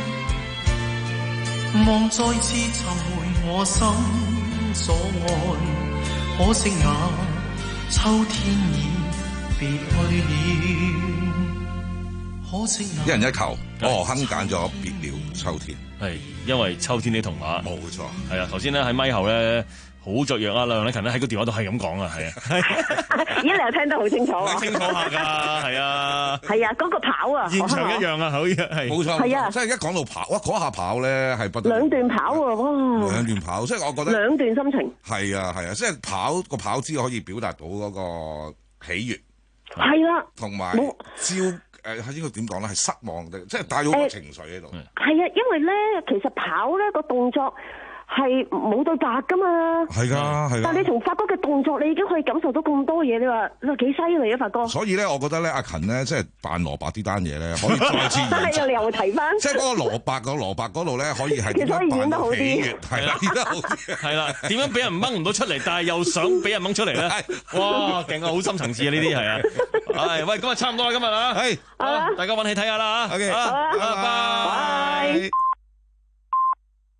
望再次尋回我心所愛，可惜那秋天已別去了。可惜那一人一球，我何亨揀咗別了秋天， 係因為秋天的童話。 冇錯， 係啊，頭先咧喺咪後咧好雀躍啊，梁禮勤咧喺個電話度係咁講啊，係啊， 咦，你又聽得好清楚啊？ 清楚下㗎，係啊， 係啊，嗰個跑啊， 現場一樣啊，好似係冇錯， 係啊， 即係一講到跑，哇，嗰下跑咧係不得兩段跑喎，哇， 兩段跑，即係我覺得兩段心情。 係啊係啊，即係跑個跑姿可以表達到嗰個喜悅， 係啦， 同埋招誒應該點講咧？係失望嘅，即係帶咗個情緒喺度。 係啊，因為咧，其實跑咧個動作係冇對白噶嘛。 係㗎，係㗎。 但係你從發哥嘅動作，你已經可以感受到咁多嘢。你話你話幾犀利啊，發哥！ 所以咧，我覺得咧，阿勤咧，即係扮蘿蔔呢單嘢咧，可以再次真係又提翻。 即係嗰個蘿蔔個蘿蔔嗰度咧，可以係點樣扮到喜悅？係啦，演得好啲。 係啦，點樣俾人掹唔到出嚟，但係又想俾人掹出嚟咧？哇，勁啊！好深層次啊，呢啲係啊。係喂，今日差唔多啦，今日啊，係，好，大家揾戲睇下啦嚇。OK，好，拜拜。